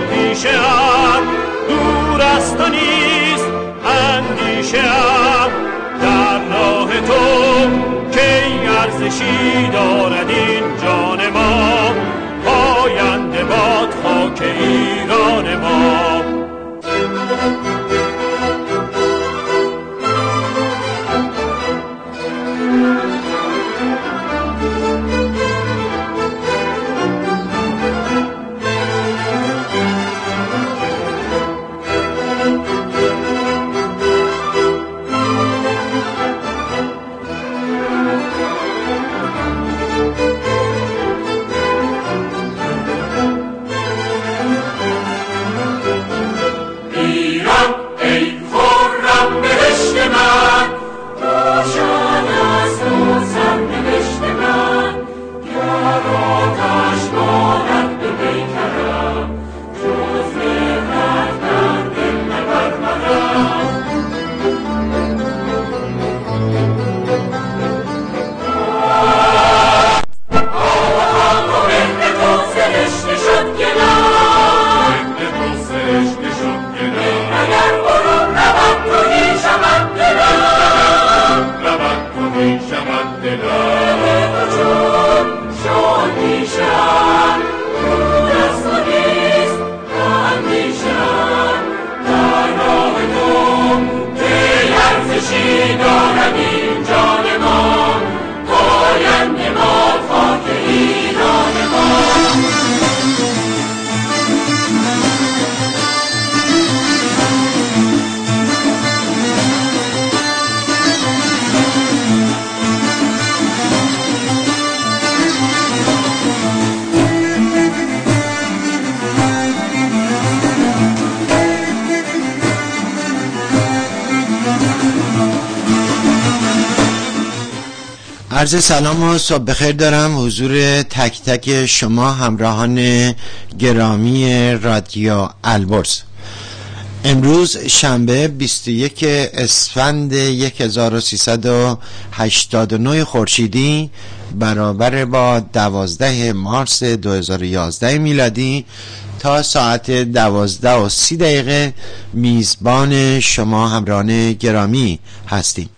پیشم دور است و نیست اندیشم در راه تو که ارزشی دارد این جان ما، پاینده باد خاک ایران ما. عرض سلام و صبح بخیر دارم حضور تک تک شما همراهان گرامی رادیو البرز. امروز شنبه 21 اسفند 1389 خورشیدی برابر با 12 مارس 2011 میلادی تا ساعت 12:30 میزبان شما همراهان گرامی هستیم.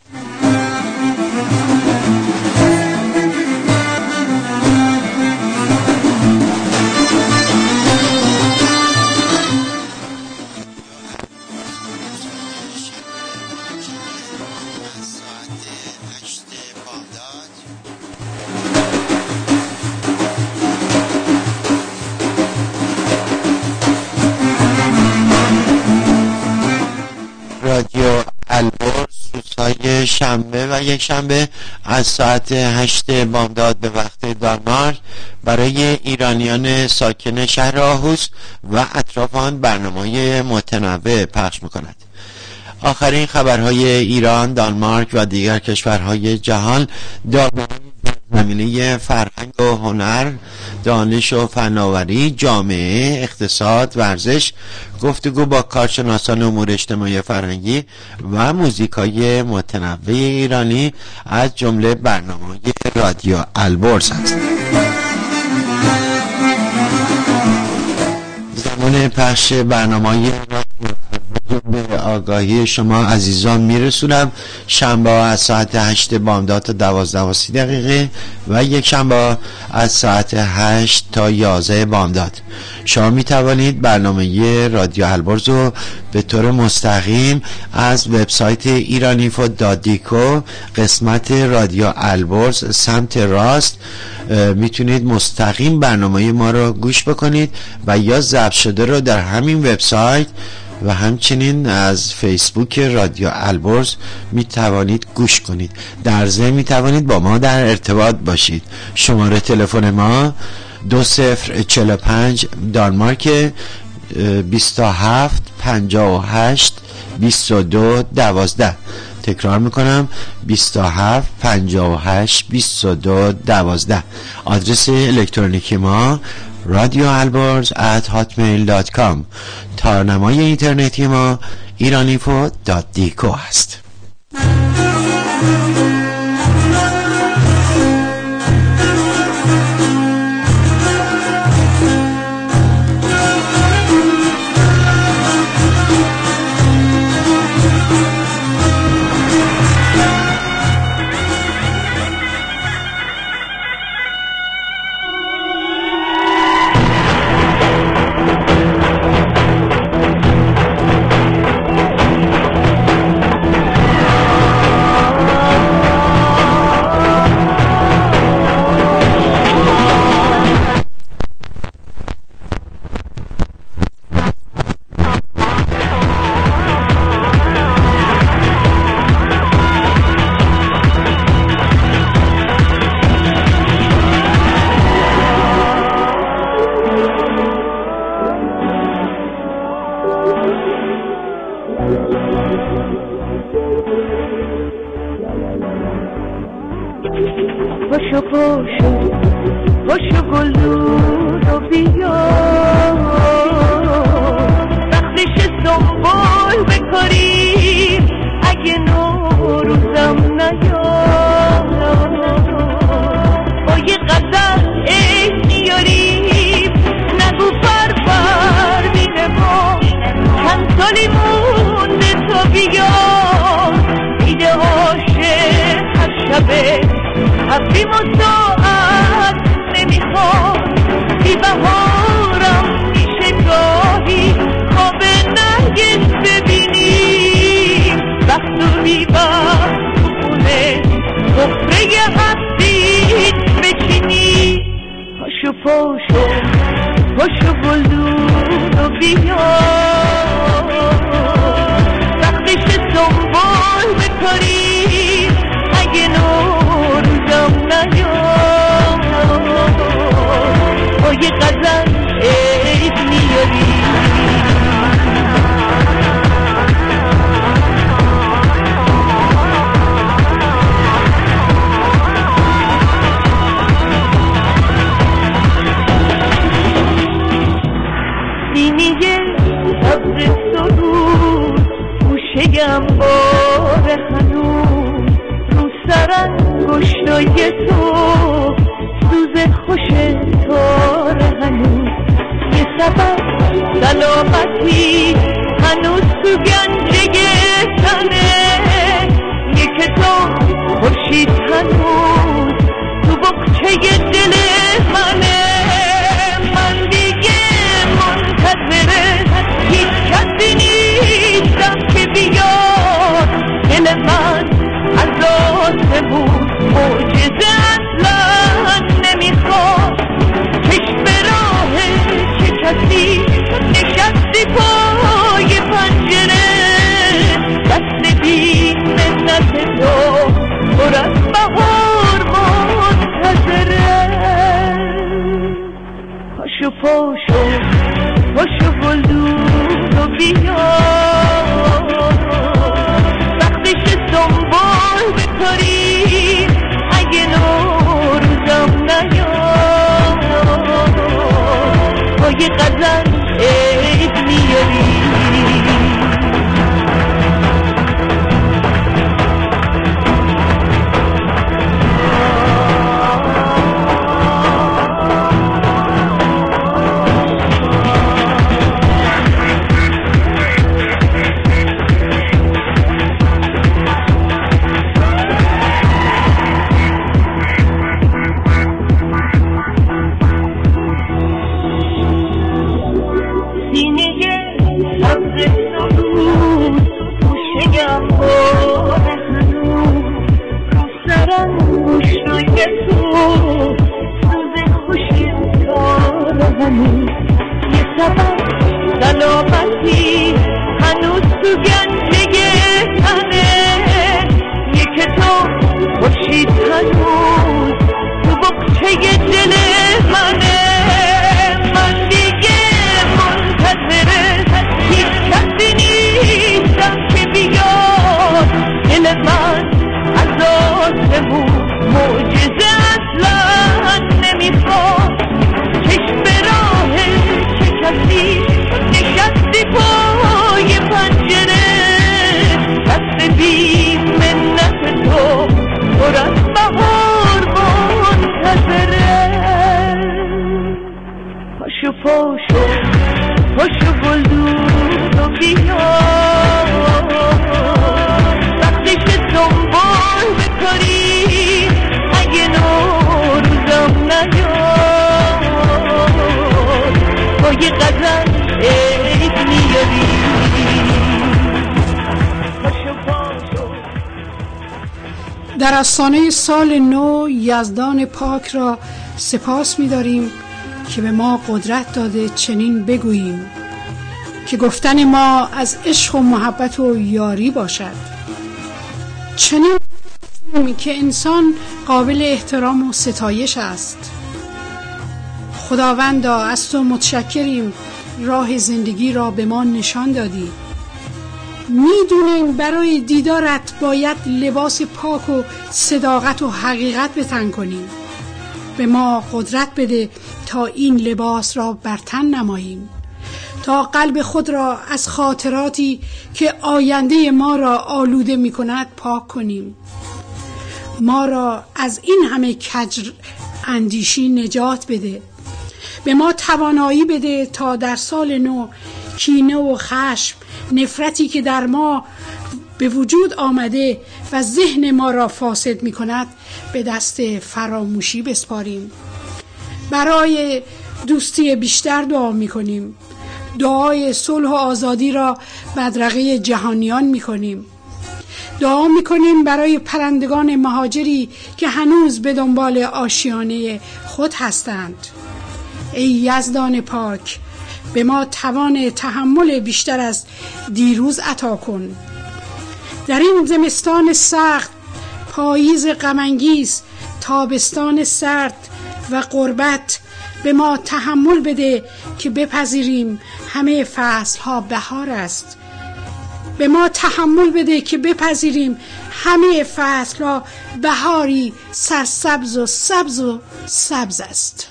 رادیو البرز روزهای شنبه و یک شنبه از ساعت 8 بامداد به وقت دانمارک برای ایرانیان ساکن شهر آهوز و اطراف آن برنامه‌های متنوع پخش می‌کند. آخرین خبرهای ایران، دانمارک و دیگر کشورهای جهان درباره زمینه فرهنگ و هنر، دانش و فناوری، جامعه، اقتصاد، ورزش، گفتگو با کارشناسان امور اجتماعی فرهنگی و موزیکای متنوع ایرانی از جمله برنامه‌های رادیو البرز است. زمان پخش برنامه‌های به آگاهی شما عزیزان میرسونم. شنبه از ساعت 8 بامداد تا 12:30 و یک شنبه از ساعت 8 تا 11 بامداد. شما میتوانید برنامه رادیو البرز رو به طور مستقیم از وبسایت ایرانیفو.دیکو قسمت رادیو البرز سمت راست میتونید مستقیم برنامه ما رو گوش بکنید و یا ضبط شده رو در همین وبسایت و همچنین از فیسبوک رادیو البرز می توانید گوش کنید. در ضمن می توانید با ما در ارتباط باشید. شماره تلفن ما 2045 دانمارک 27 58 22 12. تکرار میکنم 27 58 22 12. آدرس الکترونیکی ما radioalborz@hotmail.com. تارنمای اینترنتی ما iraniinfo.dico است. پاشو پاشو پاشو گلدون رو بیا وقتش سنبول بکاریم اگه نوروزم نیاد با یه غزل عید میاریم نگو فرفر بینه ما چند سالی مونده تا بیا ایده عاشق هر شبه حبیم و ساعت نمیخواد بی بهارم میشه گاهی خواب نرگس ببینیم وقت و بی وقت تو خونه سفره هفتید بچینی پاشو پاشو پاشو گلدون رو بیا وقتش سنبول بکاریم اگه نوروزم نیاد با یه غزل عید میاری سینیه سبز سرود گوشه‌ام باره هنوز رو سرانگشتای تو سوز خوش تاره هنوز یه سبب سلامتی هنوز تو گنجه تنه یه کتاب خورشید هنوز تو بقچه دل منه من دیگه منتظره هیچ کسی نیستم که بیاد دل من از آسمون معجزه اصلا نمیخواد چشم راه چه کسی نشستی پای پنجره دست بی منت تو پر از بهار منتظره پاشو پاشو پاشو گلدون رو بیا وقتش سنبول بکاریم اگه نوروزم نیاد با یه غزل عید میاری یه سبب سلامتی هنوز تو گنجه تنه یه کتاب خورشید هنوز تو بقچه دل منه من دیگه منتظره هیچ کسی نیستم که بیاد دل من از آسمون معجزه اصلا نمیخواد چشم راه چه کسی نشستی پای پنجره دست بی منت تو پر از بهار منتظره پاشو پاشو پاشو گلدون رو بیا وقتش سنبول بکاریم اگه نوروزم نیاد با یه غزل عید میاری پاشو پاشو. در آستانه سال نو یزدان پاک را سپاس می‌داریم که به ما قدرت داده چنین بگوییم که گفتن ما از عشق و محبت و یاری باشد، چنین که انسان قابل احترام و ستایش است. خداوندا از تو متشکریم راه زندگی را به ما نشان دادی. میدونیم برای دیدارت باید لباس پاک و صداقت و حقیقت به تن کنیم. به ما قدرت بده تا این لباس را بر تن نماییم، تا قلب خود را از خاطراتی که آینده ما را آلوده می کند پاک کنیم. ما را از این همه کج اندیشی نجات بده. به ما توانایی بده تا در سال نو کینه و خشم، نفرتی که در ما به وجود آمده و ذهن ما را فاسد می کند به دست فراموشی بسپاریم. برای دوستی بیشتر دعا می کنیم. دعای صلح و آزادی را بدرقه جهانیان می کنیم. دعا می کنیم برای پرندگان مهاجری که هنوز به دنبال آشیانه خود هستند. ای یزدان پاک، به ما توان تحمل بیشتر از دیروز عطا کن. در این زمستان سخت، پاییز غم‌انگیز، تابستان سرد و غربت به ما تحمل بده که بپذیریم همه فصلها بهار است. به ما تحمل بده که بپذیریم همه فصلها بهاری سرسبز و سبز و سبز است.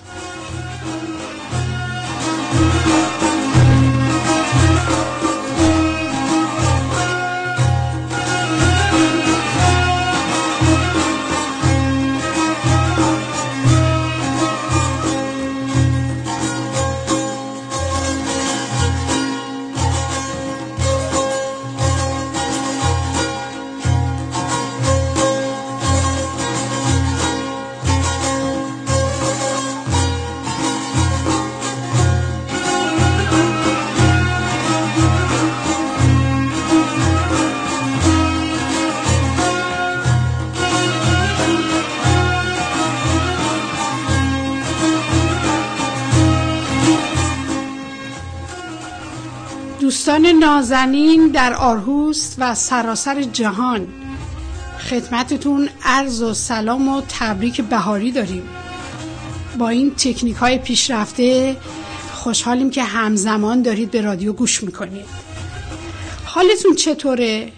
دوستان نازنین در آرهوست و سراسر جهان، خدمتتون عرض و سلام و تبریک بهاری داریم. با این تکنیک های پیشرفته خوشحالیم که همزمان دارید به رادیو گوش میکنید. حالتون چطوره؟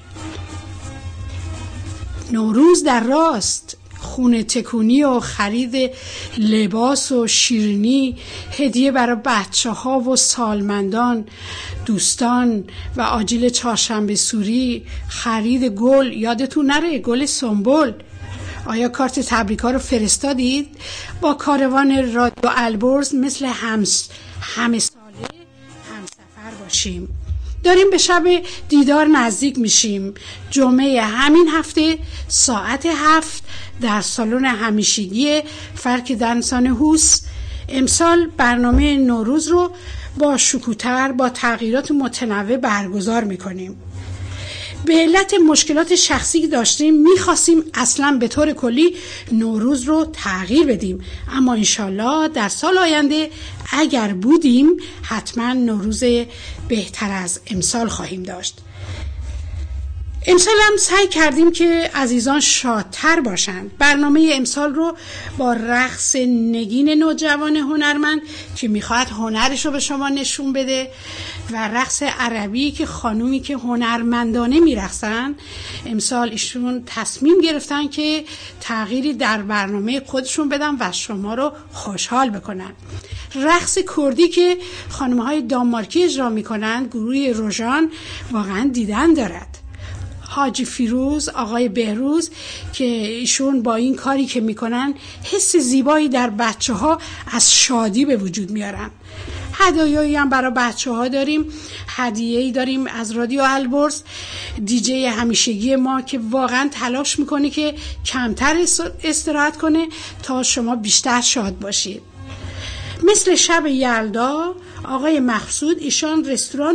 نوروز در راست، خونه تکونی و خرید لباس و شیرینی، هدیه برای بچه ها و سالمندان، دوستان و آجیل چهارشنبه سوری، خرید گل، یادتون نره گل سنبل. آیا کارت تبریک‌ها رو فرستادید؟ با کاروان رادیو البرز مثل همه ساله همسفر باشیم. داریم به شب دیدار نزدیک میشیم. جمعه همین هفته ساعت 7 در سالن همیشگی فرک دنسان هوس. امسال برنامه نوروز رو با شکوتر، با تغییرات متنوع برگزار میکنیم. به علت مشکلات شخصی داشتیم میخواستیم اصلا به طور کلی نوروز رو تغییر بدیم، اما انشالله در سال آینده اگر بودیم حتما نوروز بهتر از امسال خواهیم داشت. امسال هم سعی کردیم که عزیزان شادتر باشند. برنامه امسال رو با رقص نگین نوجوان هنرمند که میخواد هنرش رو به شما نشون بده و رقص عربی که خانومی که هنرمندانه میرقصن، امسال ایشون تصمیم گرفتن که تغییری در برنامه خودشون بدن و شما رو خوشحال بکنن. رقص کردی که خانم‌های دانمارکی اجرا میکنن، گروه روژان، واقعا دیدن دارد. حاجی فیروز، آقای بهروز که ایشون با این کاری که میکنن حس زیبایی در بچه ها از شادی به وجود میارن. هدایایی هم برای بچه ها داریم. هدیه‌ای داریم از رادیو البرز، دیجی همیشگی ما که واقعا تلاش میکنه که کمتر استراحت کنه تا شما بیشتر شاد باشید. مثل شب یلدا آقای مقصود، ایشان رستوران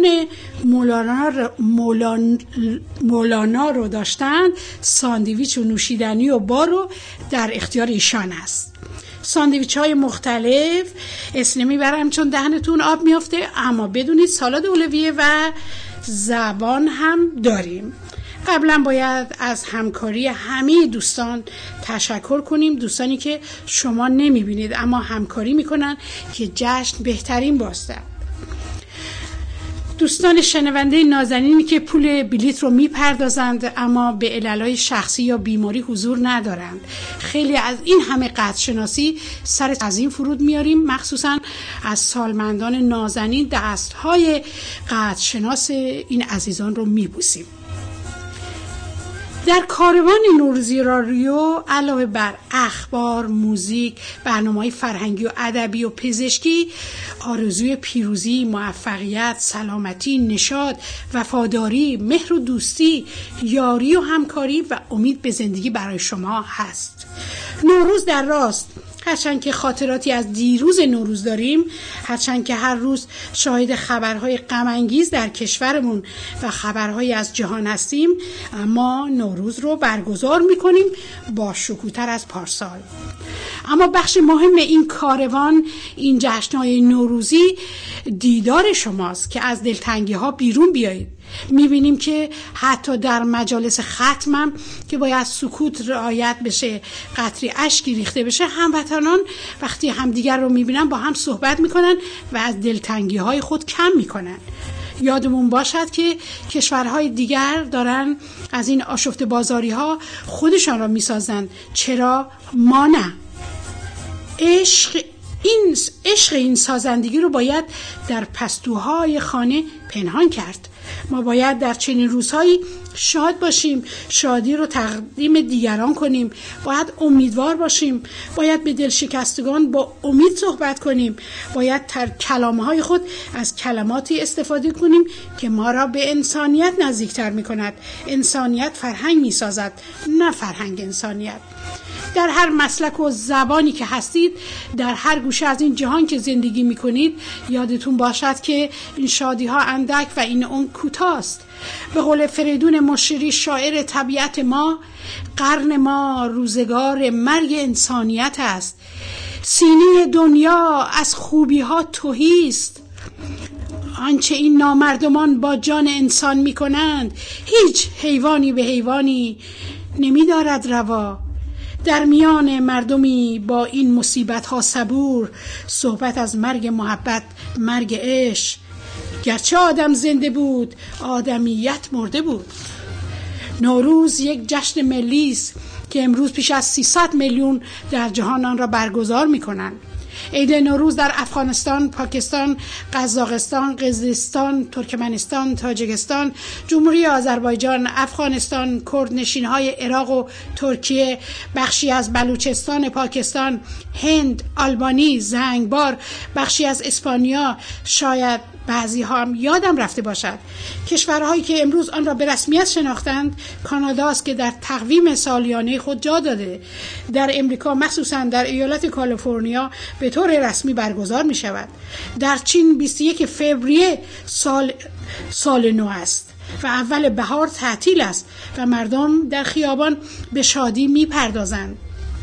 مولانا رو داشتن. ساندویچ و نوشیدنی و بار رو در اختیار ایشان است. ساندویچ های مختلف، اسلمی برم چون دهنتون آب میافته، اما بدونید سالاد اولویه و زبان هم داریم. قبلا باید از همکاری همه دوستان تشکر کنیم، دوستانی که شما نمیبینید اما همکاری میکنن که جشن بهترین بازده. دوستان شنونده نازنینی که پول بلیت رو میپردازند اما به عللای شخصی یا بیماری حضور ندارند، خیلی از این همه قدر شناسی سر تعظیم فرود میاریم، مخصوصا از سالمندان نازنین دستهای قدر شناس این عزیزان رو میبوسیم. در کاروان نوروزی رادیو علاوه بر اخبار، موزیک، برنامه‌های فرهنگی و ادبی و پزشکی، آرزوی پیروزی، موفقیت، سلامتی، نشاط، وفاداری، مهر و دوستی، یاری و همکاری و امید به زندگی برای شما هست. نوروز در راست، هرچند که خاطراتی از دیروز نوروز داریم، هرچند که هر روز شاهد خبرهای غم‌انگیز در کشورمون و خبرهای از جهان هستیم، اما نوروز رو برگزار میکنیم با شکوه‌تر از پارسال. اما بخش مهم این کاروان، این جشن‌های نوروزی، دیدار شماست که از دلتنگی ها بیرون بیایید. میبینیم که حتی در مجالس ختمم که باید سکوت رعایت بشه، قطری اشکی ریخته بشه، هموطنان وقتی همدیگر رو میبینن با هم صحبت میکنن و از دلتنگی های خود کم میکنن. یادمون باشد که کشورهای دیگر دارن از این آشفته بازاری ها خودشان را میسازن، چرا ما نه؟ عشق این سازندگی رو باید در پستوهای خانه پنهان کرد. ما باید در چنین روزهایی شاد باشیم، شادی رو تقدیم دیگران کنیم، باید امیدوار باشیم، باید به دل شکستگان با امید صحبت کنیم، باید در کلامهای خود از کلماتی استفاده کنیم که ما را به انسانیت نزدیکتر می کند. انسانیت فرهنگ می سازد، نه فرهنگ انسانیت. در هر مسلک و زبانی که هستید، در هر گوشه از این جهان که زندگی میکنید، یادتون باشد که این شادی ها اندک و این اون کوتاست. به قول فریدون مشیری شاعر طبیعت ما، قرن ما روزگار مرگ انسانیت است. سینه دنیا از خوبی ها تهیست. آنچه این نامردمان با جان انسان میکنند، هیچ حیوانی به حیوانی نمیدارد روا. در میان مردمی با این مصیبت ها صبور، صحبت از مرگ محبت، مرگ عشق. گرچه آدم زنده بود، آدمیت مرده بود. نوروز یک جشن ملی است که امروز بیش از 300 میلیون در جهان آن را برگزار می‌کنند. عید نوروز در افغانستان، پاکستان، قزاقستان، قزقستان، ترکمنستان، تاجیکستان، جمهوری آذربایجان، افغانستان، کردنشین‌های عراق و ترکیه، بخشی از بلوچستان پاکستان، هند، آلبانی، زنگبار، بخشی از اسپانیا، شاید بعضی ها هم یادم رفته باشد. کشورهایی که امروز آن را به رسمیت شناختند، کاناداست که در تقویم سالیانه خود جا داده. در امریکا مخصوصا در ایالت کالیفرنیا به طور رسمی برگزار می شود. در چین 21 فوریه سال نو است و اول بهار تعطیل است و مردم در خیابان به شادی می پردازند.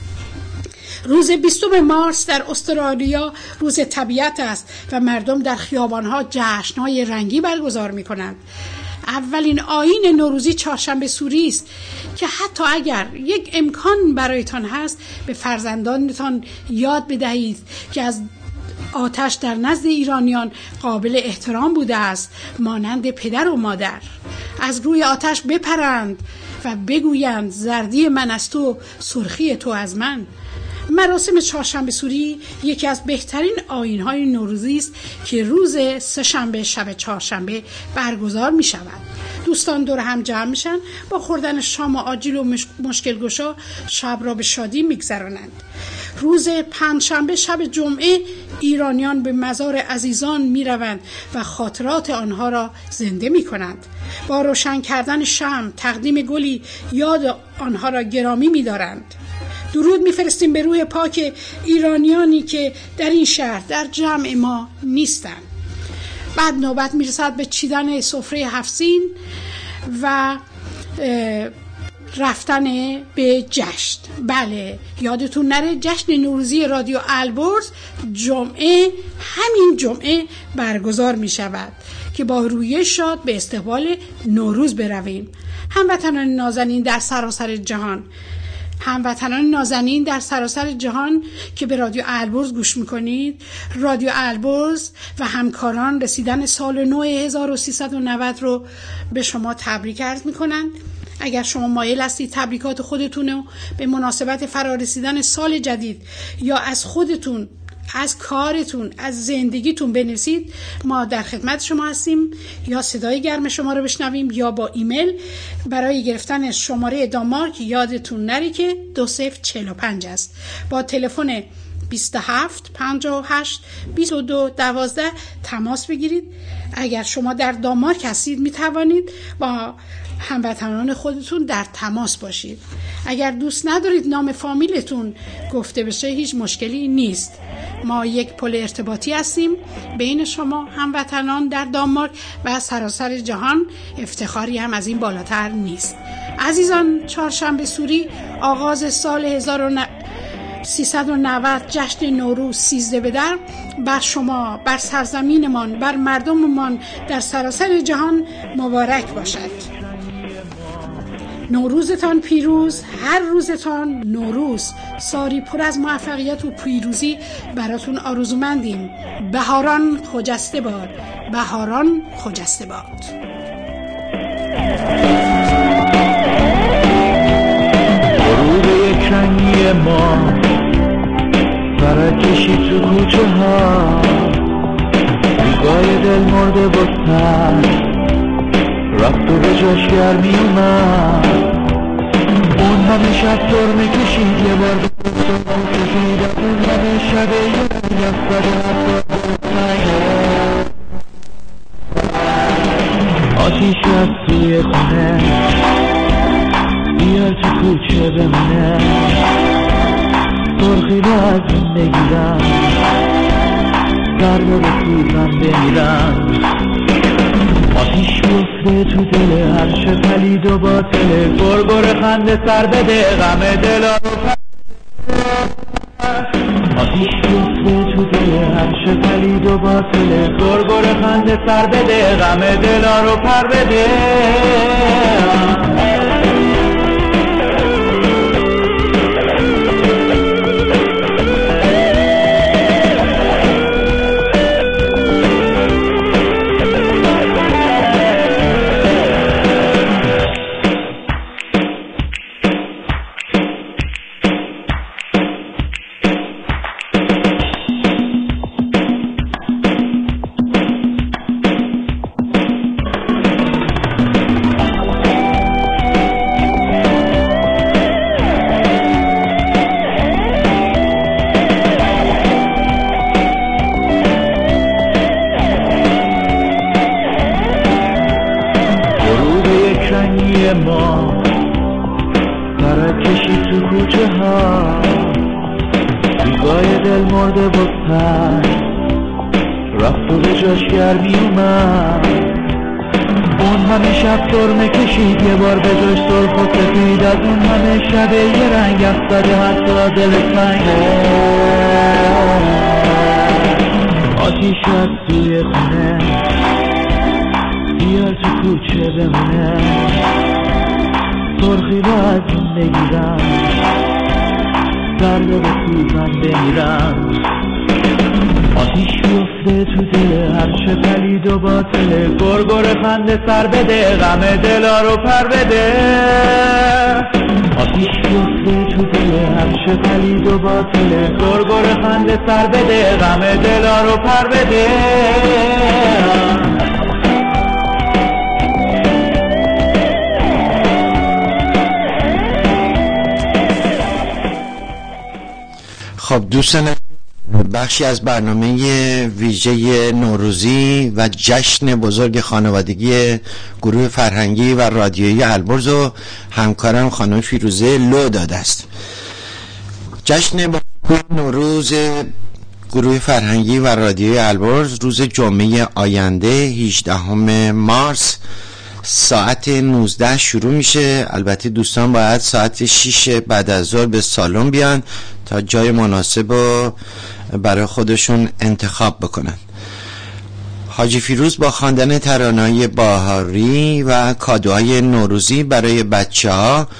روز 20 مارس در استرالیا روز طبیعت است و مردم در خیابانها جشن‌های رنگی برگزار می‌کنند. اولین آیین نوروزی چهارشنبه سوری است که حتی اگر یک امکان برایتان هست، به فرزندانتان یاد بدهید که از آتش در نزد ایرانیان قابل احترام بوده است، مانند پدر و مادر. از روی آتش بپرند و بگویند زردی من از تو، سرخی تو از من. مراسم چهارشنبه سوری یکی از بهترین آیین‌های نوروزی است که روز سه‌شنبه شب چهارشنبه برگزار می شود. دوستان دور هم جمع میشن، با خوردن شام آجیل و مشکل گشا شب را به شادی میگذرانند. روز پنجشنبه شب جمعه ایرانیان به مزار عزیزان می روند و خاطرات آنها را زنده می کنند. با روشن کردن شمع، تقدیم گلی یاد آنها را گرامی می دارند. درود میفرستیم به روح پاک ایرانیانی که در این شهر در جمع ما نیستند. بعد نوبت میرسد به چیدن سفره 7 سین و رفتن به جشن. بله، یادتون نره جشن نوروزی رادیو البرز همین جمعه برگزار می شود که با روی شاد به استقبال نوروز برویم. هموطنان نازنین در سراسر جهان، هموطنان نازنین در سراسر جهان که به رادیو البرز گوش میکنید، رادیو البرز و همکاران رسیدن سال نو 1390 رو به شما تبریک عرض میکنند. اگر شما مایل هستید تبریکات خودتون رو به مناسبت فرارسیدن سال جدید یا از خودتون، از کارتون، از زندگیتون بنویسید، ما در خدمت شما هستیم. یا صدای گرم شما رو بشنویم یا با ایمیل. برای گرفتن شماره دانمارک یادتون نره که 2045 است. با تلفن 27 58 22 12 تماس بگیرید. اگر شما در دانمارک هستید می توانید با هموطنان خودتون در تماس باشید. اگر دوست ندارید نام فامیلتون گفته بشه هیچ مشکلی نیست. ما یک پل ارتباطی هستیم بین شما هموطنان در دانمارک و سراسر جهان. افتخاری هم از این بالاتر نیست. عزیزان، چهارشنبه سوری آغاز سال 1390 جشن نوروز 13 به در بر شما، بر سرزمینمان، بر مردممان در سراسر جهان مبارک باشد. نوروزتان پیروز، هر روزتان نوروز. سالی پر از موفقیت و پیروزی براتون آرزومندیم. بهاران خجسته باد، بهاران خجسته باد. غروب یک رنگی ما برای کشید تو کوچه ها، بیگای دل مرده با سر رفت و به جاش گرمی اومد. اون همه شب سرمه کشید، یه بار به سرمه کشید. اون همه شب یه رنگ افتاده آتیش از توی خونه بیار تو کوچه بمونه. سرخی رو از این بگیرم، درد رو بسوزم بمیرم. آتیش بیفته تو دل هرچه پلید و باطله. گرگر خنده سر بده غم دلا رو آتیش بیفته تو دل هرچه پلید و باطله. گرگر خنده سر بده غم دلا رو پر بده. ما برای کشید تو کوچه ها، بیگای دل مرده با سر رفت و به جاش گرمی اومد. اون همه شب سرمه کشید، یه بار به جاش سرخ و سفید. از اون همه شب یه رنگ افتاده حتی دل سنگه. آتیش از توی خونه بیار تو کوچه بمونه. سرخی رو از این بگیرم، درد رو بسوزم بمیرم. آتیش بیفته تو دل هرچه پلید و باطله. گرگر خنده سر بده غم دلا رو پر بده. آتیش بیفته تو دل هرچه پلید و باطله. گرگر خنده سر بده غم دلا رو پر بده. خب دوستان، بخشی از برنامه ویژه نوروزی و جشن بزرگ خانوادگی گروه فرهنگی و رادیویی البرز و همکارم خانم فیروزه لو داده است. جشن نوروز گروه فرهنگی و رادیویی البرز روز جمعه آینده 18 مارس ساعت 19 شروع میشه. البته دوستان باید ساعت 6 بعد از ظهر به سالن بیان تا جای مناسب رو برای خودشون انتخاب بکنن. حاجی فیروز با خواندن ترانه‌های بهاری و کادوهای نوروزی برای بچه‌ها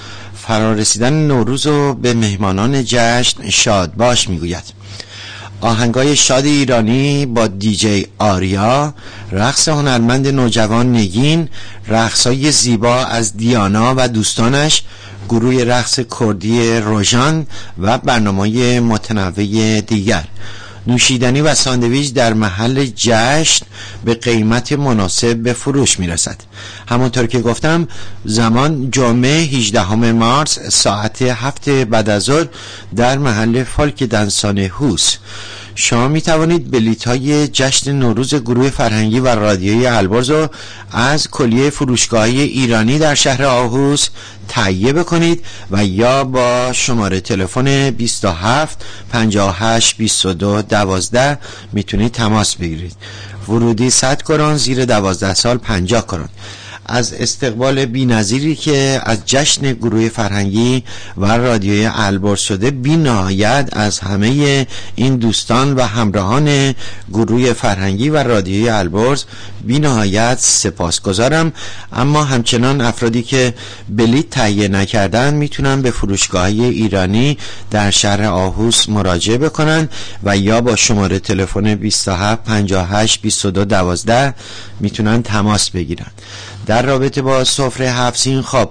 فرارسیدن نوروز رو به مهمانان جشن شاد باش میگوید. آهنگای شاد ایرانی با دیجی آریا، رقص هنرمند نوجوان نگین، رقصای زیبا از دیانا و دوستانش، گروه رقص کردی روژان و برنامه‌های متنوع دیگر. نوشیدنی و ساندویچ در محل جشن به قیمت مناسب به فروش میرسد. همونطور که گفتم زمان جمعه 18 مارس ساعت 7 بعد از ظهر در محل فولک دنسان هوس. شما می توانید بلیط‌های جشن نوروز گروه فرهنگی و رادیویی البرز رو از کلیه فروشگاه‌های ایرانی در شهر آهوس تهیه بکنید و یا با شماره تلفن 27 58 22 12 میتونید تماس بگیرید. ورودی 100 کرون، زیر 12 سال 50 کرون. از استقبال بی‌نظیری که از جشن گروه فرهنگی و رادیوی البرز شده بی‌نهایت از همه این دوستان و همراهان گروه فرهنگی و رادیوی البرز بی‌نهایت سپاسگزارم. اما همچنان افرادی که بلیط تهیه نکردن میتونن به فروشگاه‌های ایرانی در شهر آهوس مراجعه بکنن و یا با شماره تلفن 27 58 22 12 میتونن تماس بگیرن. در رابطه با سفره 7 سین، خب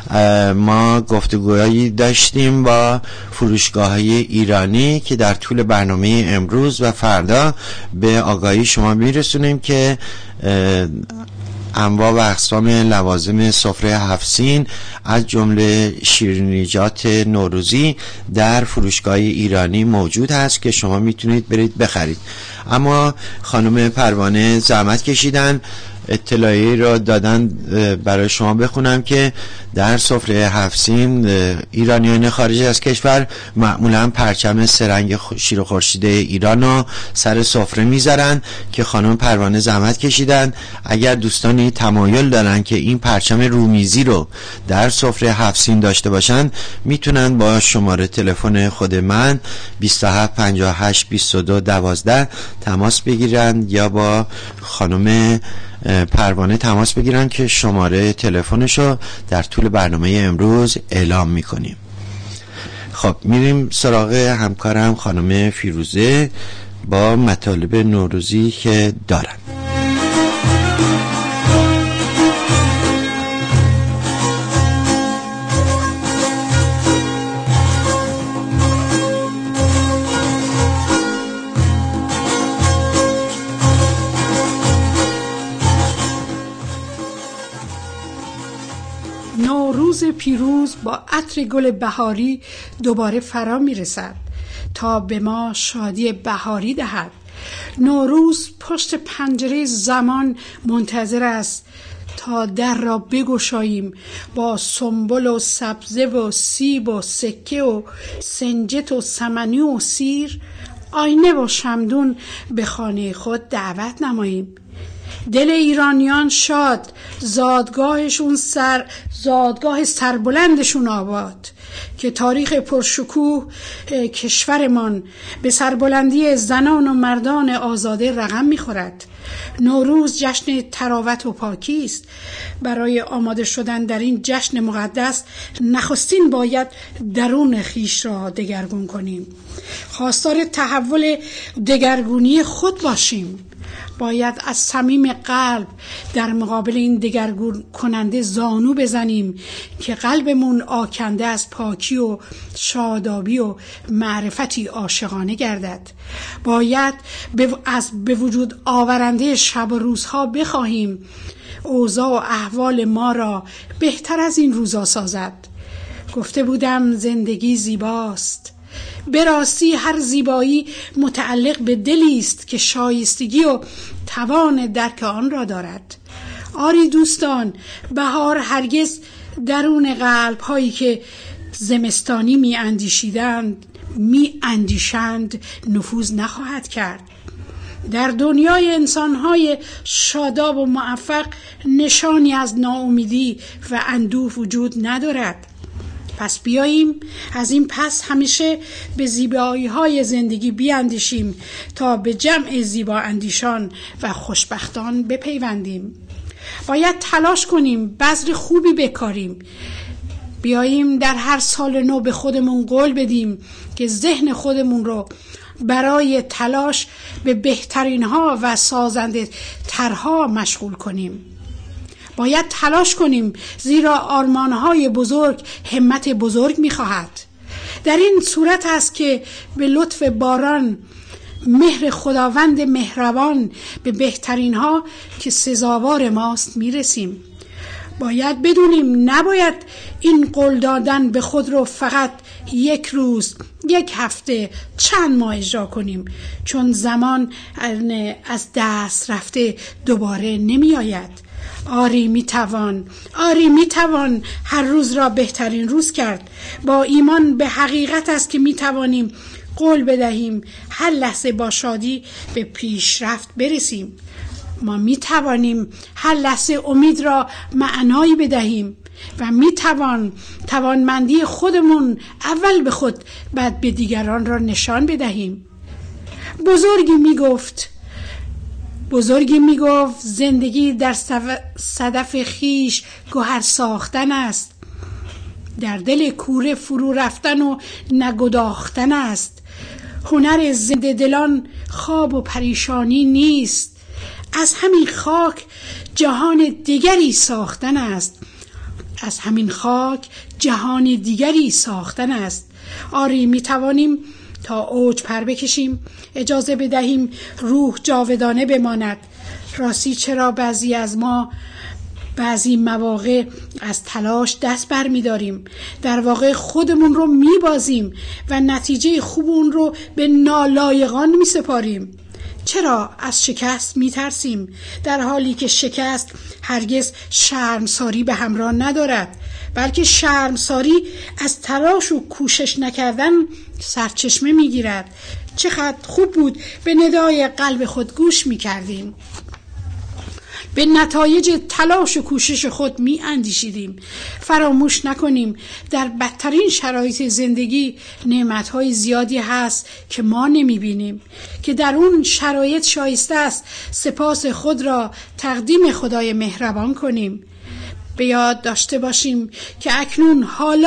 ما گفتگوهایی داشتیم با فروشگاه‌های ایرانی که در طول برنامه امروز و فردا به آگاهی شما میرسونیم که انواع و اقسام لوازم سفره 7 سین از جمله شیرینیجات نوروزی در فروشگاه ایرانی موجود هست که شما میتونید برید بخرید. اما خانم پروانه زحمت کشیدن اطلاعی را دادن برای شما بخونم که در سفره 7 سین ایرانیان خارج از کشور معمولا پرچم سرنگ شیر و خورشید ایران رو سر سفره میذارن که خانم پروانه زحمت کشیدن. اگر دوستانی تمایل دارن که این پرچم رومیزی رو در سفره 7 سین داشته باشن میتونن با شماره تلفن خود من 27 58 22 12 تماس بگیرن یا با خانم پروانه تماس بگیرن که شماره تلفنشو در طول برنامه امروز اعلام میکنیم. خب میریم سراغ همکارم خانم فیروزه با مطالب نوروزی که دارن. نوروز پیروز با عطر گل بهاری دوباره فرا میرسد تا به ما شادی بهاری دهد. نوروز پشت پنجره زمان منتظر است تا در را بگشاییم با سنبل و سبزه و سیب و سکه و سنجت و سمنی و سیر آینه و شمدون به خانه خود دعوت نماییم. دل ایرانیان شاد، زادگاه سربلندشون آباد که تاریخ پرشکوه کشورمان به سربلندی زنان و مردان آزاده رقم می‌خورد. نوروز جشن تراوت و پاکی است. برای آماده شدن در این جشن مقدس نخستین باید درون خیش را دگرگون کنیم. خواستار تحول دگرگونی خود باشیم. باید از صمیم قلب در مقابل این دگرگون کننده زانو بزنیم که قلبمون آکنده از پاکی و شادابی و معرفتی عاشقانه گردد. باید از به وجود آورنده شب و روزها بخواهیم اوضاع و احوال ما را بهتر از این روزا سازد. گفته بودم زندگی زیباست. به راستی هر زیبایی متعلق به دلی است که شایستگی و توان درک آن را دارد. آری دوستان، بهار هرگز درون قلب هایی که زمستانی می اندیشند نفوذ نخواهد کرد. در دنیای انسانهای شاداب و موفق نشانی از ناامیدی و اندوه وجود ندارد. پس بیاییم از این پس همیشه به زیبایی‌های زندگی بیاندیشیم تا به جمع زیبا اندیشان و خوشبختان بپیوندیم. باید تلاش کنیم، بذر خوبی بکاریم. بیاییم در هر سال نو به خودمون قول بدیم که ذهن خودمون رو برای تلاش به بهترین ها و سازنده ترها مشغول کنیم. باید تلاش کنیم زیرا آرمانهای بزرگ همت بزرگ می‌خواهد. در این صورت است که به لطف باران مهر خداوند مهربان به بهترین ها که سزاوار ماست میرسیم. باید بدونیم نباید این قول دادن به خود رو فقط یک روز، یک هفته، چند ماه اجرا کنیم، چون زمان از دست رفته دوباره نمی آید. آری میتوان هر روز را بهترین روز کرد. با ایمان به حقیقت است که میتوانیم قول بدهیم هر لحظه با شادی به پیشرفت برسیم. ما میتوانیم هر لحظه امید را معنایی بدهیم و توانمندی خودمون اول به خود بعد به دیگران را نشان بدهیم. بزرگی میگفت زندگی در صدف خیش گوهر ساختن است، در دل کوره فرو رفتن و نگداختن است. هنر زنده دلان خواب و پریشانی نیست، از همین خاک جهان دیگری ساختن است. آری میتوانیم تا اوج پر بکشیم، اجازه بدهیم روح جاودانه بماند. راستی چرا بعضی از ما بعضی مواقع از تلاش دست بر می داریم، در واقع خودمون رو می بازیم و نتیجه خوب اون رو به نالایقان می سپاریم. چرا از شکست می ترسیم در حالی که شکست هرگز شرمساری به همراه ندارد، بلکه شرمساری از تلاش و کوشش نکردن سرچشمه می گیرد. چقدر خوب بود به ندای قلب خود گوش می کردیم، به نتایج تلاش و کوشش خود می اندیشیدیم. فراموش نکنیم در بدترین شرایط زندگی نعمتهای زیادی هست که ما نمی بینیم، که در اون شرایط شایسته است سپاس خود را تقدیم خدای مهربان کنیم. به یاد داشته باشیم که اکنون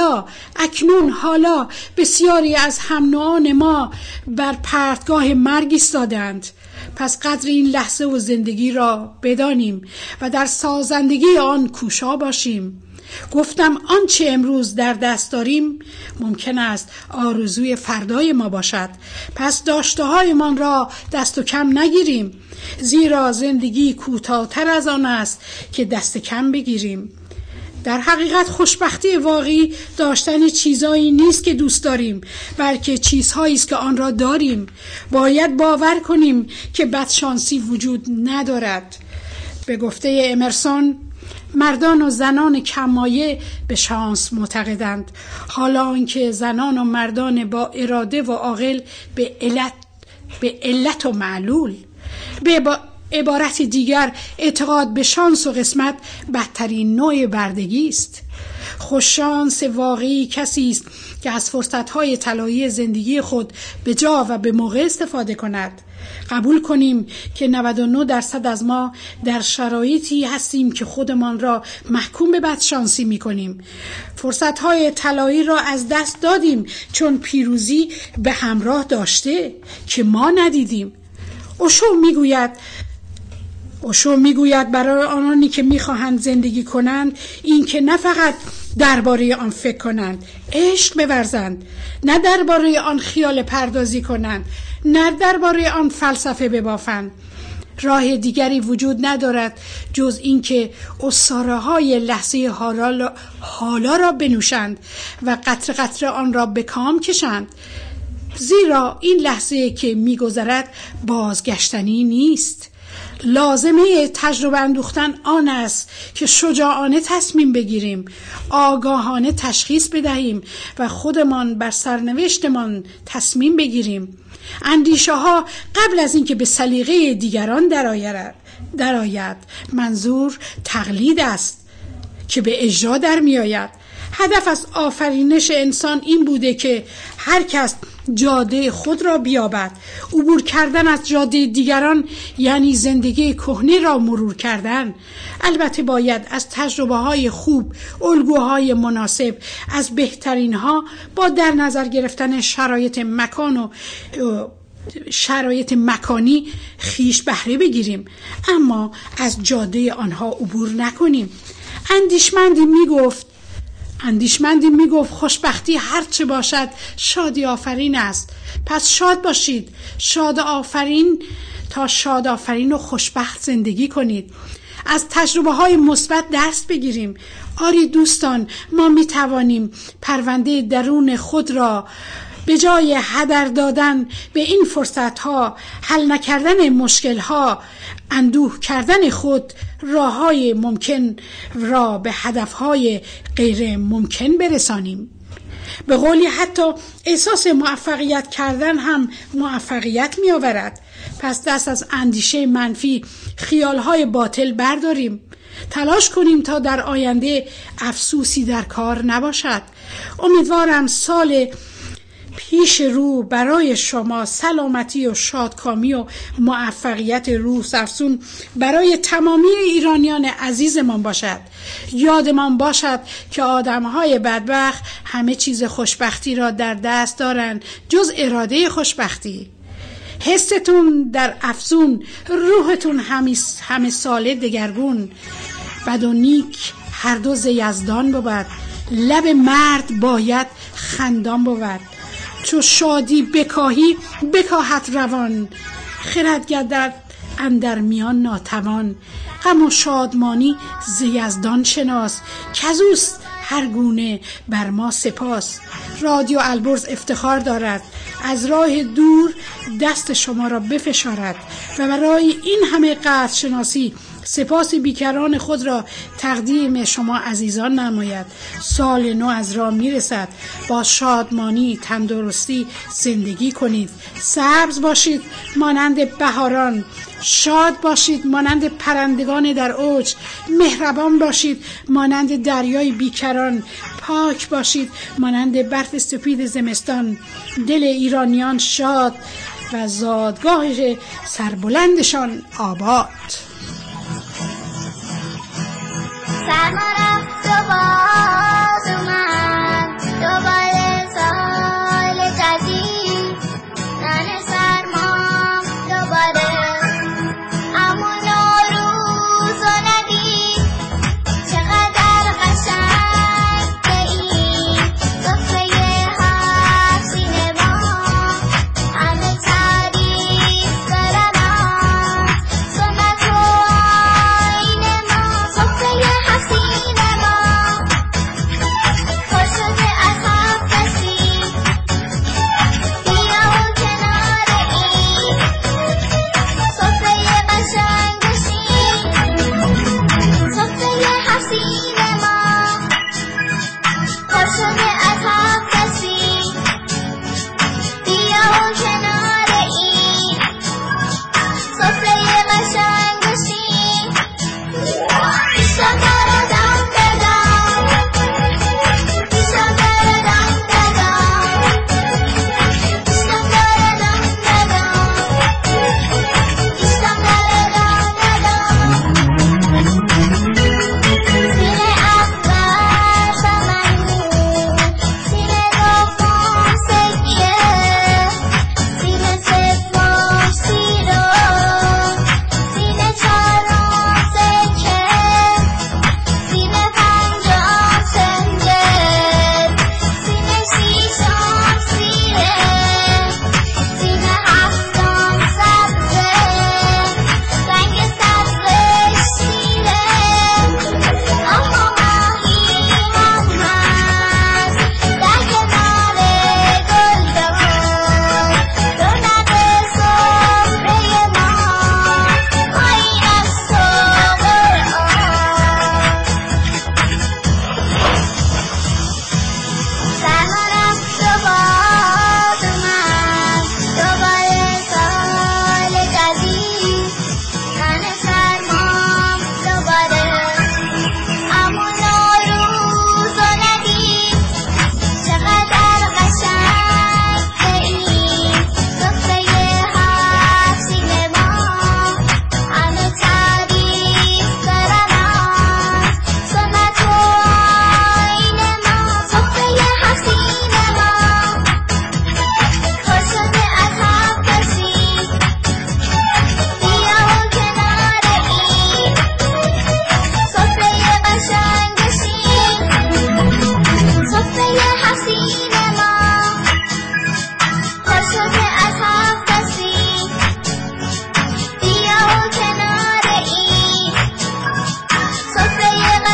حالا بسیاری از هم نوعان ما بر پرتگاه مرگ ایستادند. پس قدر این لحظه و زندگی را بدانیم و در سازندگی آن کوشا باشیم. گفتم آنچه امروز در دست داریم ممکن است آرزوی فردای ما باشد، پس داشته‌هایمان را دست و کم نگیریم، زیرا زندگی کوتاه‌تر از آن است که دست کم بگیریم. در حقیقت خوشبختی واقعی داشتن چیزایی نیست که دوست داریم، بلکه چیزهایی است که آن را داریم. باید باور کنیم که بدشانسی وجود ندارد. به گفته امرسون، مردان و زنان کمایه به شانس معتقدند، حالا آنکه زنان و مردان با اراده و عاقل به علت و معلول. به عبارت دیگر اعتقاد به شانس و قسمت بدترین نوع بردگی است. خوششانس واقعی کسی است که از فرصت‌های طلایی زندگی خود به جا و به موقع استفاده کند. قبول کنیم که 99% از ما در شرایطی هستیم که خودمان را محکوم به بدشانسی می‌کنیم. فرصت‌های طلایی را از دست دادیم چون پیروزی به همراه داشته که ما ندیدیم. اوشو میگوید برای آنانی که میخواهند زندگی کنند این که نه فقط درباره آن فکر کنند، عشق بورزند، نه درباره آن خیال پردازی کنند، نه درباره آن فلسفه ببافند. راه دیگری وجود ندارد جز این که عصاره های لحظه حالا را بنوشند و قطره قطره آن را به کام کشند، زیرا این لحظه که میگذرد بازگشتنی نیست. لازمه تجربه اندوختن آن است که شجاعانه تصمیم بگیریم، آگاهانه تشخیص بدهیم و خودمان بر سرنوشتمان تصمیم بگیریم. اندیشه ها قبل از اینکه به سلیقه دیگران درآید، منظور تقلید است که به اجرا در می آید. هدف از آفرینش انسان این بوده که هر کس جاده خود را بیابد. عبور کردن از جاده دیگران یعنی زندگی کهنه را مرور کردن. البته باید از تجربه‌های خوب، الگوهای مناسب، از بهترین‌ها با در نظر گرفتن شرایط مکانی خیش بهره بگیریم، اما از جاده آنها عبور نکنیم. اندیشمندی میگفت خوشبختی هرچه باشد شادی آفرین است. پس شاد باشید، شاد آفرین و خوشبخت زندگی کنید. از تجربه های مثبت دست بگیریم. آری دوستان، ما می توانیم پرونده درون خود را به جای هدر دادن به این فرصت ها، حل نکردن مشکل ها، اندوه کردن خود، راههای ممکن را به هدفهای غیر ممکن برسانیم. به قولی حتی احساس موفقیت کردن هم موفقیت می آورد. پس دست از اندیشه منفی، خیالهای باطل برداریم. تلاش کنیم تا در آینده افسوسی در کار نباشد. امیدوارم سال پیش رو برای شما سلامتی و شادکامی و موفقیت روح افزون برای تمامی ایرانیان عزیزمان باشد. یادمان باشد که آدمهای بدبخت همه چیز خوشبختی را در دست دارند جز اراده خوشبختی. حستون در افزون، روحتون همه ساله دگرگون. بد و نیک هر دو ز یزدان بود، لب مرد باید خندان بود. چو شادی بکاهی بکاهت روان، خرد گردد اندر میان ناتوان. غم و شادمانی ز یزدان شناس، کزوست هر گونه بر ما سپاس. رادیو البرز افتخار دارد از راه دور دست شما را بفشارد و برای این همه قدر شناسی سپاس بیکران خود را تقدیم شما عزیزان نماید. سال نو از راه میرسد، با شادمانی تندرستی زندگی کنید. سبز باشید مانند بهاران، شاد باشید مانند پرندگان در اوج، مهربان باشید مانند دریای بیکران، پاک باشید مانند برف سپید زمستان. دل ایرانیان شاد و زادگاه سربلندشان آباد. سرما رفت و باز اومد دوباره سال جدید، نن سرمام دوباره اما نوروز و ندید. چقدر قشنگه این سفره هفت سینه ما، همه تعریف دارن از سنت و آیین ما. سفره هفت سینه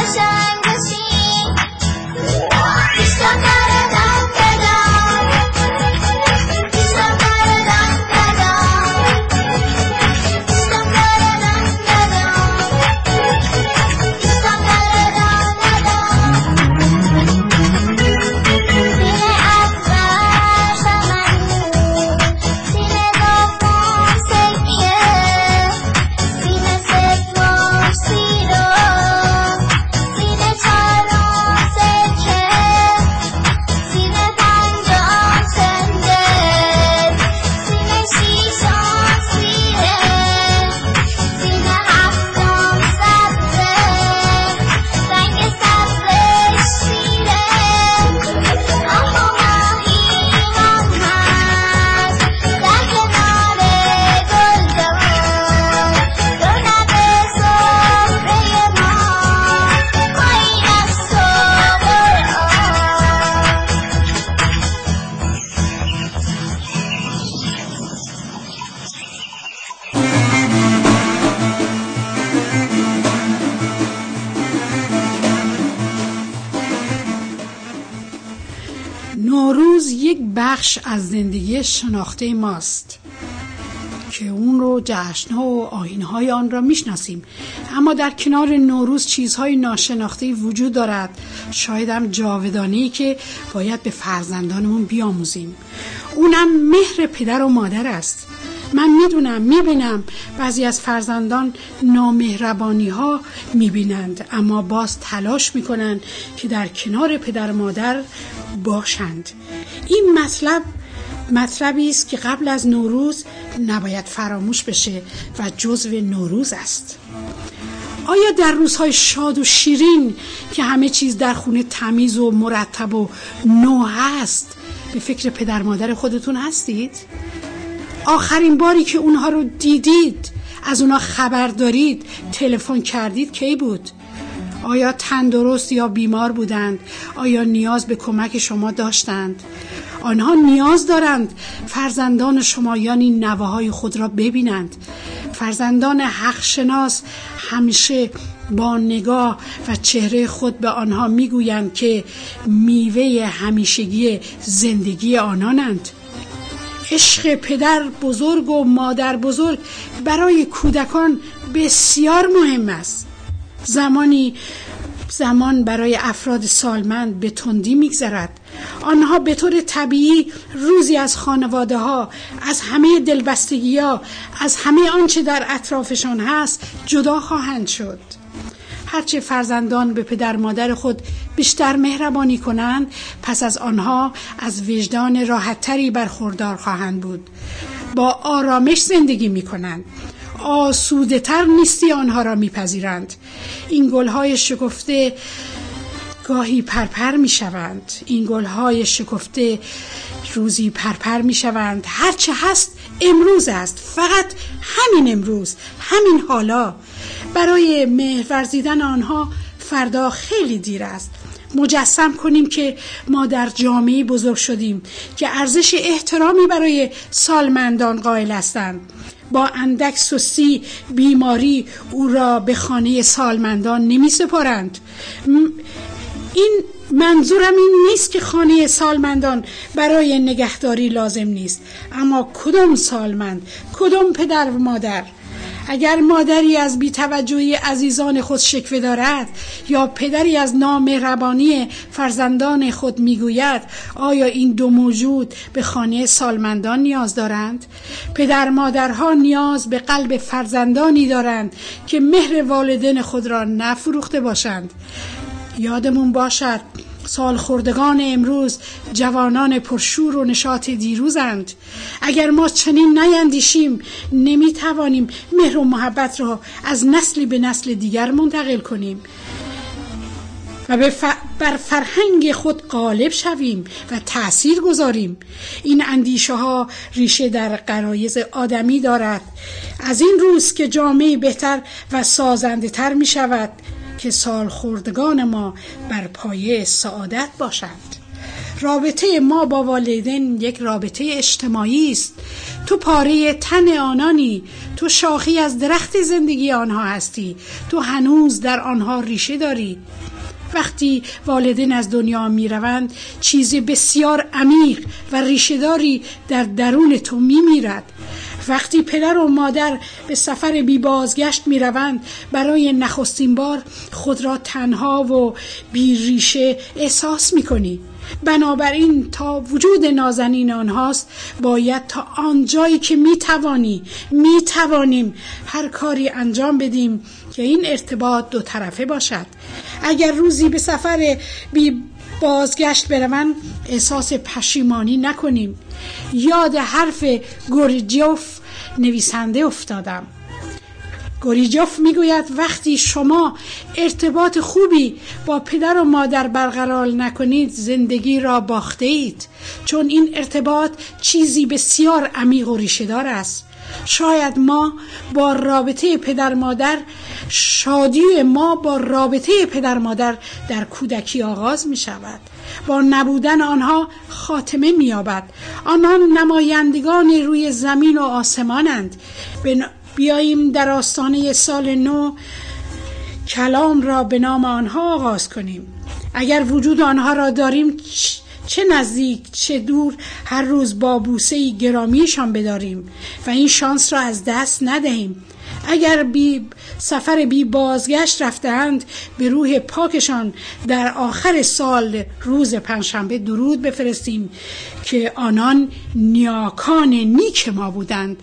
نوروز یک بخش از زندگی شناخته ماست که اون رو جشن‌ها و آیین‌های آن را میشناسیم، اما در کنار نوروز چیزهای ناشناخته وجود دارد، شاید هم جاودانه‌ای که باید به فرزندانمون بیاموزیم. اونم مهر پدر و مادر است. من میبینم بعضی از فرزندان نامهربانی ها میبینند، اما باز تلاش میکنند که در کنار پدر و مادر باشند. این مطلبی است که قبل از نوروز نباید فراموش بشه و جزو نوروز است. آیا در روزهای شاد و شیرین که همه چیز در خونه تمیز و مرتب و نو هست به فکر پدر مادر خودتون هستید؟ آخرین باری که اونها رو دیدید، از اونها خبر دارید، تلفن کردید کی بود؟ آیا تندرست یا بیمار بودند؟ آیا نیاز به کمک شما داشتند؟ آنها نیاز دارند فرزندان شما یعنی نوه‌های خود را ببینند. فرزندان حق شناس همیشه با نگاه و چهره خود به آنها میگویند که میوه همیشگی زندگی آنانند. عشق پدر بزرگ و مادر بزرگ برای کودکان بسیار مهم است. زمان برای افراد سالمند به تندی میگذرد. آنها به طور طبیعی روزی از خانواده ها، از همه دلبستگی ها، از همه آنچه در اطرافشان هست جدا خواهند شد. هرچه فرزندان به پدر مادر خود بیشتر مهربانی کنند، پس از آنها از وجدان راحت‌تری برخوردار خواهند بود. با آرامش زندگی می‌کنند. آسوده تر نیستی آنها را میپذیرند. این گلهای شکفته گاهی پرپر میشوند. این گلهای شکفته روزی پرپر میشوند. هرچه هست امروز است، فقط همین امروز، همین حالا. برای مهر ورزیدن آنها فردا خیلی دیر است. مجسم کنیم که ما در جامعه بزرگ شدیم که ارزش احترامی برای سالمندان قائل هستند. با اندک سستی، بیماری او را به خانه سالمندان نمی سپارند. این منظورم این نیست که خانه سالمندان برای نگهداری لازم نیست، اما کدام سالمند، کدام پدر و مادر؟ اگر مادری از بی‌توجهی عزیزان خود شکوه دارد یا پدری از نامهربانی فرزندان خود میگوید، آیا این دو موجود به خانه سالمندان نیاز دارند؟ پدر مادرها نیاز به قلب فرزندانی دارند که مهر والدین خود را نفروخته باشند. یادمون باشد سالخوردگان امروز جوانان پرشور و نشاط دیروزند. اگر ما چنین نیندیشیم نمیتوانیم مهر و محبت را از نسلی به نسل دیگر منتقل کنیم و بر فرهنگ خود غالب شویم و تأثیر گذاریم. این اندیشه ها ریشه در غرایز آدمی دارد. از این روز که جامعه بهتر و سازنده تر می شود که سالخوردگان ما بر پایه سعادت باشند. رابطه ما با والدین یک رابطه اجتماعی است. تو پاره تن آنانی، تو شاخی از درخت زندگی آنها هستی، تو هنوز در آنها ریشه داری. وقتی والدین از دنیا می روند چیز بسیار عمیق و ریشه‌داری در درون تو می میرد. وقتی پدر و مادر به سفر بی بازگشت می روند برای نخستین بار خود را تنها و بی ریشه احساس می کنی. بنابراین تا وجود نازنین آنهاست باید تا آنجایی که می توانیم هر کاری انجام بدیم که این ارتباط دو طرفه باشد. اگر روزی به سفر بی بازگشت بروند احساس پشیمانی نکنیم. یاد حرف گوریجوف نویسنده افتادم. گوریجوف میگوید وقتی شما ارتباط خوبی با پدر و مادر برقرار نکنید زندگی را باخته اید، چون این ارتباط چیزی بسیار عمیق و ریشه‌دار است. شاید ما با رابطه پدر مادر شادی ما با رابطه پدر مادر در کودکی آغاز می شود. با نبودن آنها خاتمه می یابد. آنها نمایندگان روی زمین و آسمانند. بیاییم در آستانه سال نو کلام را به نام آنها آغاز کنیم. اگر وجود آنها را داریم چه نزدیک چه دور هر روز با بوسه‌ای گرامیشان بداریم و این شانس را از دست ندهیم. اگر سفر بی بازگشت رفتند به روح پاکشان در آخر سال روز پنجشنبه درود بفرستیم که آنان نیاکان نیک ما بودند.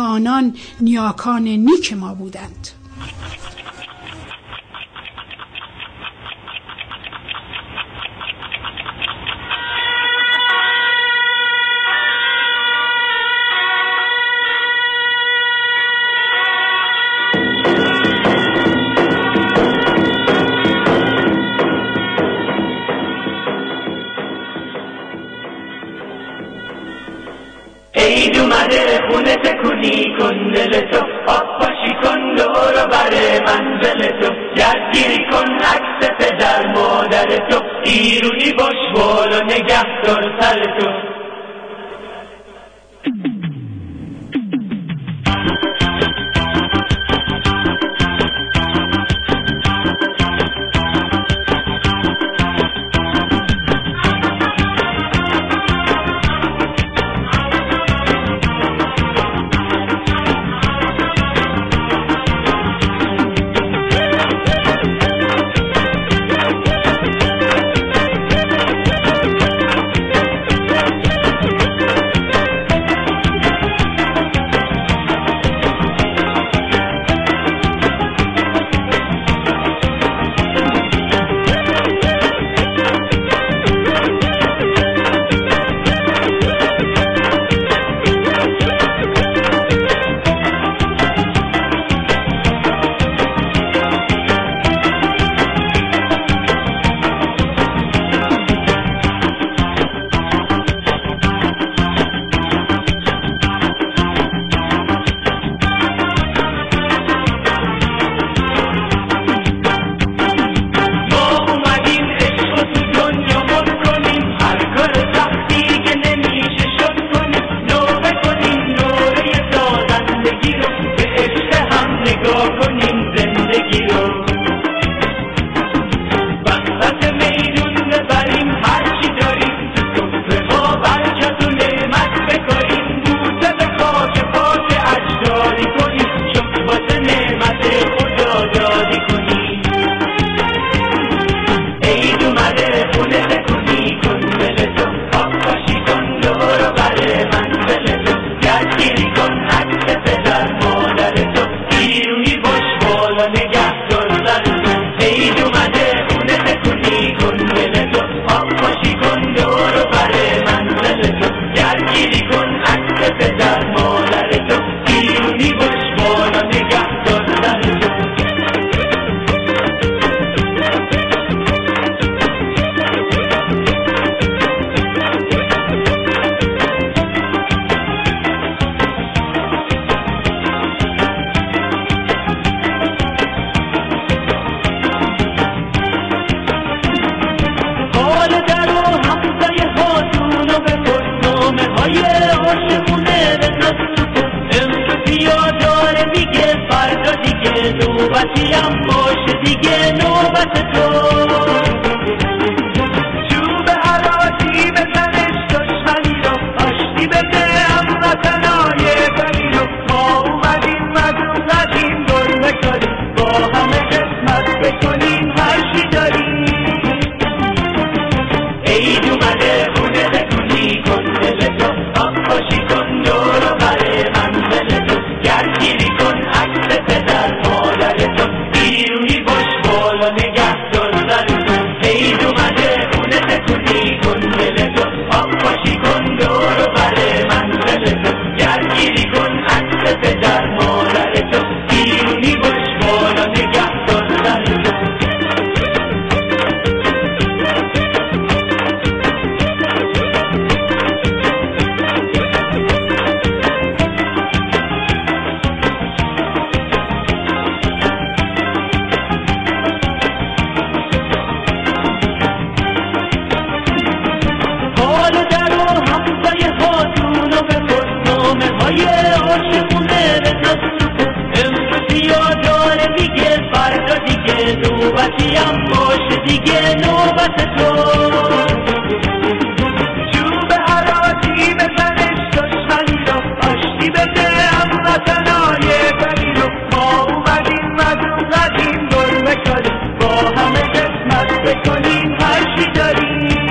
عید اومده خونه تکونی کن دلتو، آب پاشی کن دور بر منزلتو، یادگیری کن عکس پدر مادرتو، ایرونی باش بالا نگه دار سرتو. دیگه فردا دیگه نوبتیم باشه دیگه نوبت تو چوب عراضی بزنش دشمنی رو آشتی بده هموطنای غمی رو ما اومدیم از اون قدیم گل بکاریم با همه قسمت بکنیم هرچی داریم عید اومده خونه بکنی کن دل تو آب پاشی کن دور و بر منزل تو گردگیری کن عکس پدر مادر تو بیرونی باش بالا نگه دار در تو عید اومده خونه بکنی کن دل تو آب پاشی کن دور و بر منزل تو گردگیری کن عکس پدر مادر تو بیرونی باش بالا نگه دار در تو نوبتیم باشه دیگه نوبت تو چوب عراضی بزنش دشمنی رو آشتی بده هموطنای غمی رو ما اومدیم از اون قدیم گل بکاریم با همه قسمت بکنیم هرچی داریم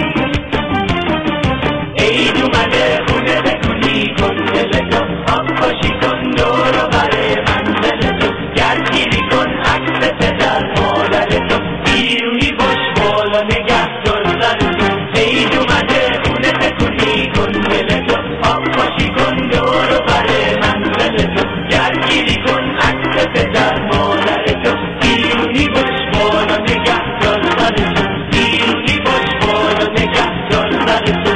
عید اومده خونه بکنی کن دل تو آب پاشی کن دور و بر منزل تو گردگیری کن عکس پدر مادر تو بیرونی باش بالا نگه دار در تو عید اومده خونه بکنی کن دل تو آب پاشی کن دور و بر منزل تو گردگیری کن عکس پدر مادر تو بیرونی باش بالا نگه دار در تو بیرونی باش بالا نگه دار در تو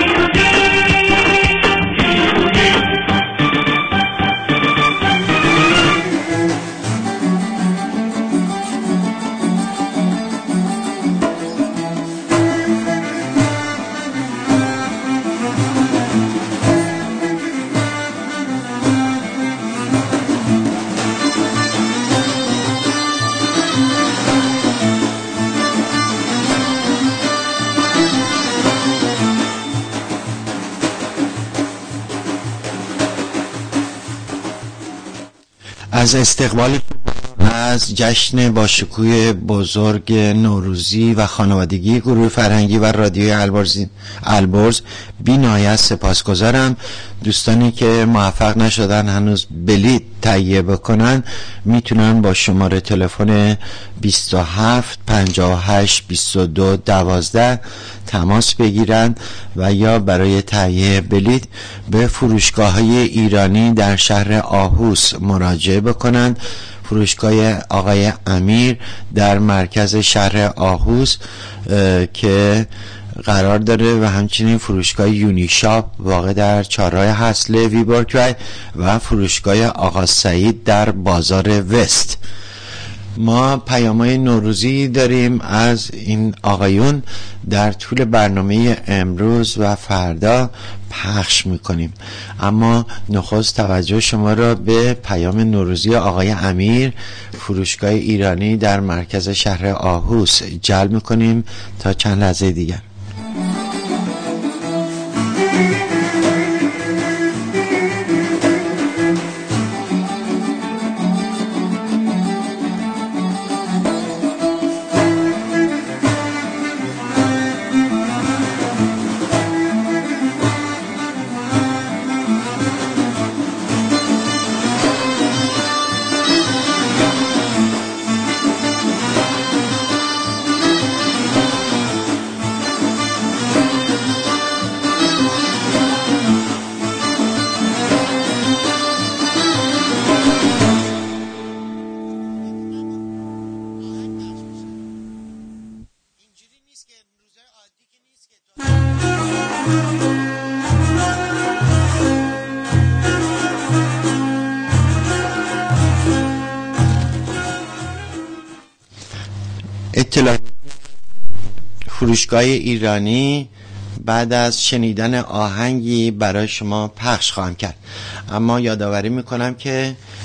از استقبال از جشن باشکوه بزرگ نوروزی و خانوادگی گروه فرهنگی و رادیوی البرز بی‌نهایت سپاسگزارم. دوستانی که موفق نشدن هنوز بلیط تهیه بکنن میتونن با شماره تلفن 27 58 22 12 تماس بگیرن و یا برای تهیه بلیط به فروشگاه‌های ایرانی در شهر آهوس مراجعه بکنن. فروشگاه آقای امیر در مرکز شهر آهوس که قرار داره و همچنین فروشگاه یونیشاپ واقع در چهارراه حصل ویبورگ و فروشگاه آقا سعید در بازار وست. ما پیام‌های نوروزی داریم از این آقایون در طول برنامه امروز و فردا پخش میکنیم، اما نخست توجه شما را به پیام نوروزی آقای امیر فروشگاه ایرانی در مرکز شهر آهوس جلب میکنیم تا چند لحظه دیگر. فروشگاه ایرانی بعد از شنیدن آهنگی برای شما پخش خواهم کرد، اما یادآوری میکنم که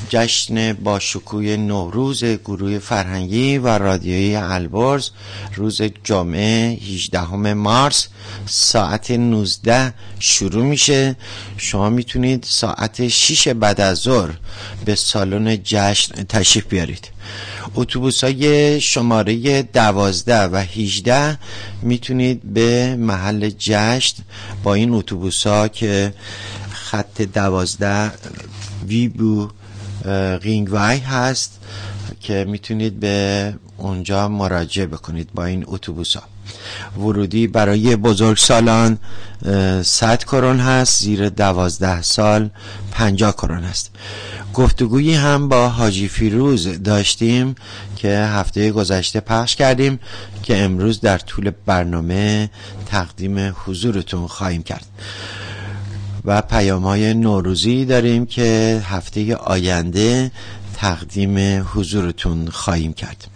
جشن با شکوه نوروز گروه فرهنگی و رادیویی البرز روز جمعه 18 مارس ساعت 19 شروع میشه. شما میتونید ساعت 6 بعد از ظهر به سالن جشن تشریف بیارید. اتوبوس‌های شماره 12 و 18 میتونید به محل جشن با این اتوبوس‌ها که خط 12 ویبو رینگوای هست که میتونید به اونجا مراجعه بکنید با این اتوبوس‌ها. ورودی برای بزرگسالان 100 کرون هست، زیر 12 سال 50 کرون هست. گفتگویی هم با حاجی فیروز داشتیم که هفته گذشته پخش کردیم که امروز در طول برنامه تقدیم حضورتون خواهیم کرد و پیام‌های نوروزی داریم که هفته آینده تقدیم حضورتون خواهیم کرد.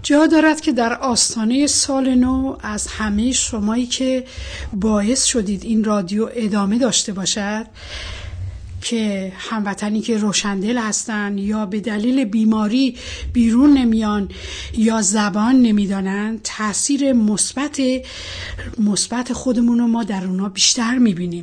جا دارد که در آستانه سال نو از همه شمایی که باعث شدید این رادیو ادامه داشته باشد، که هموطنی که روشندل هستن یا به دلیل بیماری بیرون نمیان یا زبان نمیدانن، تأثیر مثبت خودمون رو ما در اونا بیشتر میبینیم.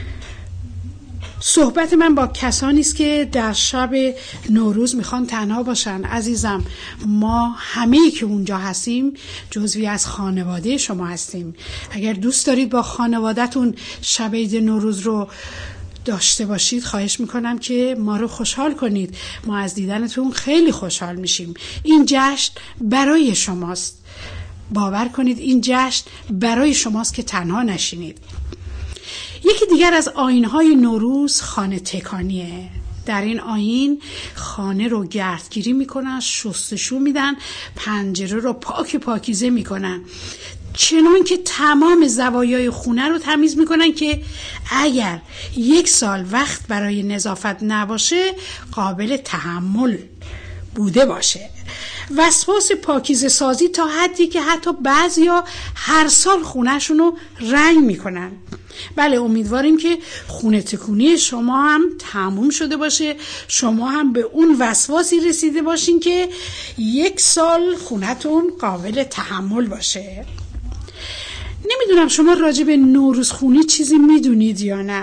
صحبت من با کسانی است که در شب نوروز میخوان تنها باشن. عزیزم، ما همه‌ای که اونجا هستیم جزوی از خانواده شما هستیم. اگر دوست دارید با خانواده‌تون شب عید نوروز رو داشته باشید، خواهش میکنم که ما رو خوشحال کنید. ما از دیدنتون خیلی خوشحال میشیم. این جشن برای شماست. باور کنید این جشن برای شماست که تنها نشینید. یکی دیگر از آیین‌های نوروز خانه تکانیه. در این آیین خانه رو گردگیری میکنن، شستشو میدن، پنجره رو پاکیزه میکنن، چنان که تمام زوایای خونه رو تمیز میکنن که اگر 1 سال وقت برای نظافت نباشه قابل تحمل بوده باشه. وسواس پاکیزه سازی تا حدی که حتی بعضیا هر سال خونه‌شون رو رنگ میکنن. بله، امیدواریم که خونه تکونی شما هم تموم شده باشه، شما هم به اون وسواسی رسیده باشین که 1 سال خونه‌تون قابل تحمل باشه. نمیدونم شما راجع به نوروز خونی چیزی میدونید یا نه؟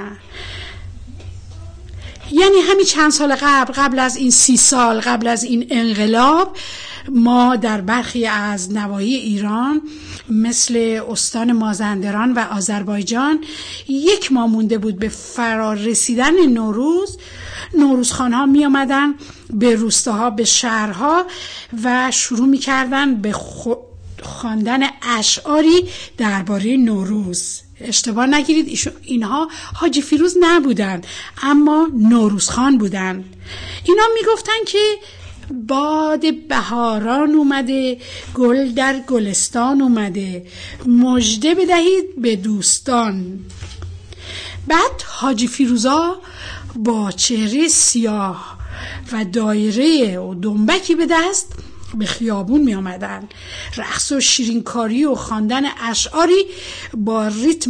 یعنی همین چند سال قبل از این 30 سال قبل از این انقلاب، ما در برخی از نواحی ایران مثل استان مازندران و آذربایجان 1 ماه مونده بود به فرار رسیدن نوروزخوان‌ها می آمدن به روستاها، به شهرها و شروع می کردن به خواندن اشعاری درباره نوروز. اشتباه نگیرید، اینها حاجی فیروز نبودن، اما نوروزخوان بودن. اینا میگفتن که باد بهاران اومده، گل در گلستان اومده، مژده بدهید به دوستان. بعد حاجی فیروزا با چهره سیاه و دایره و دنبکی به دست به خیابون می آمدن. رقص و شیرینکاری و خواندن اشعاری با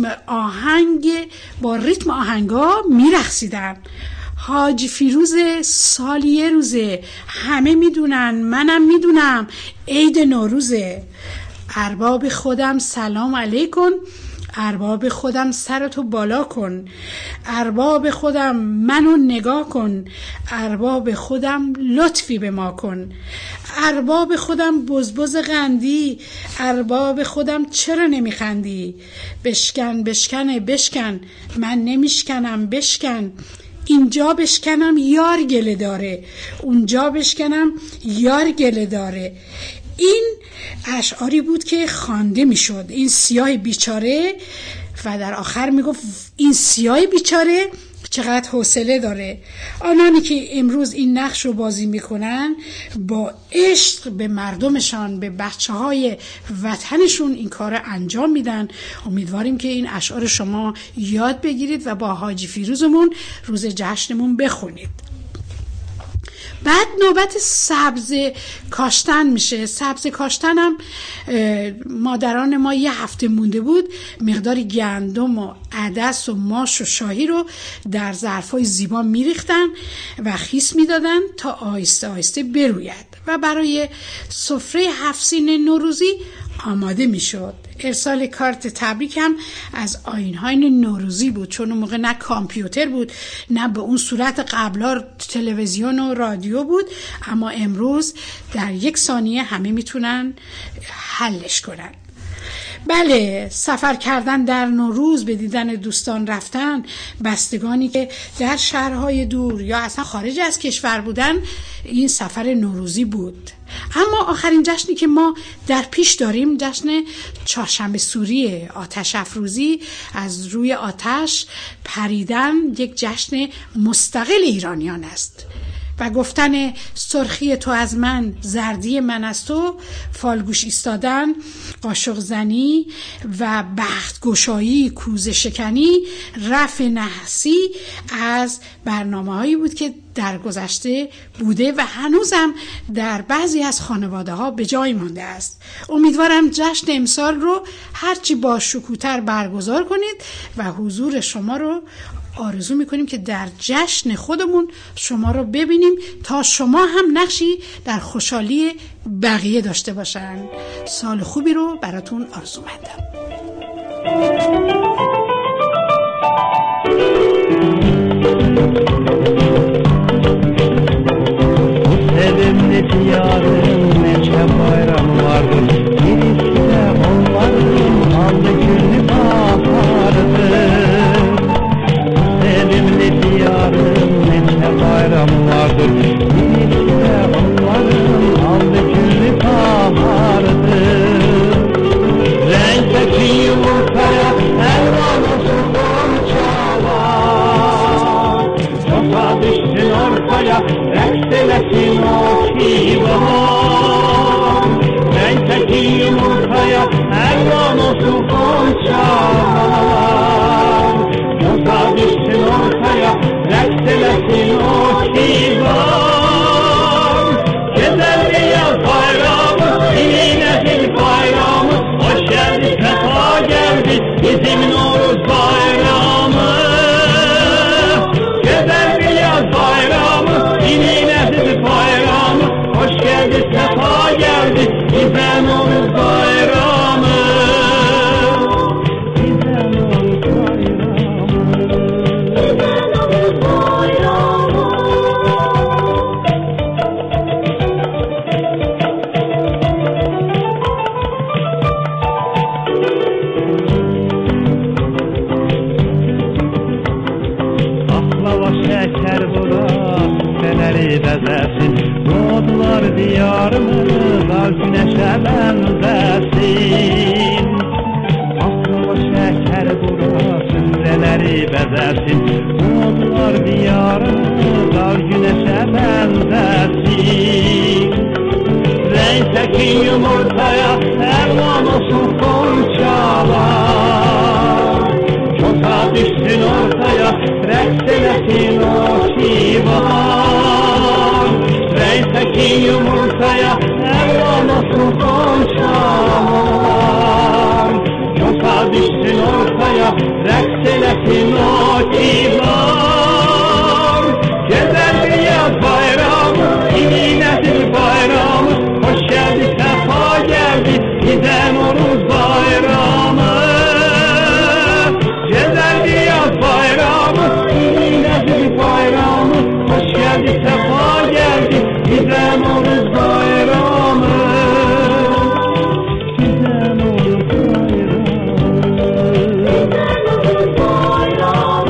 ریتم آهنگا می رقصیدن. حاجی فیروز سال 1 روزه، همه میدونن، منم میدونم، عید نوروزه. ارباب خودم سلام علیکم، ارباب خودم سرتو بالا کن، ارباب خودم منو نگاه کن، ارباب خودم لطفی به ما کن، ارباب خودم بزبز قندی، ارباب خودم چرا نمیخندی؟ بشکن بشکنه بشکن، من نمیشکنم بشکن، اینجا بشکنم یار گله داره، اونجا بشکنم یار گله داره. این اشعاری بود که خوانده میشد. این سیاه بیچاره و در آخر میگفت این سیاه بیچاره چقدر حوصله داره. آنانی که امروز این نقش رو بازی میکنن با عشق به مردمشان، به بچه‌های وطنشون این کار انجام میدن. امیدواریم که این اشعار شما یاد بگیرید و با حاجی فیروزمون روز جشنمون بخونید. بعد نوبت سبز کاشتن میشه. سبز کاشتن هم مادران ما 1 هفته مونده بود مقداری گندم و عدس و ماش و شاهی رو در ظرفای زیبا میریختن و خیس میدادن تا آهسته آهسته بروید و برای سفره 7 سین نوروزی آماده میشد. ارسال کارت تبریک هم از آیین‌های نوروزی بود، چون اون موقع نه کامپیوتر بود نه به اون صورت قبلا تلویزیون و رادیو بود، اما امروز در 1 ثانیه همه میتونن حلش کنن. بله، سفر کردن در نوروز، به دیدن دوستان رفتن، بستگانی که در شهرهای دور یا اصلا خارج از کشور بودن، این سفر نوروزی بود. اما آخرین جشنی که ما در پیش داریم جشن چهارشنبه سوری، آتش افروزی، از روی آتش پریدن، یک جشن مستقل ایرانیان است. و گفتن سرخی تو از من، زردی من از تو، فالگوش ایستادن، قاشق زنی و بخت گشایی، کوزه شکنی، رفع نحسی از برنامه‌هایی بود که در گذشته بوده و هنوزم در بعضی از خانواده ها به جای مانده است. امیدوارم جشن امسال رو هرچی با شکوه‌تر برگزار کنید و حضور شما رو آرزو میکنیم که در جشن خودمون شما رو ببینیم تا شما هم نقشی در خوشحالی بقیه داشته باشن. سال خوبی رو براتون آرزو مندم. Sevimli diyarım ne bayram vardır, birisi de onların allı günü bahardır. Sevimli diyarım ne bayram vardır, birisi de onların allı günü bahardır. Renkteki yumurtaya elvan olsun goncalar, topa düşsün ortaya ekselesin o kibar. Renkteki yumurtaya elvan olsun goncalar, topa düşsün ortaya ekselesin o kibar. Güzelli yaz bayramı, yine bir bayramı, hoş geldi, sefa geldi bizim Noruz bayramı. Güzel bir yaz bayramı, yine bir bayramı, hoş geldi, sefa geldi bize Noruz bayramı. Bize Noruz bayramı. Baklava şeker bular, küpeleri bezesin, doğdular diyarımıza güneşe benzesin. Baklava şeker bular, küpeleri bezesin, doğdular diyarımıza güneşe benzesin. Renkteki yumurtaya elvan olsun goncalar, çoka düşsün ortaya rekselesin o kibar. Renkteki yumurtaya elvan olsun goncalar, çoka düşsün ortaya rekselesin o kibar. Güzel bir yaz bayramı, yine bayramı, hoş geldi, sefa geldi bize Noruz bayramı. Güzel bir yaz bayramı, yine bir bayramı, hoş geldi, sefa geldi bize Noruz bayramı. Bize Noruz bayramı. Bize Noruz bayramı.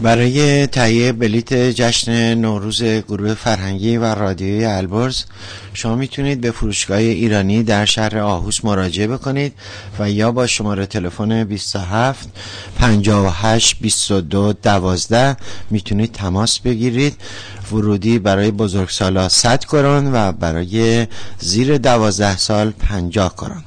برای تهیه بلیت جشن نوروز گروه فرهنگی و رادیویی البرز شما میتونید به فروشگاه ایرانی در شهر آهوس مراجعه بکنید و یا با شماره تلفن 27 58 22 12 میتونید تماس بگیرید. ورودی برای بزرگسالا 100 کرون و برای زیر 12 سال 50 کرون.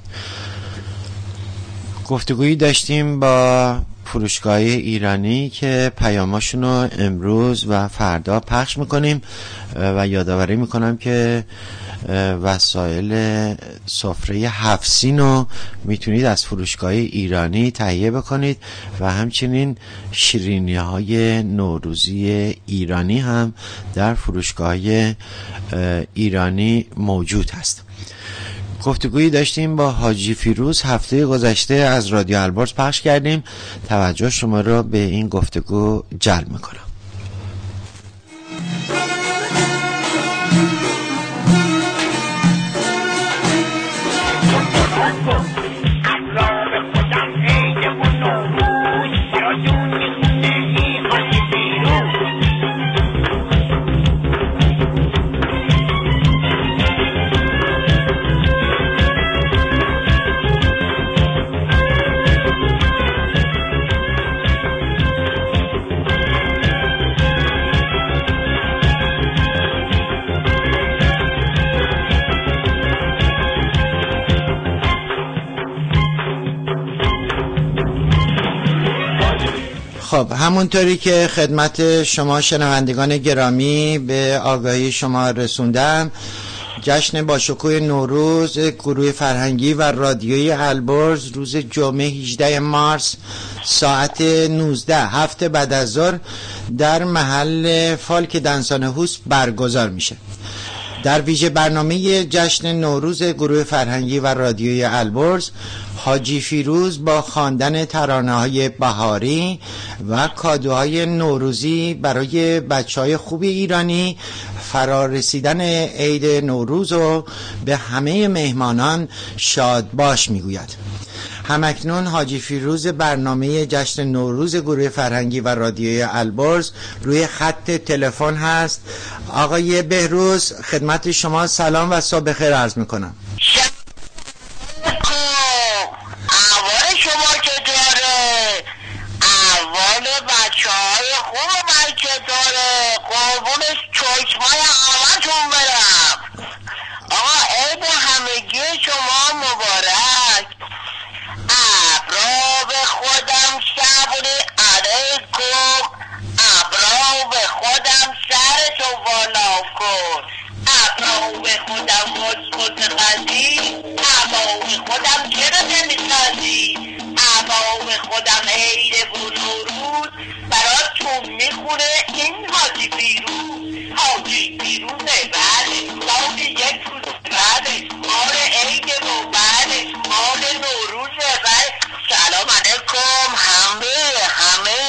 گفتگویی داشتیم با فروشگاه ایرانی که پیاماشون رو امروز و فردا پخش میکنیم و یادآوری میکنم که وسایل سفره 7 سین رو میتونید از فروشگاه ایرانی تهیه بکنید و همچنین شیرینی های نوروزی ایرانی هم در فروشگاه ایرانی موجود هست. گفتگویی داشتیم با حاجی فیروز، هفته گذشته از رادیو البرز پخش کردیم. توجه شما را به این گفتگو جلب میکنم. خب همونطوری که خدمت شما شنوندگان گرامی به آگاهی شما رسوندم، جشن باشکوه نوروز گروه فرهنگی و رادیویی البرز روز جمعه 18 مارس ساعت 19 هفته بعد از ظهر در محل فالک دنسان هوس برگزار میشه. در ویژه برنامه جشن نوروز گروه فرهنگی و رادیویی البرز، حاجی فیروز با خواندن ترانه‌های بهاری و کادوهای نوروزی برای بچه‌های خوب ایرانی فرارسیدن عید نوروز رو به همه مهمانان شاد باش میگوید. همکنون حاجی فیروز برنامه جشن نوروز گروه فرهنگی و رادیویی البرز روی خط تلفن هست. آقای بهروز، خدمت شما سلام و صبح بخیر عرض میکنم. احوال شما چطوره؟ احوال بچه های خوب من چطوره؟ قربون چشمای همتون برم. آقا عید همگی شما مبارک. ابرا به خودم شبونی علیکم، ابرا به خودم سرتو بالا کن، ابرا به خودم متقضی، ابرا به خودم چرا نمیخندی، ابرا به خودم عید نوروز براتون میخونه این حاجی فیروز. حاجی فیروزه بعدش سال یک روز بعدش مال عید و بعدش مال نوروزه. سلام علیکم همه.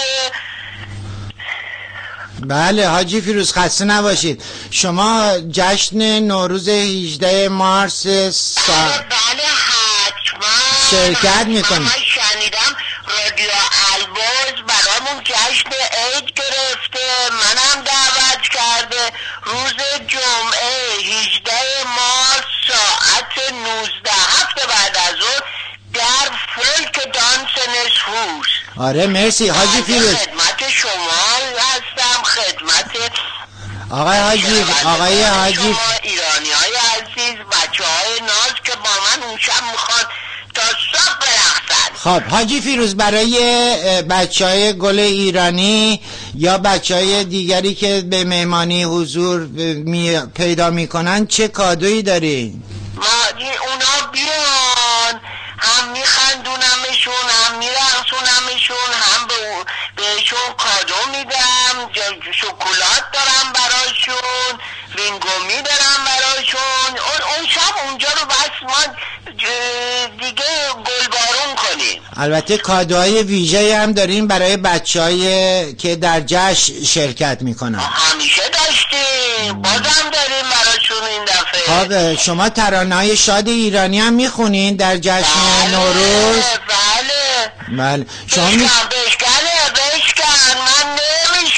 بله حاجی فیروز خسته نباشید. شما جشن نوروز 18 مارس بله حتما شرکت میکنید. من شنیدم رادیو البرز برامون جشن عید گرفته، منم دعوت کرده روز جمعه 18 مارس ساعت 19 هفته بعد از ظهر در فالک دانسن هوس. آره مرسی حاجی فیروز. خدمت شما هستم، خدمت آقای حاجی شما ایرانی های عزیز، بچه های ناز که با من اون شب میخوان تا صبح برقصن. خب حاجی فیروز، برای بچه های گل ایرانی یا بچه های دیگری که به مهمانی حضور پیدا میکنن چه کادویی داری؟ اونا بیان هم میخندونمشون، هم میرقصونمشون، هم بهشون کادو میدم، شکلات دارم براشون، وینگومی دارم براشون. اون شب اونجا رو بس ما دیگه گلبارون کنیم. البته کادوهای ویژه هم داریم برای بچه‌ای که در جشن شرکت میکنن. همیشه داشتیم، بازم داریم براشون این دفعه. خب شما ترانه‌های شاد ایرانی هم میخونین در جشن نوروز؟ بله بله. شما بشکن من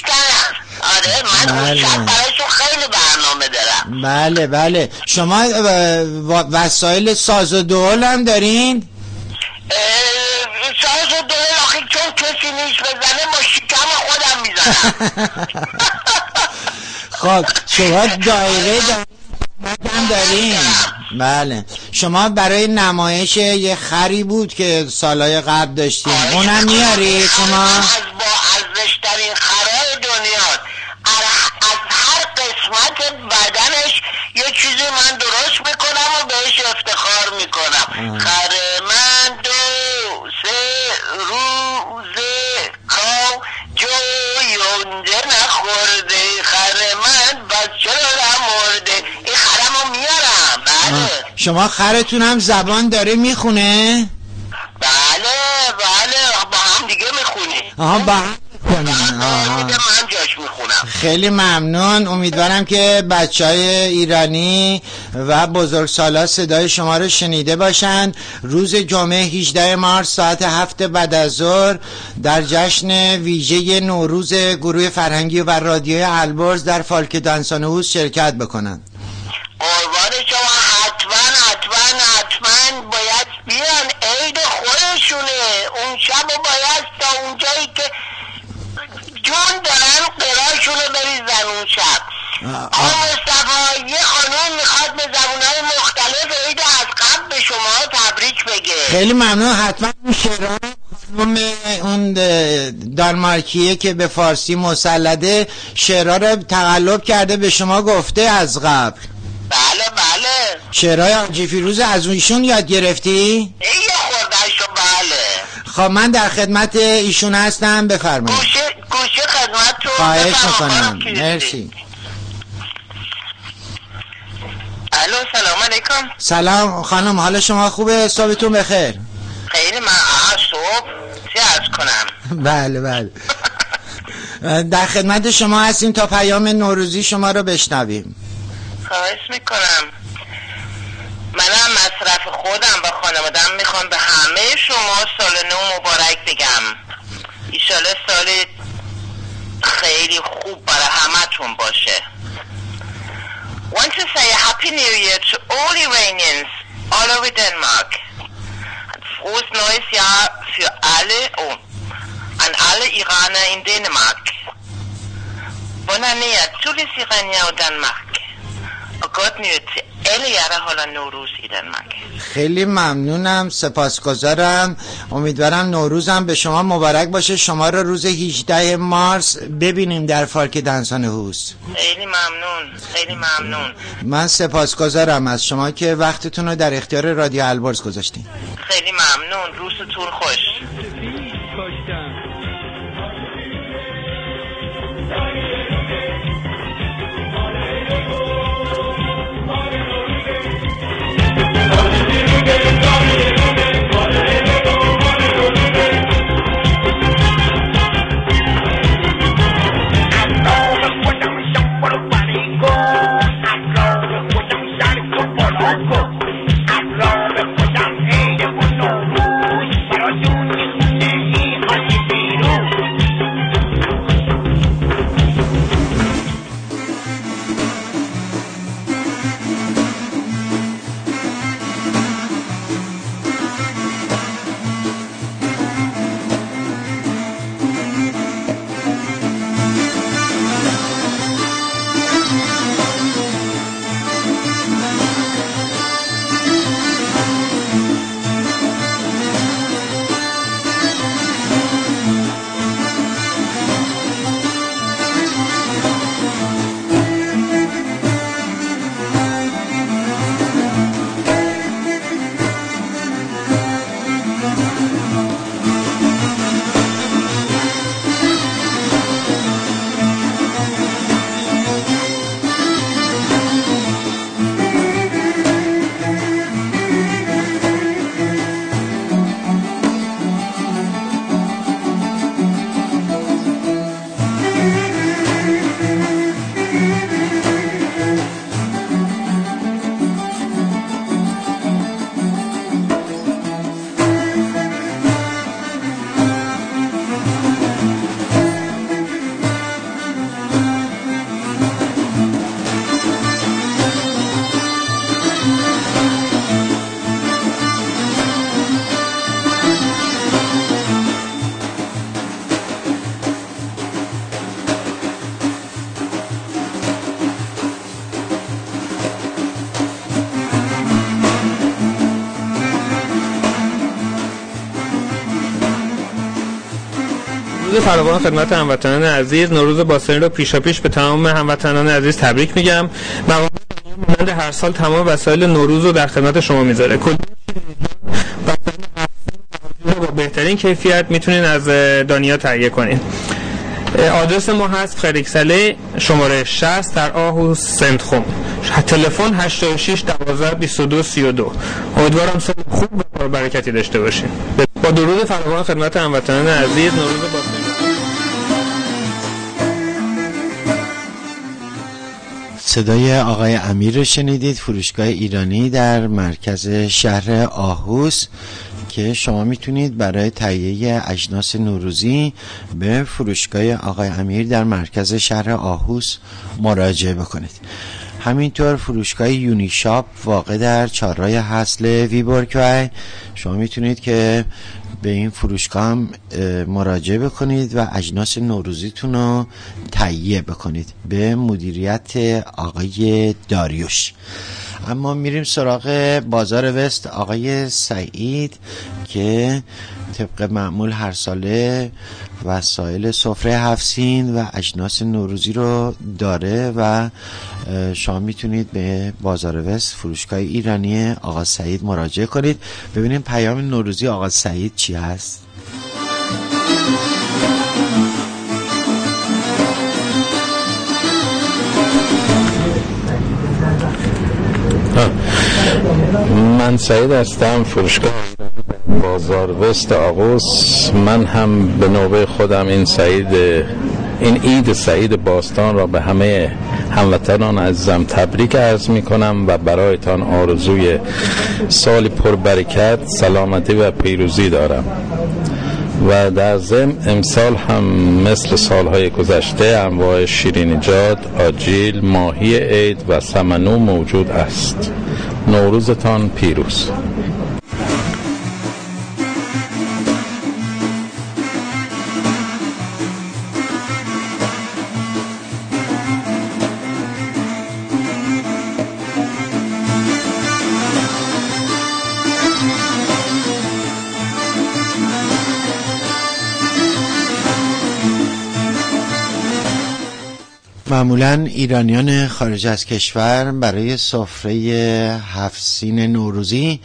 بله. شب برایشون خیلی برنامه دارم. بله بله. شما وسایل ساز و دهل هم دارین؟ ساز و دهل آخه چون کسی نیست بزنه با شکم خودم میزنم. خب شما دایره هم دارین؟ بله. شما برای نمایش یه خری بود که سالهای قبل داشتیم اونم میاری شما؟ از با ارزشترین خرای دنیا، از هر قسمت بدنش یه چیزی من درست میکنم و بهش افتخار میکنم. خر من 2-3 روزه کام جوینده نخورده، خر من بچه نمورده. این خرمو میارم. بله. شما خرتون هم زبان داره میخونه؟ بله با هم دیگه میخونی. با هم من جاش میخونم. خیلی ممنون. امیدوارم که بچهای ایرانی و بزرگسالا صدای شما رو شنیده باشن. روز جمعه 18 مارس ساعت 7 بعد از ظهر در جشن ویژه نوروز گروه فرهنگی و رادیوی البرز در فالک دانسانهوس شرکت بکنن. قربان شما. حتما باید بیان، عید خودشونه. اون شب باید تا اونجایی که جون دارن قرارشون رو بریزن اون شب. آقا مصطفی یه خانوم میخواد به زبونهای مختلف عید از قبل به شما تبریک بگه. خیلی ممنون. حتما اون شعرها خانوم اون دانمارکیه که به فارسی مسلده شعرها رو تقلب کرده به شما گفته از قبل. بله شعرهای حاجی فیروز از ایشون یاد گرفتی؟ یه خوردهشو. بله. خب من در خدمت ایشون هستم، بفرمایید. گوشه خدمت رو. خواهش میکنم. مرسی. الو سلام علیکم. سلام خانم، حال شما خوبه؟ صبحتون بخیر. خیلی من صبح چه عرض کنم. بله در خدمت شما هستیم تا پیام نوروزی شما رو بشنویم. خواهش میکنم. منم مصرف خودم و خانوادم میخوام به همه شما سال نو مبارک بگم. ایشاله سال خیلی خوب برای همتون باشه. Want to say a happy new year to all Iranians all over Denmark. Ein frohes neues Jahr für alle an alle Iraner in Dänemark. Bonne année à tous les Iraniens au Danemark. Og godt nytår til alle jer, der holder Nowruz i Danmark. خیلی ممنونم، سپاسگزارم. امیدوارم نوروزم به شما مبارک باشه. شما رو روز 18 مارس ببینیم در فالک دانسانهوس. خیلی ممنون. من سپاسگزارم از شما که وقتتون رو در اختیار رادیو البرز گذاشتین. خیلی ممنون. روزتون خوش. فراوان خدمت هموطنان عزیز. نوروز باستانی رو پیشاپیش به تمام هموطنان عزیز تبریک میگم. مانند هر سال تمام وسایل نوروز رو در خدمت شما میذاره. کلی با بهترین کیفیت میتونین از دانیا تهیه کنین. آدرس ما هست فریکسله شماره 60 در آهوس سنتخم. تلفن 86 12 22 32. امیدوارم سال خوب و پربرکتی داشته باشین. با درود فراوان خدمت هموطنان عزیز. نوروز باستانی. صدای آقای امیر رو شنیدید، فروشگاه ایرانی در مرکز شهر آهوس که شما میتونید برای تهیه اجناس نوروزی به فروشگاه آقای امیر در مرکز شهر آهوس مراجعه بکنید. همینطور فروشگاه یونیشاپ واقع در چهارراه حصل ویبورگوی، شما میتونید که به این فروشگاه هم مراجعه بکنید و اجناس نوروزیتون رو تهیه بکنید به مدیریت آقای داریوش. اما میریم سراغ بازار وست آقای سعید که طبق معمول هر ساله وسایل سفره 7 سین و اجناس نوروزی رو داره و شما میتونید به بازار وست فروشگاه ایرانی آقا سعید مراجعه کنید. ببینیم پیام نوروزی آقا سعید چی هست. من سعید هستم، فروشگاه بازار وست آغوس. من هم به نوبه خودم این عید سعید باستان را به همه هموطنان عزیزم تبریک عرض می کنم و برایتان آرزوی سالی پربرکت، سلامتی و پیروزی دارم. و در ضمن امسال هم مثل سالهای گذشته انواع شیرینیجات، آجیل، ماهی عید و سمنو موجود است. نوروزتان پیروز. معمولا ایرانیان خارج از کشور برای سفره 7 سین نوروزی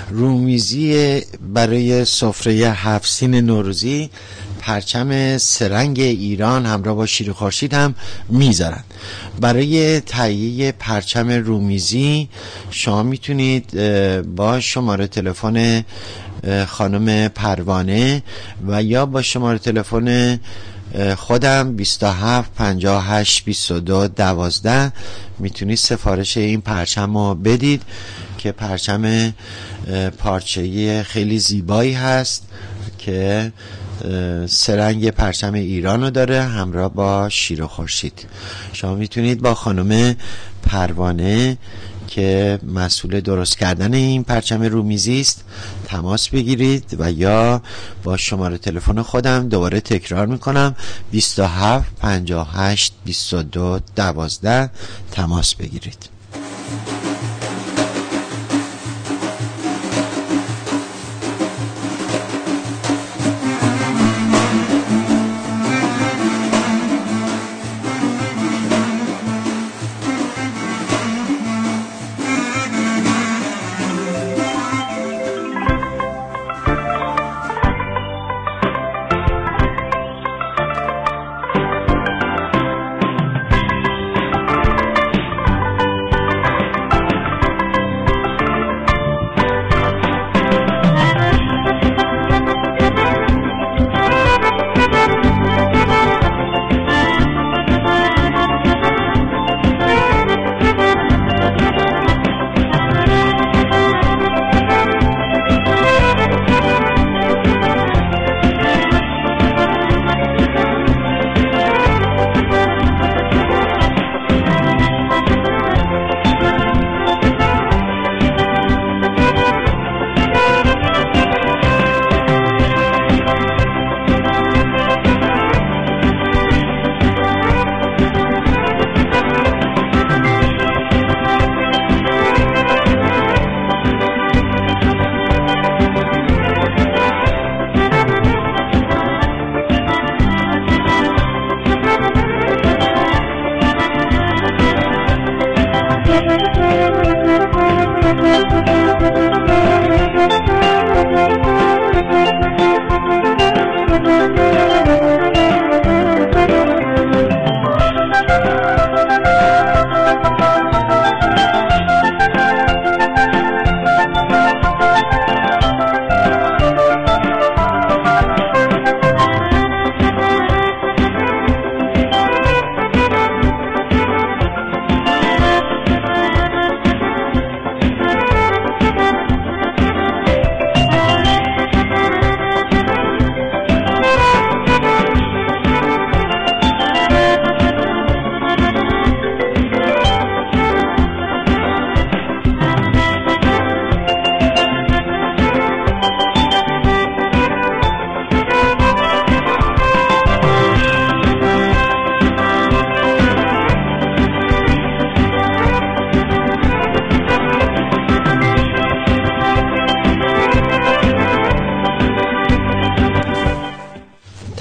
پرچم سرنگ ایران همراه با شیر خورشید هم میذارن. برای تهیه پرچم رومیزی شما میتونید با شماره تلفن خانم پروانه و یا با شماره تلفن خودم 27 58 22 12 میتونید سفارش این پرچم رو بدید که پرچم پارچه‌ای خیلی زیبایی هست که سرنگ پرچم ایران رو داره همراه با شیر و خورشید. شما میتونید با خانم پروانه که مسئول درست کردن این پرچم رومیزی است تماس بگیرید و یا با شماره تلفن خودم دوباره تکرار میکنم 27 58 22 12 تماس بگیرید.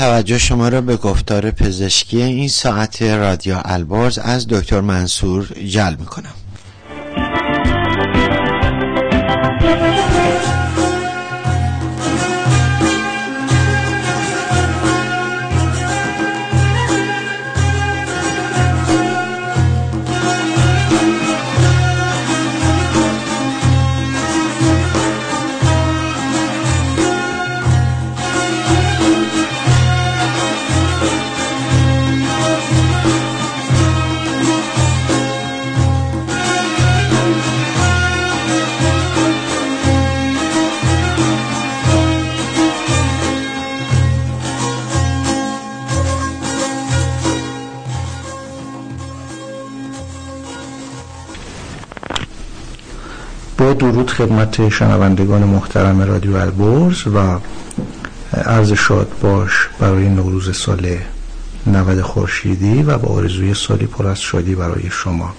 توجه شما را به گفتار پزشکی این ساعت رادیو البرز از دکتر منصور جلب می‌کنم. با درود خدمت شنوندگان محترم رادیو البرز و عرض شاد باش برای نوروز سال 90 خورشیدی و با آرزوی سالی پر از شادی برای شما.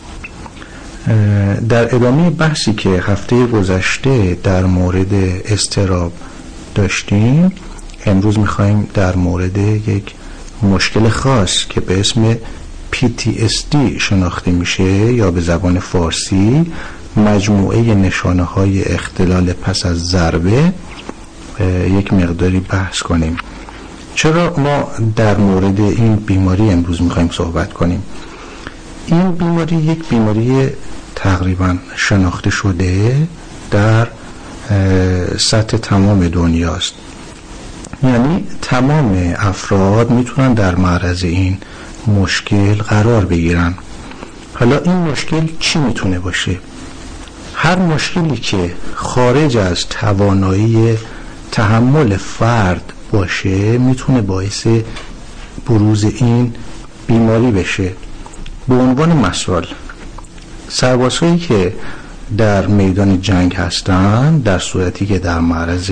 در ادامه بحثی که هفته گذشته در مورد اضطراب داشتیم، امروز میخواییم در مورد یک مشکل خاص که به اسم PTSD شناخته میشه یا به زبان فارسی مجموعه نشانه های اختلال پس از ضربه یک مقداری بحث کنیم. چرا ما در مورد این بیماری امروز میخوایم صحبت کنیم؟ این بیماری یک بیماری تقریبا شناخته شده در سطح تمام دنیاست، یعنی تمام افراد میتونن در معرض این مشکل قرار بگیرن. حالا این مشکل چی میتونه باشه؟ هر مشکلی که خارج از توانایی تحمل فرد باشه میتونه باعث بروز این بیماری بشه. به عنوان مثال، سربازهایی که در میدان جنگ هستن در صورتی که در معرض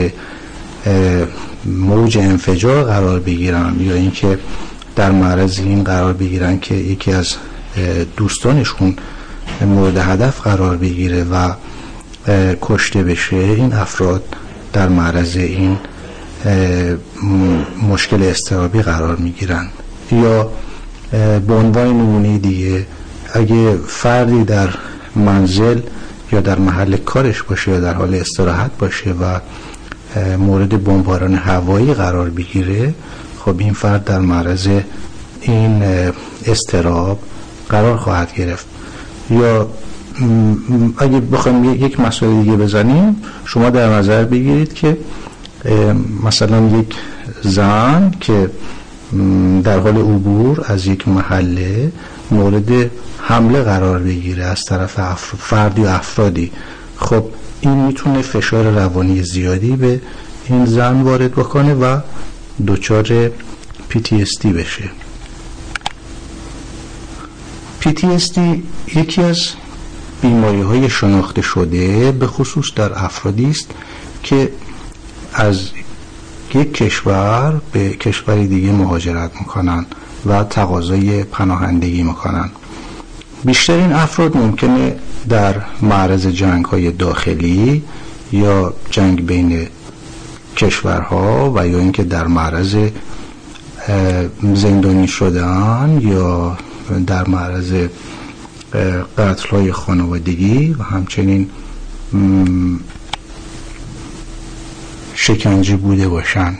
موج انفجار قرار بگیرن یا اینکه در معرض این قرار بگیرن که یکی از دوستانشون مورد هدف قرار بگیره و کشته بشه، این افراد در معرض این مشکل اضطرابی قرار میگیرن. یا به عنوان نمونه دیگه، اگه فردی در منزل یا در محل کارش باشه یا در حال استراحت باشه و مورد بمباران هوایی قرار بگیره، خب این فرد در معرض این اضطراب قرار خواهد گرفت. یا اگه بخوایم یک مسئله دیگه بزنیم، شما در نظر بگیرید که مثلا یک زن که در حال عبور از یک محله مورد حمله قرار بگیره از طرف فردی و افرادی، خب این میتونه فشار روانی زیادی به این زن وارد بکنه و دچار PTSD بشه. PTSD یکی از بیماری‌های شناخته شده به خصوص در افرادی است که از یک کشور به کشوری دیگه مهاجرت میکنن و تقاضای پناهندگی میکنن. بیشترین افراد ممکنه در معرض جنگ‌های داخلی یا جنگ بین کشورها و یا اینکه در معرض زندانی شدن یا در معرض قتل‌های خانوادگی و همچنین شکنجه بوده باشن.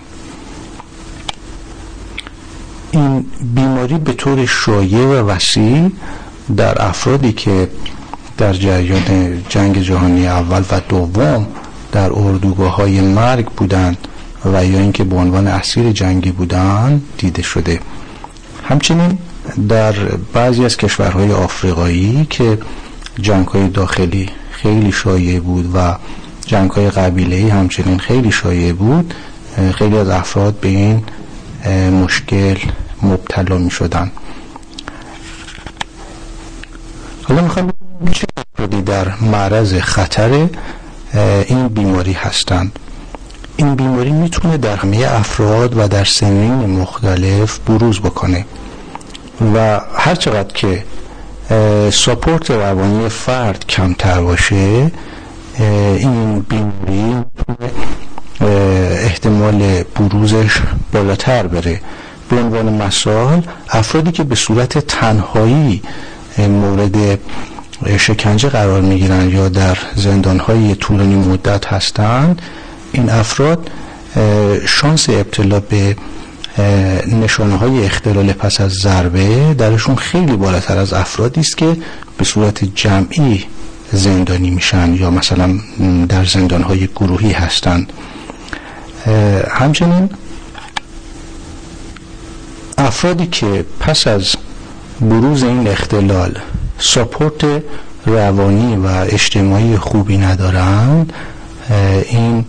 این بیماری به طور شایع و وسیع در افرادی که در جریان جنگ جهانی اول و دوم در اردوگاه‌های مرگ بودند و یا اینکه به عنوان اسیر جنگی بودند دیده شده. همچنین در بعضی از کشورهای آفریقایی که جنگ‌های داخلی خیلی شایع بود و جنگ‌های قبیله‌ای همچنین خیلی شایع بود، خیلی از افراد به این مشکل مبتلا می‌شدن. حالا می‌خوام ببینیم چه افرادی در معرض خطر این بیماری هستند. این بیماری میتونه در همه افراد و در سنین مختلف بروز بکنه و هر چقدر که ساپورت روانی فرد کمتر باشه، این بیماری احتمال بروزش بالاتر بره. به عنوان مثال افرادی که به صورت تنهایی مورد شکنجه قرار میگیرن یا در زندانهای طولانی مدت هستند، این افراد شانس ابتلا به نشانه های اختلال پس از ضربه درشون خیلی بالاتر از افرادی است که به صورت جمعی زندانی میشن یا مثلا در زندانهای گروهی هستند. همچنین افرادی که پس از بروز این اختلال ساپورت روانی و اجتماعی خوبی ندارند، این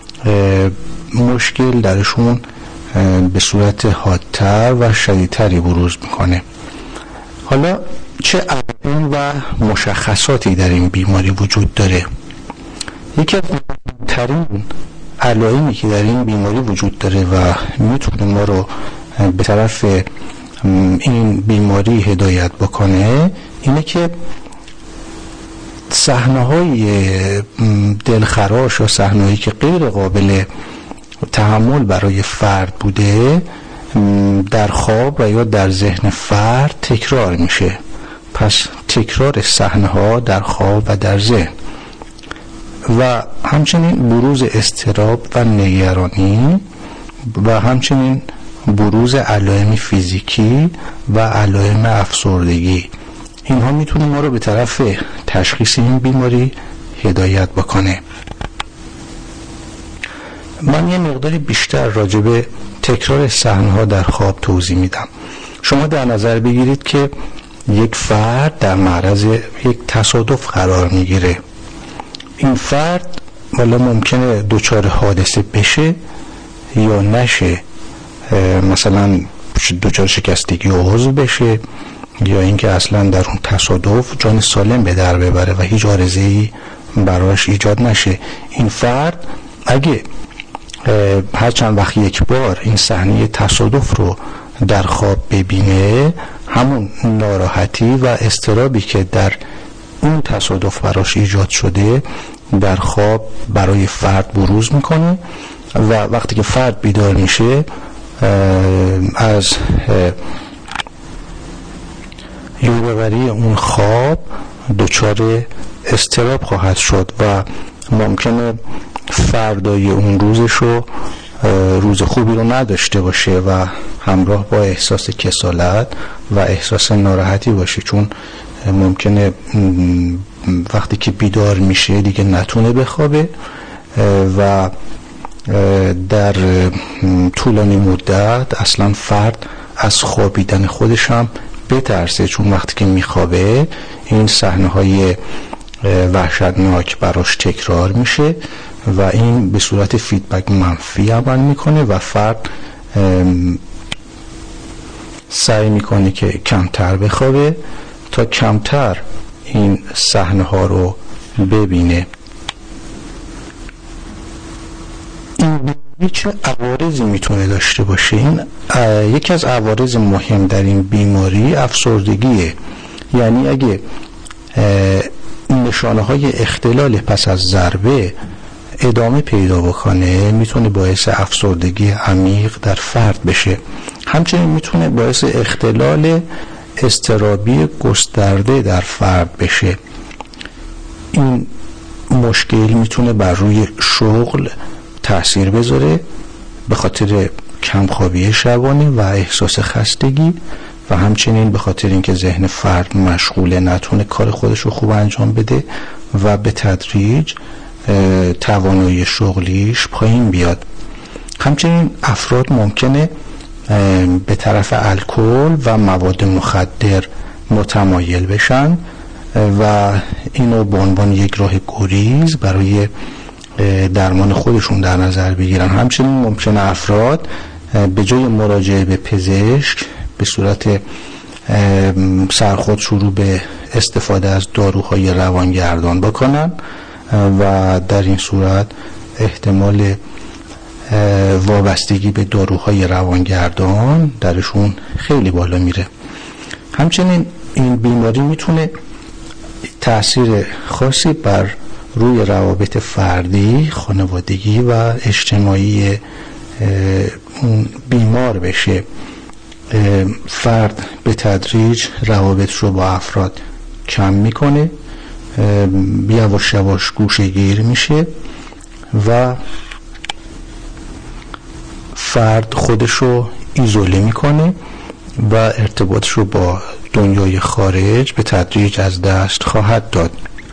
مشکل درشون به صورت حادتر و شدیدتری بروز میکنه. حالا چه علائم و مشخصاتی در این بیماری وجود داره؟ یکی از مهمترین علائمی که در این بیماری وجود داره و میتونه ما رو به طرف این بیماری هدایت بکنه اینه که صحنه‌های دلخراش یا صحنه‌هایی که غیر قابل تحمل برای فرد بوده در خواب و یا در ذهن فرد تکرار میشه. پس تکرار صحنه‌ها در خواب و در ذهن و همچنین بروز اضطراب و نگرانی و همچنین بروز علائم فیزیکی و علائم افسردگی، اینها میتونه ما رو به طرف تشخیص این بیماری هدایت بکنه. من یه مقداری بیشتر راجع به تکرار صحنه‌ها در خواب توضیح میدم. شما در نظر بگیرید که یک فرد در معرض یک تصادف قرار میگیره. این فرد والا ممکنه دچار حادثه بشه یا نشه، مثلا دچار شکستگی عضو بشه یا اینکه اصلا در اون تصادف جان سالم به در ببره و هیچ عارضه‌ای براش ایجاد نشه. این فرد اگه هر چند وقت یک بار این صحنه تصادف رو در خواب ببینه، همون ناراحتی و اضطرابی که در اون تصادف براش ایجاد شده در خواب برای فرد بروز میکنه و وقتی که فرد بیدار میشه از یادآوری اون خواب دچار اضطراب خواهد شد و ممکنه فردای اون روزش رو روز خوبی رو نداشته باشه و همراه با احساس کسالت و احساس ناراحتی باشه، چون ممکنه وقتی که بیدار میشه دیگه نتونه بخوابه و در طولانی مدت اصلا فرد از خوابیدن خودش هم بترسه، چون وقتی که میخوابه این صحنه‌های وحشتناک براش تکرار میشه و این به صورت فیدبک منفی عمل میکنه و فرد سعی میکنه که کمتر بخوابه تا کمتر این صحنه ها رو ببینه. این بیماری چه عوارضی میتونه داشته باشه؟ این یکی از عوارض مهم در این بیماری افسردگیه. یعنی اگه نشانه های اختلال پس از ضربه ادامه پیدا بکنه میتونه باعث افسردگی عمیق در فرد بشه. همچنین میتونه باعث اختلال اضطرابی گسترده در فرد بشه. این مشکل میتونه بر روی شغل تأثیر بذاره به خاطر کمخوابی شبانه و احساس خستگی و همچنین به خاطر اینکه ذهن فرد مشغوله نتونه کار خودش رو خوب انجام بده و به تدریج توانایی شغلیش پایین بیاد. همچنین افراد ممکنه به طرف الکل و مواد مخدر متمایل بشن و اینو به عنوان یک راه گریز برای درمان خودشون در نظر بگیرن. همچنین ممکنه افراد به جای مراجعه به پزشک به صورت سرخود شروع به استفاده از داروهای روانگردان بکنن و در این صورت احتمال وابستگی به داروهای روانگردان درشون خیلی بالا میره. همچنین این بیماری میتونه تأثیر خاصی بر روی روابط فردی، خانوادگی و اجتماعی بیمار بشه. فرد به تدریج روابط رو با افراد کم میکنه، یواش یواش گوشه‌گیر میشه و فرد خودش رو ایزوله میکنه و ارتباطش رو با دنیای خارج به تدریج از دست خواهد داد.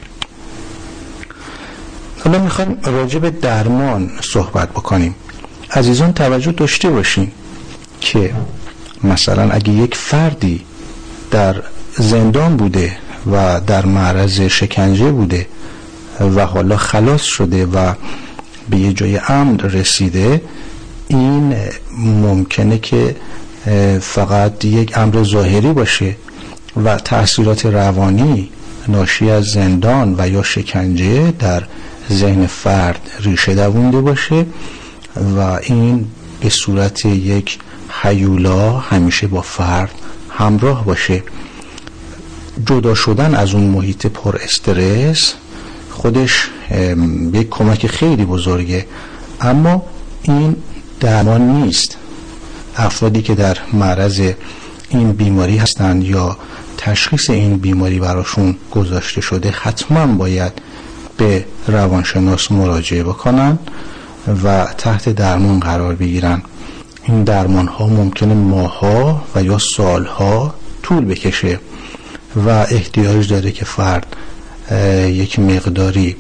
حالا میخوایم راجع به درمان صحبت بکنیم. عزیزان توجه داشته باشین که مثلا اگه یک فردی در زندان بوده و در معرض شکنجه بوده و حالا خلاص شده و به یه جای امن رسیده، این ممکنه که فقط یک امر ظاهری باشه و تأثیرات روانی ناشی از زندان و یا شکنجه در ذهن فرد ریشه دوونده باشه و این به صورت یک هیولا همیشه با فرد همراه باشه. جدا شدن از اون محیط پر استرس خودش یک کمک خیلی بزرگه، اما این درمان نیست. افرادی که در معرض این بیماری هستند یا تشخیص این بیماری براشون گذاشته شده حتما باید به روانشناس مراجعه بکنن و تحت درمان قرار بگیرن. این درمان ها ممکنه ماه‌ها و یا سالها طول بکشه و احتیاج داره که فرد یک مقداری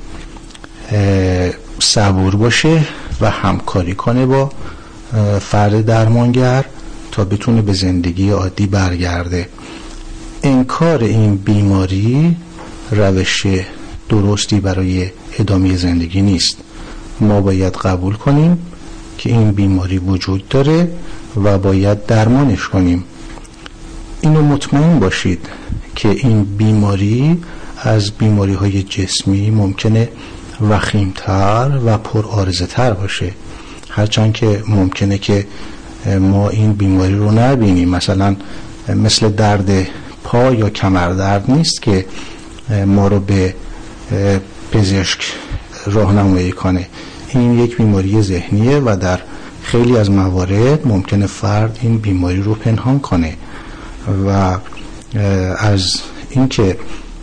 صبور باشه و همکاری کنه با فرد درمانگر تا بتونه به زندگی عادی برگرده. انکار این بیماری روش درستی برای ادامه زندگی نیست. ما باید قبول کنیم که این بیماری وجود داره و باید درمانش کنیم. اینو مطمئن باشید که این بیماری از بیماری های جسمی ممکنه وخیمتر و پرعارضه تر باشه، هرچند که ممکنه که ما این بیماری رو نبینیم. مثلا مثل درد پا یا کمر درد نیست که ما رو به پزشک راهنمایی کنه. این یک بیماری ذهنیه و در خیلی از موارد ممکنه فرد این بیماری رو پنهان کنه و از اینکه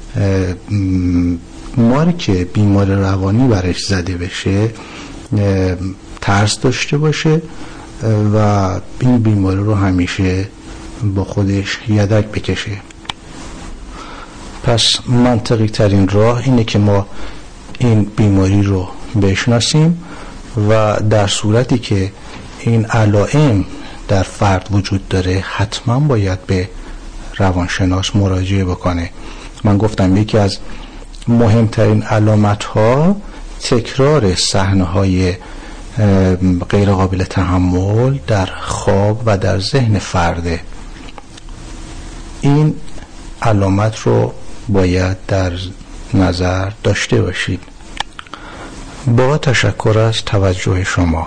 ماری که بیمار روانی برش زده بشه ترس داشته باشه و این بیماری رو همیشه با خودش یدک بکشه. پس منطقی ترین راه اینه که ما این بیماری رو بشناسیم و در صورتی که این علائم در فرد وجود داره حتما باید به روانشناس مراجعه بکنه. من گفتم یکی از مهمترین علامت ها تکرار صحنه های غیر قابل تحمل در خواب و در ذهن فرده. این علامت رو باید در نظر داشته باشید. با تشکر از توجه شما.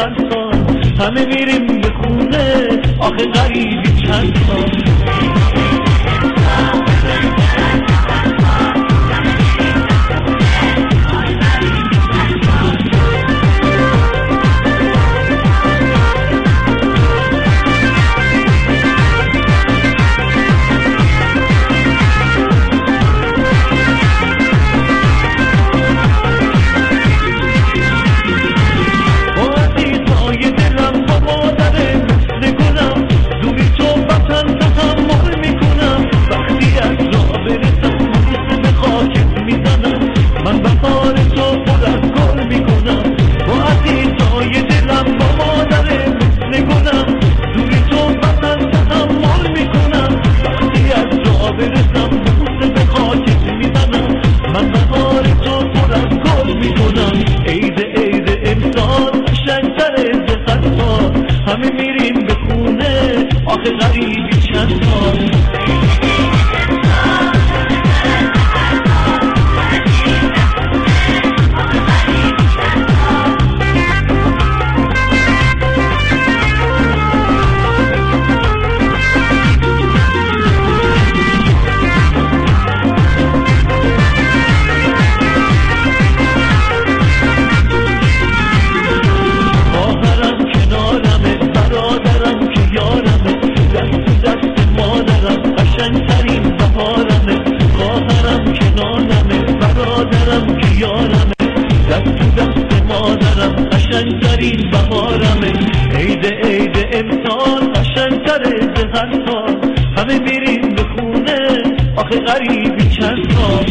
چند سال همه میریم به خونه آخه غریبی چند سال همه میریم به خونه آخه غریبی چند سال قشنگترین بهارمه عید امسال قشنگتره ز هر سال همه میریم به خونه آخه غریبی چند سال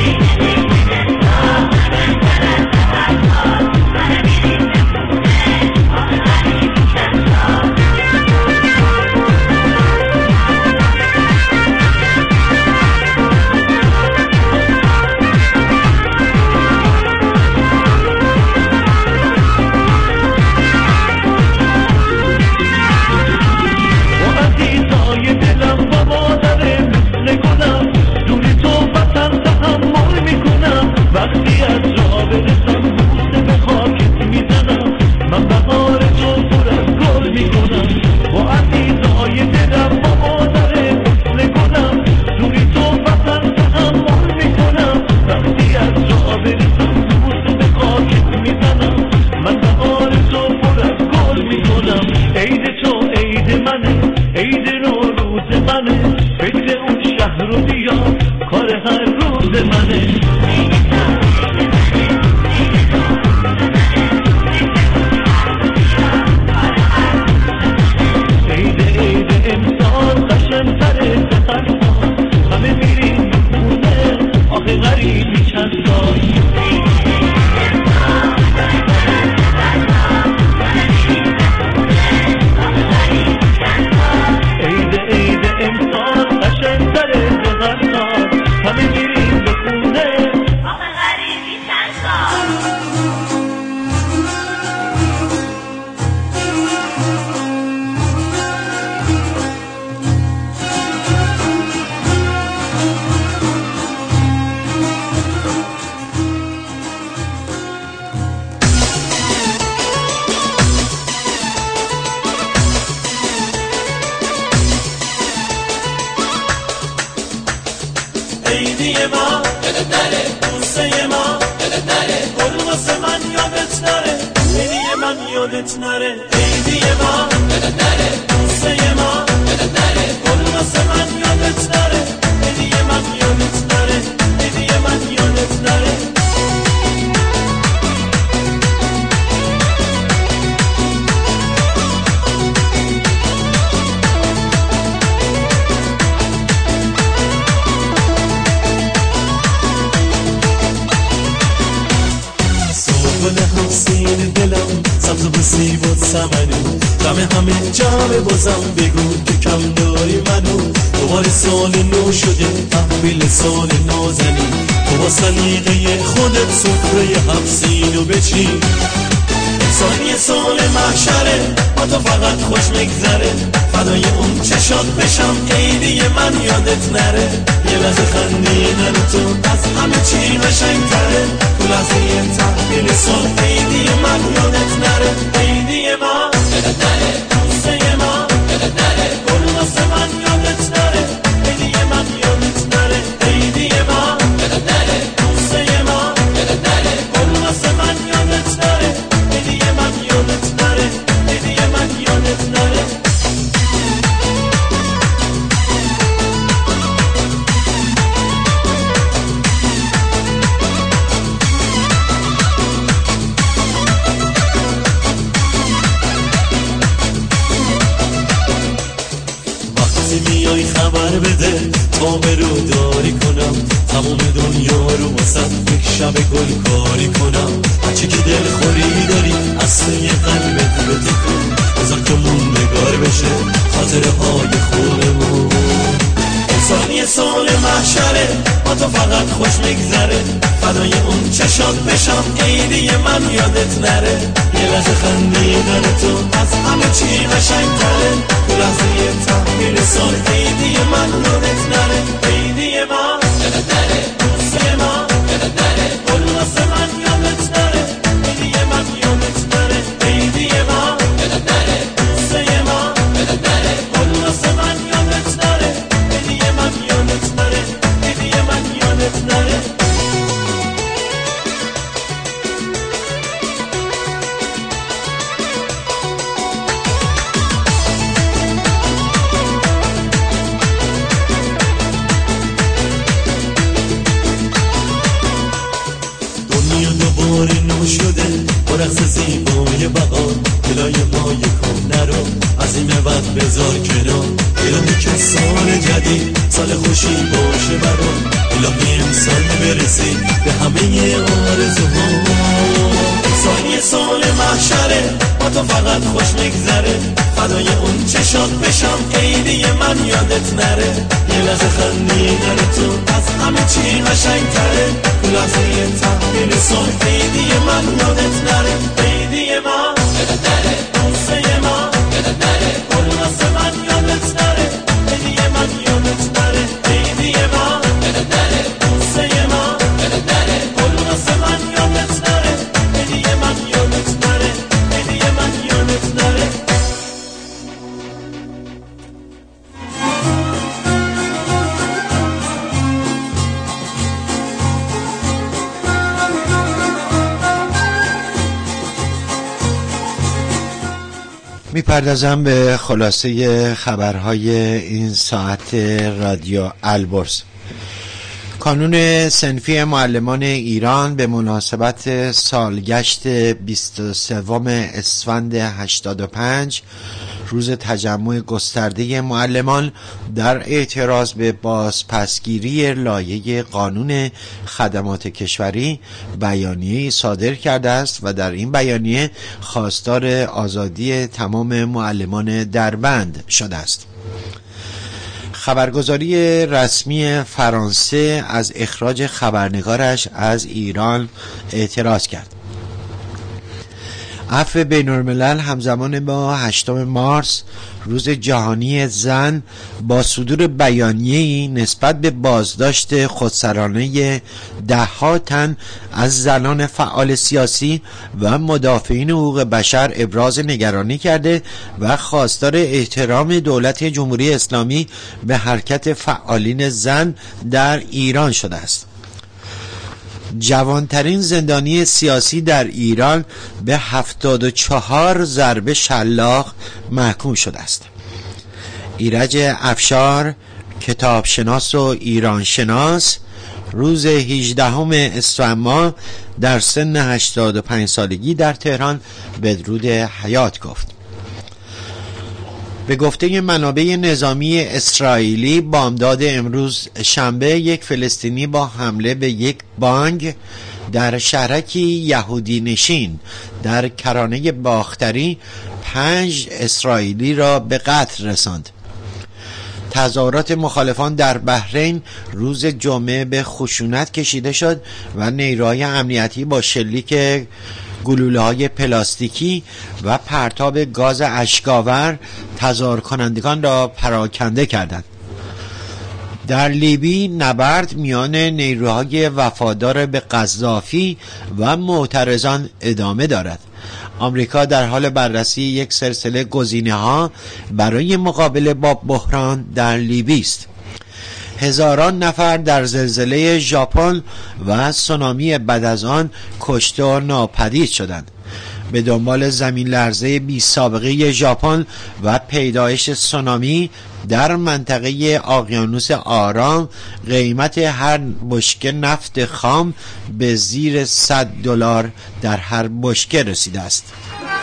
وقتی از راه برسم بوسه به خاکت میزنم من بهار تو پر از گل میکنم با عزیزای دلم با مادر مثل گلم دوری تو وطن تحمل میکنم وقتی از راه برسم بوسه به خاکت میزنم من بهار تو پر از گل میکنم عید تو عید منه عید نوروز منه فکر اون شهر و دیار کار هر روز منه همه میریم خونه آخه غریبی چند سال عید امسال قشنگتره ز هر سال همه میریم به خونه آخه غریبی چند سال عیدی ما یادت نره بوسه ما یادت نره گل واسه من یادت نره عیدی من یادت نره عیدی ما یادت نره بوسه ما یادت نره گل واسه من یادت نره عیدی من یادت نره عیدی من یادت نره حسین دلم سبز و سیب و سمنو دم همه جمع بازم بگو که کم داری منو دوباره سال نو شده تحویل سال نازنی تو با سلیقه خودت سفره هفت سینو بچین سال محشره با تو فقط خوش میگذره فدای اون چشات بشم عیدی من یادت نره یه لحظه خندیدن تو از همه چی قشنگ‌تره تو لحظه تحویل سال عیدی من یادت نره عیدی من یادت نره دوسته من یادت نره گل واسه من یادت نره عیدی من یادت نره عیدی من یادت نره دوسته من یادت نره گل واسه من یادت نره عیدی من یادت نره عیدی من یادت نره میای خبر بده تا برو داری کنم تمام دنیا رو واسه یک شب گل کاری کنم هرچی که دل خوری داری اصلا یه قلبت بده کن بذار که موندگار بشه خاطره های خودمون امسال یه سال محشره با تو فقط خوش میگذره فدای اون چشات بشم عیدی من یادت نره یه لحظه خندیدن تو از همه چی قشنگ‌تره تو لحظه تحویل سال عیدی من یادت نره عیدی من یادت نره دوسته من یادت نره گل واسه من یادت نره عیدی من یادت نره عیدی من یادت نره دوسته من یادت نره گل واسه من یادت نره عیدی من یادت نره عیدی من یادت نره نو شده با رقص زیبای بهار دلای ما یکم نرو از این بعد بذار کنار الهی که سال جدید سال خوشی باشه برام الهی امسال برسی به همه آرزوها امسال یه سال محشره با تو فقط خوش میگذره فدای اون چشات بشم عیدی من یادت نره یه لحظه خندیدن تو از همه چی قشنگ‌تره تو لحظه تحویل سال عیدی من یادت نره عیدی من یادت نره دوسته من یادت نره گل واسه من یادت نره عیدی من یادت نره عیدی من یادت نره دوسته من یادت نره گل واسه من یادت نره عیدی من یادت نره عیدی من یادت نره میپردازم به خلاصه خبرهای این ساعت رادیو البرز. کانون صنفی معلمان ایران به مناسبت سالگشت 23 اسفند 85 روز تجمع گسترده معلمان در اعتراض به بازپسگیری لایحه قانون خدمات کشوری بیانیه‌ای صادر کرده است و در این بیانیه خواستار آزادی تمام معلمان دربند شده است. خبرگزاری رسمی فرانسه از اخراج خبرنگارش از ایران اعتراض کرد. عفو بین‌الملل همزمان با 8 مارس روز جهانی زن با صدور بیانیه‌ای نسبت به بازداشت خودسرانه ده‌ها تن از زنان فعال سیاسی و مدافعین حقوق بشر ابراز نگرانی کرده و خواستار احترام دولت جمهوری اسلامی به حرکت فعالین زن در ایران شده است. جوانترین زندانی سیاسی در ایران به 74 ضربه شلاق محکوم شده است. ایرج افشار، کتابشناس و ایرانشناس، روز 18 اسفند ماه در سن 85 سالگی در تهران بدرود حیات گفت. به گفته منابع نظامی اسرائیلی بامداد امروز شنبه یک فلسطینی با حمله به یک بانک در شهرکی یهودی نشین در کرانه باختری 5 اسرائیلی را به قتل رساند. تظاهرات مخالفان در بحرین روز جمعه به خشونت کشیده شد و نیروهای امنیتی با شلیک گلوله‌های پلاستیکی و پرتاب گاز اشک‌آور تظاهر کنندگان را پراکنده کردند. در لیبی نبرد میان نیروهای وفادار به قذافی و معترضان ادامه دارد. آمریکا در حال بررسی یک سلسله گزینه‌ها برای مقابله با بحران در لیبی است. هزاران نفر در زلزله ژاپن و سونامی بعد از آن کشته و ناپدید شدند. به دنبال زمین لرزه بی سابقه ژاپن و پیدایش سونامی در منطقه اقیانوس آرام قیمت هر بشکه نفت خام به زیر $100 در هر بشکه رسیده است.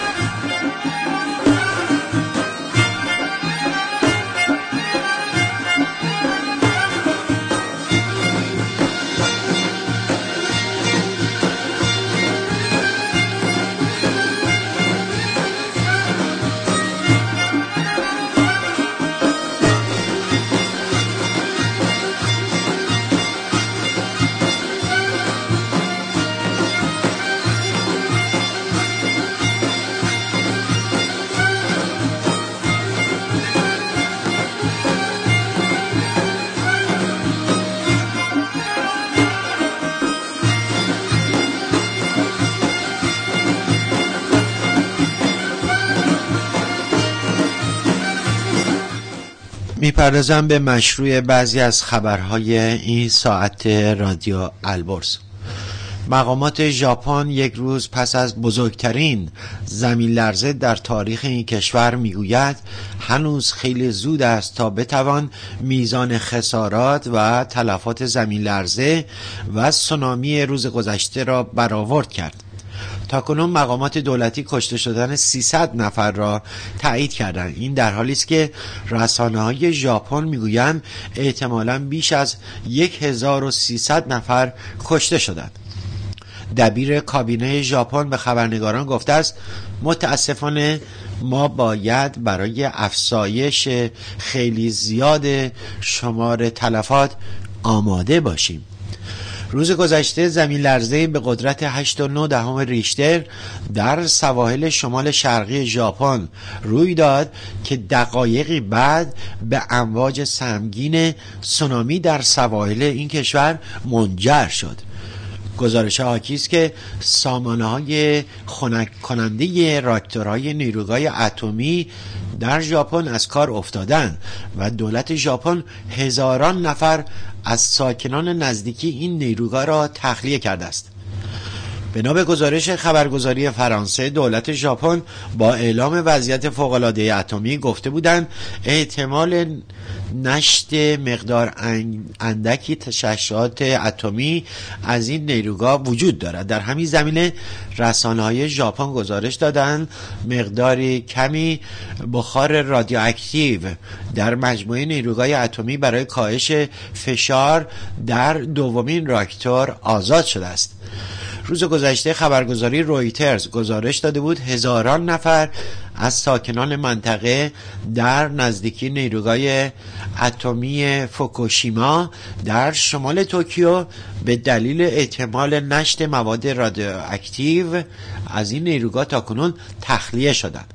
میپردازم به مشروع بعضی از خبرهای این ساعت رادیو البرز. مقامات ژاپن یک روز پس از بزرگترین زمین لرزه در تاریخ این کشور میگوید هنوز خیلی زود است تا بتوان میزان خسارات و تلفات زمین لرزه و سونامی روز گذشته را برآورد کرد. تاکنون مقامات دولتی کشته شدن 300 نفر را تایید کردند. این در حالی است که رسانه‌های ژاپن میگویند احتمالاً بیش از 1300 نفر کشته شدند. دبیر کابینه ژاپن به خبرنگاران گفته است متاسفانه ما باید برای افزایش خیلی زیاد شمار تلفات آماده باشیم. روز گذشته زمین لرزه به قدرت 8.9 ریشتر در سواحل شمال شرقی ژاپن روی داد که دقایقی بعد به امواج سهمگین سونامی در سواحل این کشور منجر شد. گزارش حاکی است که سامانه‌های خنک کننده راکتورهای نیروگاه اتمی در ژاپن از کار افتادند و دولت ژاپن هزاران نفر از ساکنان نزدیکی این نیروگاه را تخلیه کرده است. بنا به گزارش خبرگزاری فرانسه، دولت ژاپن با اعلام وضعیت فوق‌العاده اتمی گفته بودند احتمال نشت مقدار اندکی تشعشعات اتمی از این نیروگاه وجود دارد. در همین زمینه رسانه‌های ژاپن گزارش دادند مقداری کمی بخار رادیواکتیو در مجموعه نیروگاه اتمی برای کاهش فشار در دومین راکتور آزاد شده است. روز گذشته خبرگزاری رویترز گزارش داده بود هزاران نفر از ساکنان منطقه در نزدیکی نیروگاه اتمی فوکوشیما در شمال توکیو به دلیل احتمال نشت مواد رادیواکتیو از این نیروگاه تاکنون تخلیه شدند.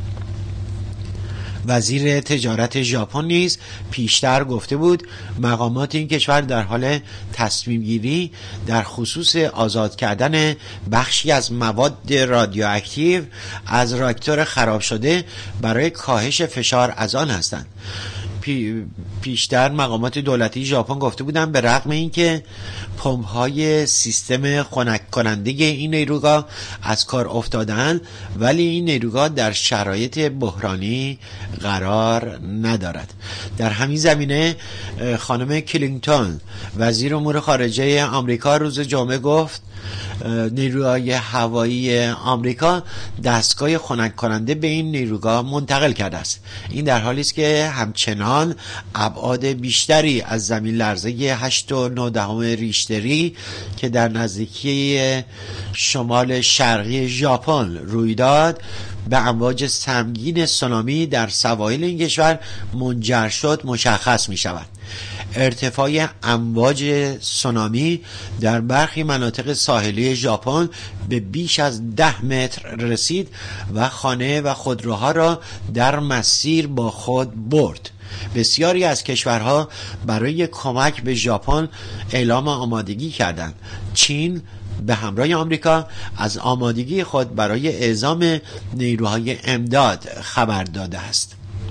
وزیر تجارت ژاپن نیز پیشتر گفته بود مقامات این کشور در حال تصمیم گیری در خصوص آزاد کردن بخشی از مواد رادیواکتیو از راکتور خراب شده برای کاهش فشار از آن هستند. پیشتر مقامات دولتی ژاپن گفته بودند به رغم اینکه پمپ‌های سیستم خنک کننده این نیروگاه از کار افتادند ولی این نیروگاه در شرایط بحرانی قرار ندارد. در همین زمینه خانم کلینتون وزیر امور خارجه آمریکا روز جمعه گفت نیروهای هوایی آمریکا دستگاه خنک کننده به این نیروگاه منتقل کرده است. این در حالی است که همچنان ابعاد بیشتری از زمین لرزه 8.9 ریشتری که در نزدیکی شمال شرقی ژاپن روی داد به امواج سهمگین سونامی در سواحل این کشور منجر شد مشخص می شود. ارتفاع امواج سونامی در برخی مناطق ساحلی ژاپن به بیش از 10 متر رسید و خانه و خودروها را در مسیر با خود برد. بسیاری از کشورها برای کمک به ژاپن اعلام آمادگی کردند. چین به همراه آمریکا از آمادگی خود برای اعزام نیروهای امداد خبر داده است.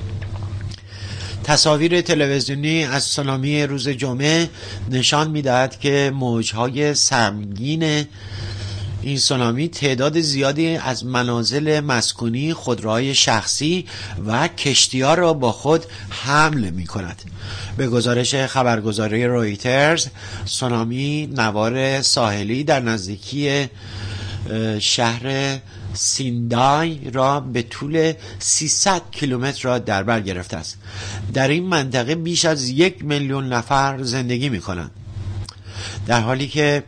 تصاویر تلویزیونی از سونامی روز جمعه نشان می‌دهد که موج‌های سنگین این سونامی تعداد زیادی از منازل مسکونی، خودروهای شخصی و کشتی‌ها را با خود حمل می‌کند. به گزارش خبرگزاری رویترز، سونامی نوار ساحلی در نزدیکی شهر سیندای را به طول 300 کیلومتر را در بر گرفته است. در این منطقه بیش از 1 میلیون نفر زندگی می‌کنند، در حالی که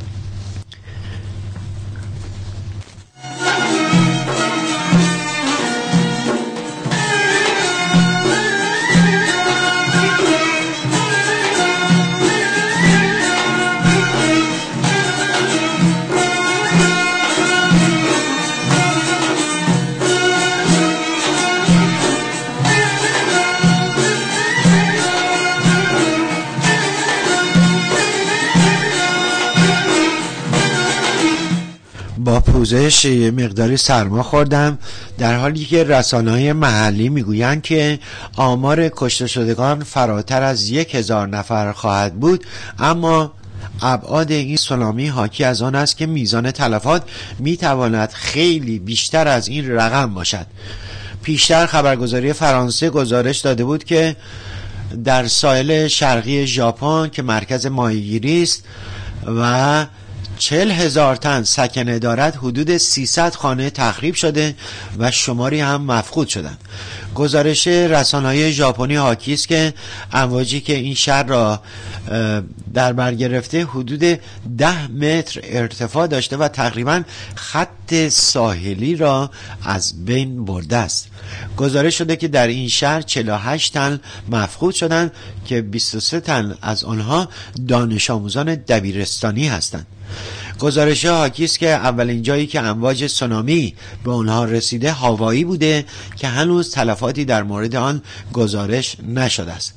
با پوزش مقداری سرما خوردم، در حالی که رسانه‌های محلی میگویند که آمار کشته شدگان فراتر از 1000 نفر خواهد بود، اما ابعاد این سونامی حاکی از آن است که میزان تلفات میتواند خیلی بیشتر از این رقم باشد. پیشتر خبرگزاری فرانسه گزارش داده بود که در ساحل شرقی ژاپن که مرکز ماهیگیری است و 40,000 تن سکنه دارد، حدود 300 خانه تخریب شده و شماری هم مفقود شدند. گزارش رسانه‌های ژاپنی حاکی است که امواجی که این شهر را در بر گرفته حدود 10 متر ارتفاع داشته و تقریبا خط ساحلی را از بین برده است. گزارش شده که در این شهر 48 تن مفقود شدند که 23 تن از آنها دانش آموزان دبیرستانی هستند. گزارش حاکی است که اولین جایی که امواج سونامی به آنها رسیده هاوایی بوده که هنوز تلفاتی در مورد آن گزارش نشده است.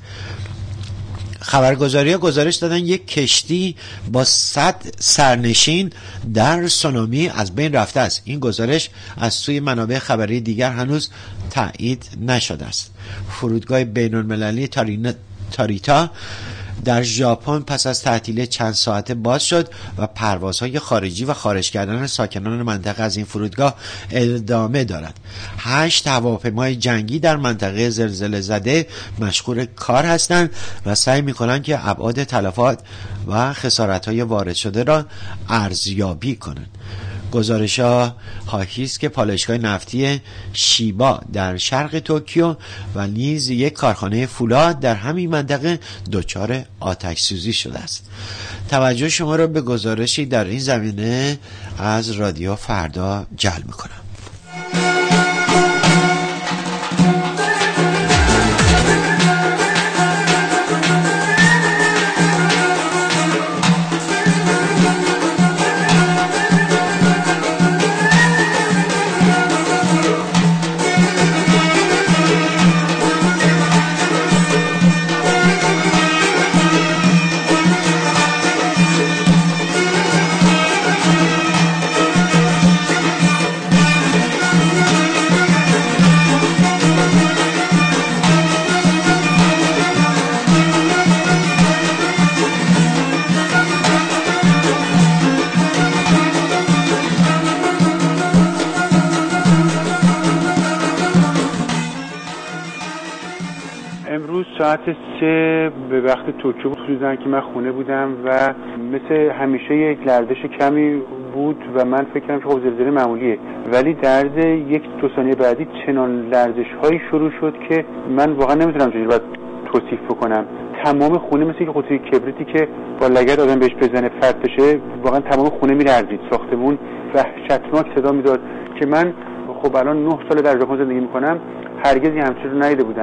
خبرگزاری‌ها گزارش دادن یک کشتی با 100 سرنشین در سونامی از بین رفته است. این گزارش از سوی منابع خبری دیگر هنوز تایید نشده است. فرودگاه بین‌المللی تاریتا در ژاپن پس از تعطیلی چند ساعته باز شد و پروازهای خارجی و خارج کردن ساکنان منطقه از این فرودگاه ادامه دارد. 8 هواپیمای جنگی در منطقه زلزله زده مشغول کار هستند و سعی می‌کنند که ابعاد تلفات و خسارت‌های وارد شده را ارزیابی کنند. گزارش‌ها حاکی است که پالایشگاه نفتی شیبا در شرق توکیو و نیز یک کارخانه فولاد در همین منطقه دچار آتش سوزی شده است. توجه شما را به گزارشی در این زمینه از رادیو فردا جلب می‌کنم. ساعت 3 به وقت توکیو سوزن که من خونه بودم و مثل همیشه یک لرزش کمی بود و من فکر کردم که خب زلزله معمولیه، ولی در عرض 1-2 ثانیه بعدی چنان لرزش هایی شروع شد که من واقعا نمیتونم چجوری باید توصیف بکنم. تمام خونه مثل یک قطعه کبریتی که با لگد آدم بهش بزنه فرد بشه، واقعا تمام خونه میلرزید. ساختمون وحشتناک صدا میداد که من خب الان 9 سال در ژاپن زندگی میکنم، هرگز همچین رو ندیده بودم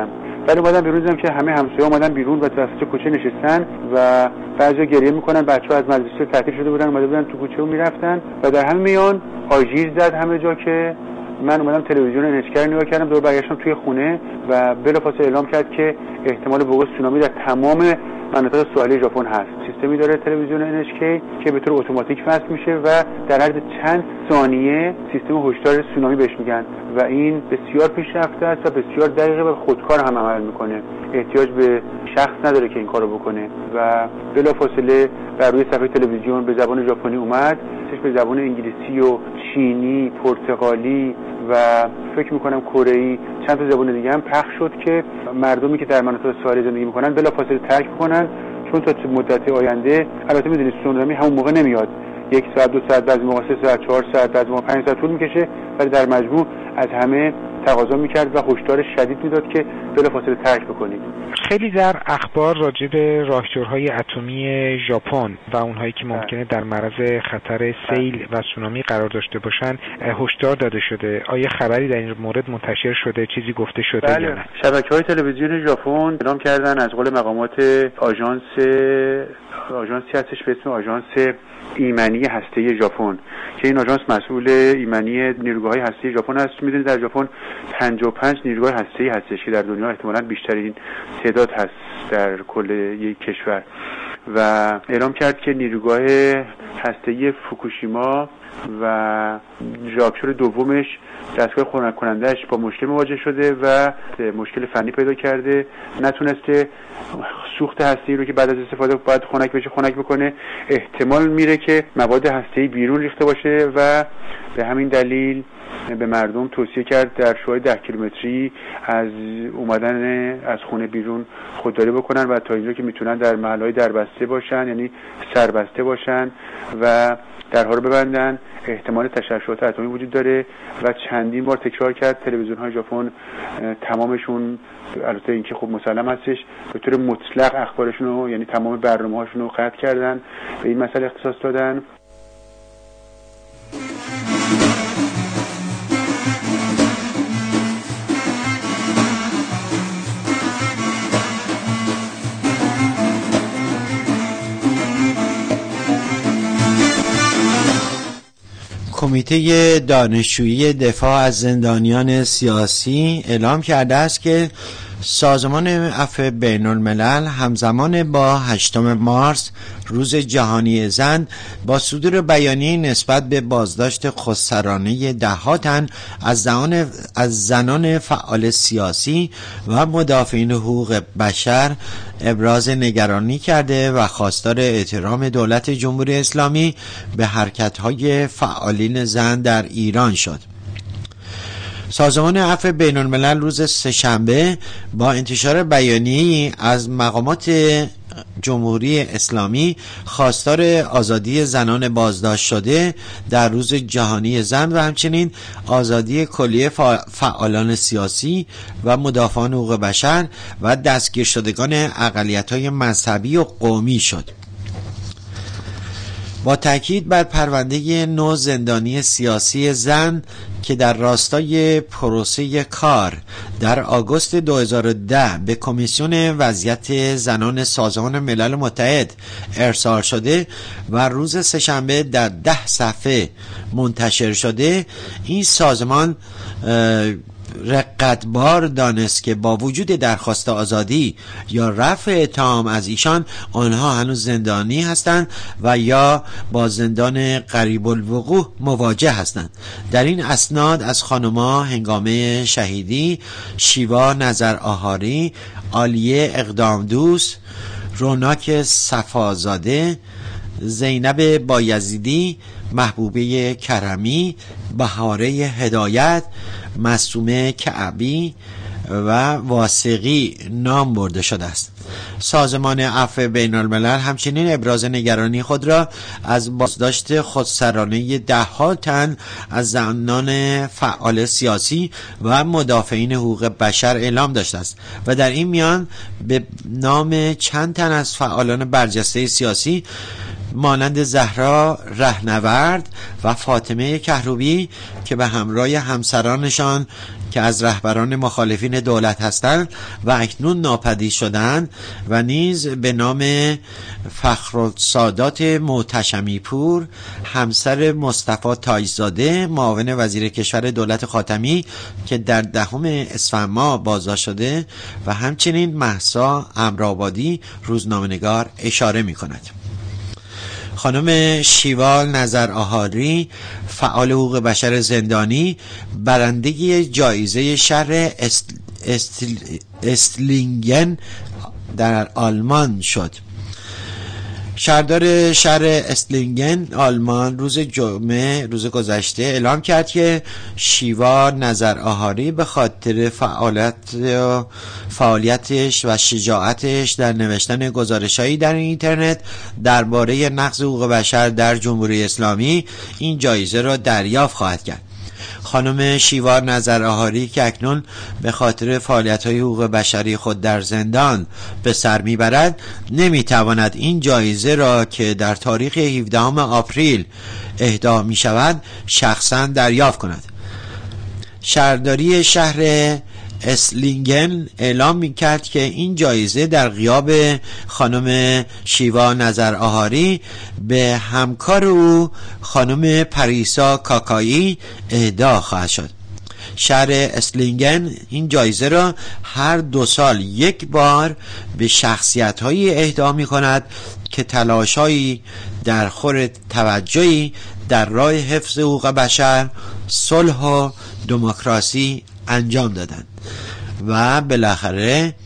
ولی اومدم بیرون دیدم که همه همسایه‌ها اومدن بیرون و وسط کوچه نشستن و بعضیا گریه میکنن. بچه‌ها از مدرسه تعطیل شده بودن، اومده بودن تو کوچه و میرفتن و در همین میان آژیر زد همه جا که من اومدم تلویزیون NHK نگاه کردم. دوباره برگشتم توی خونه و بلافاصله اعلام کرد که احتمال وقوع سونامی در تمام مناطق ساحلی ژاپن هست. سیستمی داره تلویزیون NHK که به طور اتوماتیک وصل میشه و در عرض چند ثانیه سیستم هشدار سونامی بهش میگن و این بسیار پیشرفته است و بسیار دقیقه و خودکار هم عمل میکنه. احتیاج به شخص نداره که این کارو بکنه و بلافاصله بر روی صفحه تلویزیون به زبان ژاپنی اومد، به زبان انگلیسی و چینی، پرتغالی و فکر میکنم کره‌ای، چند تا زبان دیگه هم پخش شد که مردمی که در مناطق ساحلی زندگی میکنن بلافاصله ترک کنن، چون تا مدت آینده البته میدونید سونامی همون موقع نمیاد، 1 ساعت 2 ساعت، بعضی موقع 3 ساعت 4 ساعت، بعضی موقع 5 ساعت طول میکشه، ولی در مجموع از همه تقاضا میکرد و هشدار شدید میداد که بلافاصله ترک بکنید. خیلی در اخبار راجع به راهجوهای اتمی ژاپن و اونهایی که ممکنه در معرض خطر سیل و سونامی قرار داشته باشن هشدار داده شده. آیا خبری در این مورد منتشر شده، چیزی گفته شده یا نه؟ شبکه‌های تلویزیون ژاپن اعلام کردن از قول مقامات آژانسی هستش به اسم آژانس ایمنی هسته‌ای ژاپن که این آژانس مسئول ایمنی نیروگاه‌های هسته‌ای ژاپن است. می‌دونید در ژاپن 55 نیروگاه هسته‌ای هستش که در دنیا احتمالاً بیشترین تعداد هست در کل یک کشور و اعلام کرد که نیروگاه هسته‌ای فوکوشیما و ژاکچور دومش دستگاه خنک کننده‌اش با مشکل مواجه شده و مشکل فنی پیدا کرده، نتونسته سوخت هسته‌ای رو که بعد از استفاده باید خنک بشه خنک بکنه. احتمال میره که مواد هسته‌ای بیرون ریخته باشه و به همین دلیل به مردم توصیه کرد در شوهای 10 کیلومتری از اومدن از خونه بیرون خودداری بکنن و تا اینجا که میتونن در محلهای دربسته باشن، یعنی سربسته باشن و درها رو ببندن. احتمال تشعشعات اتمی وجود داره و چندین بار تکرار کرد. تلویزیون‌های ژاپن تمامشون، البته اینکه خب مسلم هستش، به طور مطلق اخبارشون رو، یعنی تمام برنامه‌هاشون رو قطع کردن، به این مسئله اختصاص دادن. کمیته دانشجویی دفاع از زندانیان سیاسی اعلام کرده است که سازمان عفو بین الملل همزمان با 8 مارس روز جهانی زن با صدور بیانیه نسبت به بازداشت خودسرانه ده‌ها تن از زنان فعال سیاسی و مدافعین حقوق بشر ابراز نگرانی کرده و خواستار احترام دولت جمهوری اسلامی به حرکت‌های فعالین زن در ایران شد. سازمان عفو بین الملل روز سه‌شنبه با انتشار بیانیه‌ای از مقامات جمهوری اسلامی خواستار آزادی زنان بازداشت شده در روز جهانی زن و همچنین آزادی کلیه فعالان سیاسی و مدافعان حقوق بشر و دستگیر شدگان اقلیت‌های مذهبی و قومی شد. با تاکید بر پرونده 9 زندانی سیاسی زن که در راستای پروسه کار در آگوست 2010 به کمیسیون وضعیت زنان سازمان ملل متحد ارسال شده و روز سه‌شنبه در 10 صفحه منتشر شده، این سازمان رقتبار دانست که با وجود درخواست آزادی یا رفع اتهام از ایشان، آنها هنوز زندانی هستند و یا با زندان قریب الوقوع مواجه هستند. در این اسناد از خانم‌ها هنگامه شهیدی، شیوا نظر آهاری، عالیه اقدام دوست، روناک صفازاده، زینب بایزیدی، محبوبه کرمی، بهاره هدایت، معصومه کعبی و واسقی نام برده شده است. سازمان عفو بین الملل همچنین ابراز نگرانی خود را از بازداشت خودسرانه 10 تن از زنان فعال سیاسی و مدافعین حقوق بشر اعلام داشته است و در این میان به نام چند تن از فعالان برجسته سیاسی مانند زهرا رهنورد و فاطمه کهروبی که به همراه همسرانشان که از رهبران مخالفین دولت هستند و اکنون ناپدید شدند و نیز به نام فخرالسادات معتصمی پور همسر مصطفی تاجزاده معاون وزیر کشور دولت خاتمی که در 10 اسفند ماه بازداشت شده و همچنین مهسا امرآبادی روزنامه‌نگار اشاره می‌کند. خانم شیوال نظر آهاری فعال حقوق بشر زندانی برنده جایزه شهر استلینگن در آلمان شد. شهردار شهر استلینگن آلمان روز جمعه روز گذشته اعلام کرد که شیوا نظر آهاری به خاطر فعالیتش و شجاعتش در نوشتن گزارش‌هایی در اینترنت درباره نقض حقوق بشر در جمهوری اسلامی این جایزه را دریافت خواهد کرد. خانم شیوار نظر آهاری که اکنون به خاطر فعالیت‌های حقوق بشری خود در زندان به سر میبرد نمیتواند این جایزه را که در تاریخ 17 آپریل اهدا می شود شخصا دریافت کند. شهرداری شهر اسلینگن اعلام میکرد که این جایزه در غیاب خانم شیوا نظر آهاری به همکار او خانم پریسا کاکایی اهدا خواهد شد. شهر اسلینگن این جایزه را هر 2 سال یک بار به شخصیت‌هایی اهدا می‌کند که تلاش‌هایی در خور توجهی در راه حفظ حقوق بشر، صلح و دموکراسی انجام دادند. و بالاخره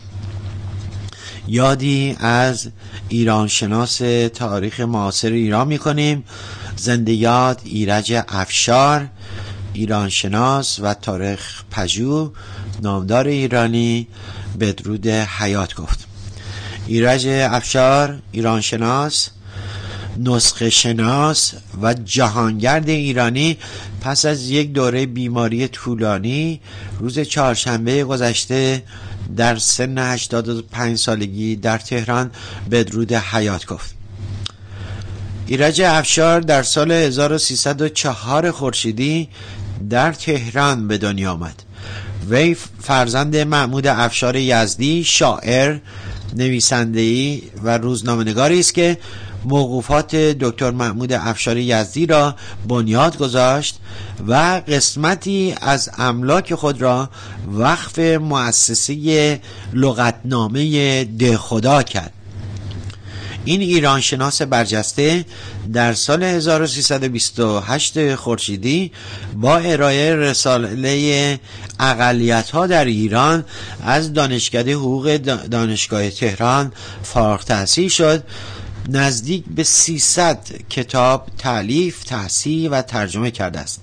یادی از ایرانشناس تاریخ معاصر ایران می‌کنیم. زنده یاد ایرج افشار، ایرانشناس و تاریخ پژوه، نامدار ایرانی، بدرود حیات گفت. ایرج افشار، ایرانشناس، نسخه شناس و جهانگرد ایرانی پس از یک دوره بیماری طولانی روز چهارشنبه گذشته در سن 85 سالگی در تهران بدرود حیات گفت. ایرج افشار در سال 1304 خورشیدی در تهران به دنیا آمد. وی فرزند محمود افشار یزدی، شاعر، نویسنده‌ای و روزنامه‌نگاری است که موقوفات دکتر محمود افشار یزدی را بنیاد گذاشت و قسمتی از املاک خود را وقف مؤسسه لغتنامه دهخدا کرد. این ایرانشناس برجسته در سال 1328 خورشیدی با ارائه رساله اقلیت‌ها در ایران از دانشکده حقوق دانشگاه تهران فارغ التحصیل شد. نزدیک به 300 کتاب تالیف، تصحیح و ترجمه کرده است.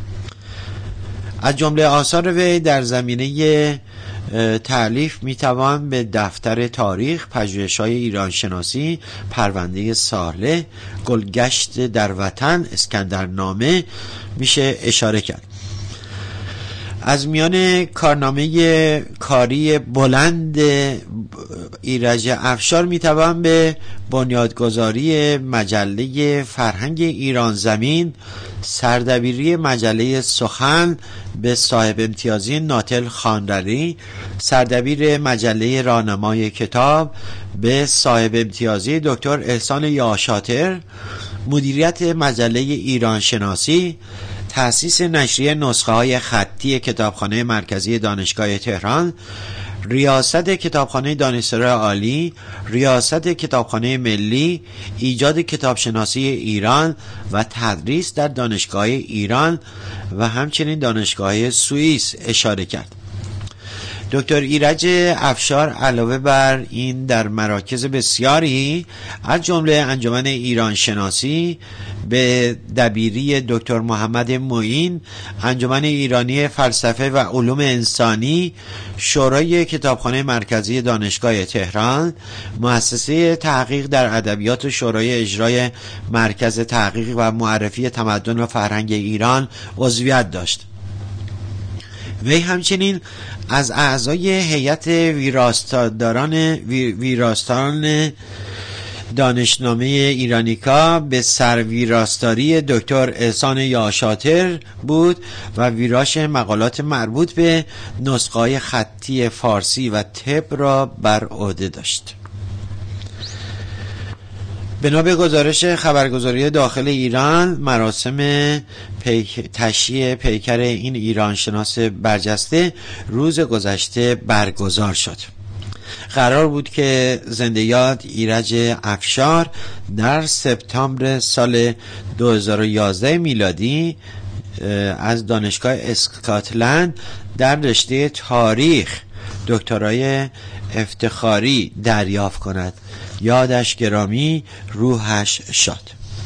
از جمله آثار وی در زمینه تالیف میتوان به دفتر تاریخ، پژوهش‌های ایرانشناسی، پرونده صالح، گلگشت در وطن، اسکندرنامه میشه اشاره کرد. از میان کارنامه کاری بلند ایرج افشار میتوان به بنیادگذاری مجله فرهنگ ایران زمین، سردبیری مجله سخن به صاحب امتیازی ناتل خانرری، سردبیر مجله راهنمای کتاب به صاحب امتیازی دکتر احسان یاشاتر، مدیریت مجله ایران شناسی، تأسیس نشریه نسخه های خطی کتابخانه مرکزی دانشگاه تهران، ریاست کتابخانه دانشسرای عالی، ریاست کتابخانه ملی، ایجاد کتابشناسی ایران و تدریس در دانشگاه ایران و همچنین دانشگاه سوئیس اشاره کرد. دکتر ایرج افشار علاوه بر این در مراکز بسیاری از جمله انجمن ایران شناسی به دبیری دکتر محمد معین، انجمن ایرانی فلسفه و علوم انسانی، شورای کتابخانه مرکزی دانشگاه تهران، مؤسسه تحقیق در ادبیات و شورای اجرای مرکز تحقیق و معرفی تمدن و فرهنگ ایران عضویت داشت. وی همچنین از اعضای هیئت ویراستاران دانشنامه ایرانیکا به سرویراستاری دکتر احسان یاشاطر بود و ویراش مقالات مربوط به نسخه‌های خطی فارسی و طب را بر عهده داشت. بنا به گزارش خبرگزاری داخل ایران، مراسم تشییع پیکر این ایرانشناس برجسته روز گذشته برگزار شد. قرار بود که زنده یاد ایرج افشار در سپتامبر سال 2011 میلادی از دانشگاه اسکاتلند در رشته تاریخ دکترای افتخاری دریافت کند. یادش گرامی، روحش شاد.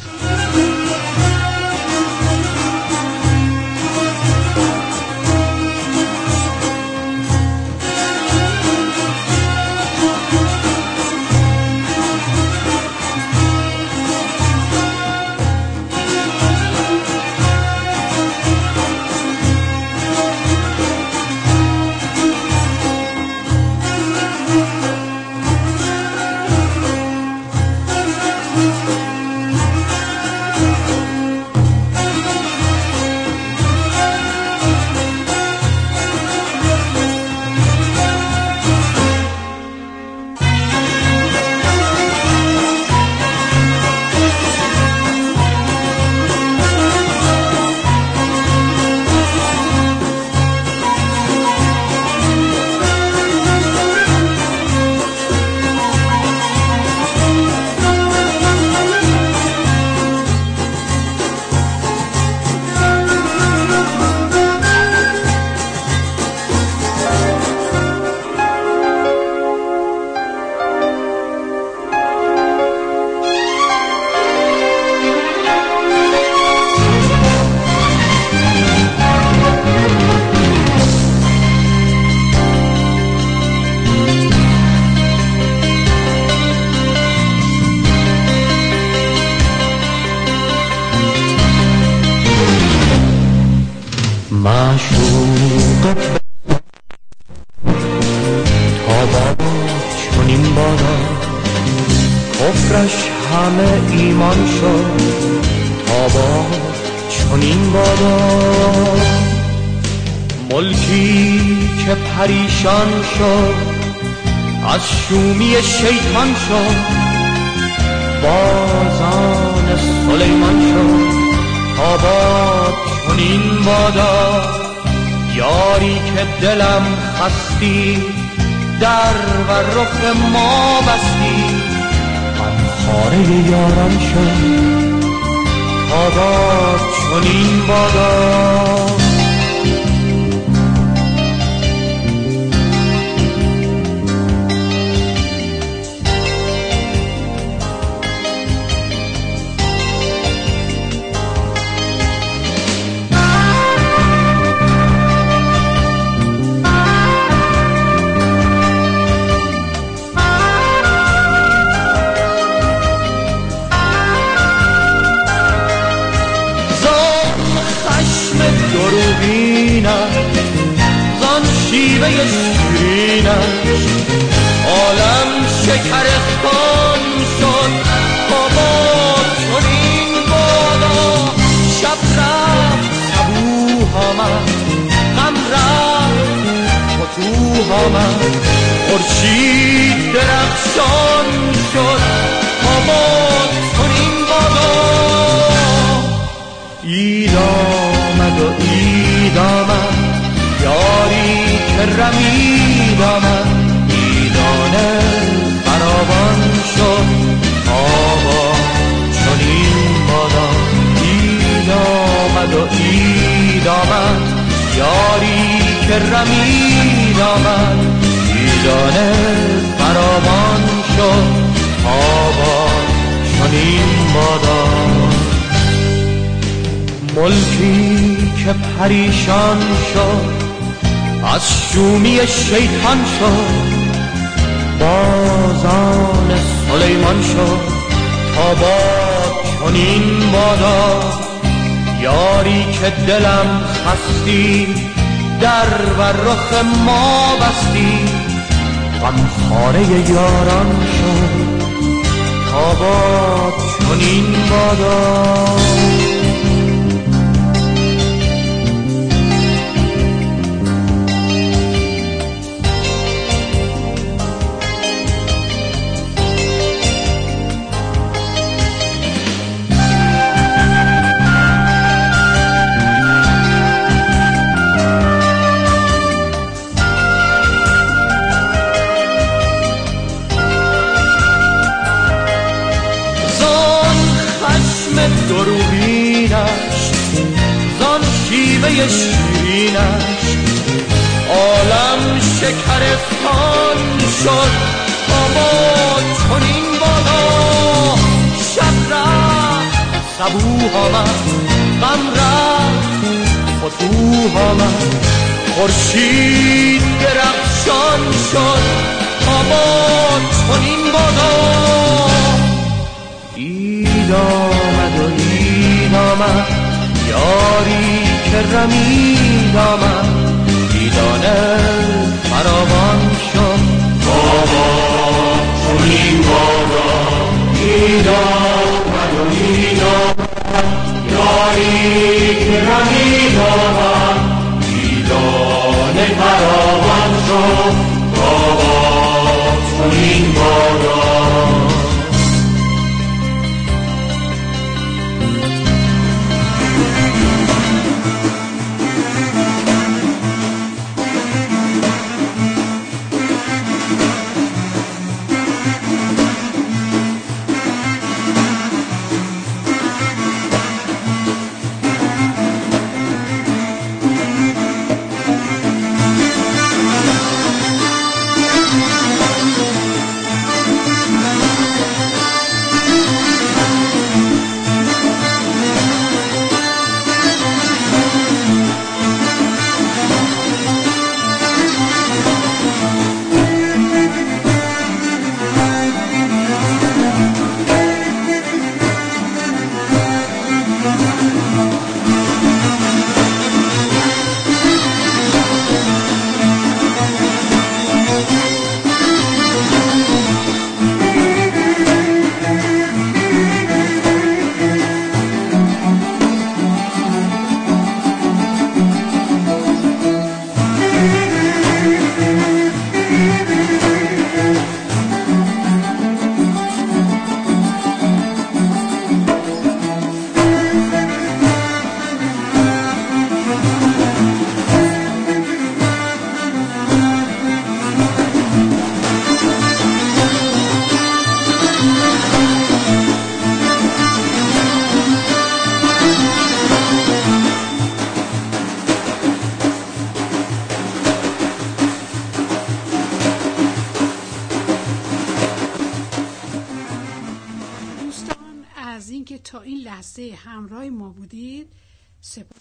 معشوق تا با چنین بادا کفرش همه ایمان شد، تا با چنین بادا ملکی که پریشان شد از شومی شیطان شد، بازان سلیمان شد، تا با چنین بادا یاری که دلم خستی در و رخ ما بستی، من خاره یاران شد، تا با چنین بادا زان شیوه شیرینش عالم شکرستان شد، تا با چنین بادا شب رفت صبوح آمد، غم رفت فتوح آمد، خورشید درخشان شد، تا با چنین بادا عید آمد و عید آمد، یاری که رمید آمد، عیدانه فراوان شد، تا با چنین بادا عید آمد و عید آمد، یاری که رمید آمد، عیدانه فراوان شد، تا با چنین بادا ملکی که پریشان شد از شومی شیطان شد، بازان سلیمان شد، تا با چنین بادا یاری که دلم خستی در و رخ ما بستی، غم خاره یاران شد، آباد چنین بادا. دروغینش زان شیوه شیرینش عالم شکرستان شد. آباد چنین بادا. شب رفت صبوح آمد، غم رفت فتوح آمد، خورشید درخشان شد. آباد چنین بادا. عید آمد و عید آمد، یاری که رمید آمد، عیدانه فراوان شد. آباد چنین بادا. عید آمد و عید آمد، یاری که رمید آمد، عیدانه فراوان شد. آباد چنین بادا. تا این لحظه همراه ما بودید سپاس.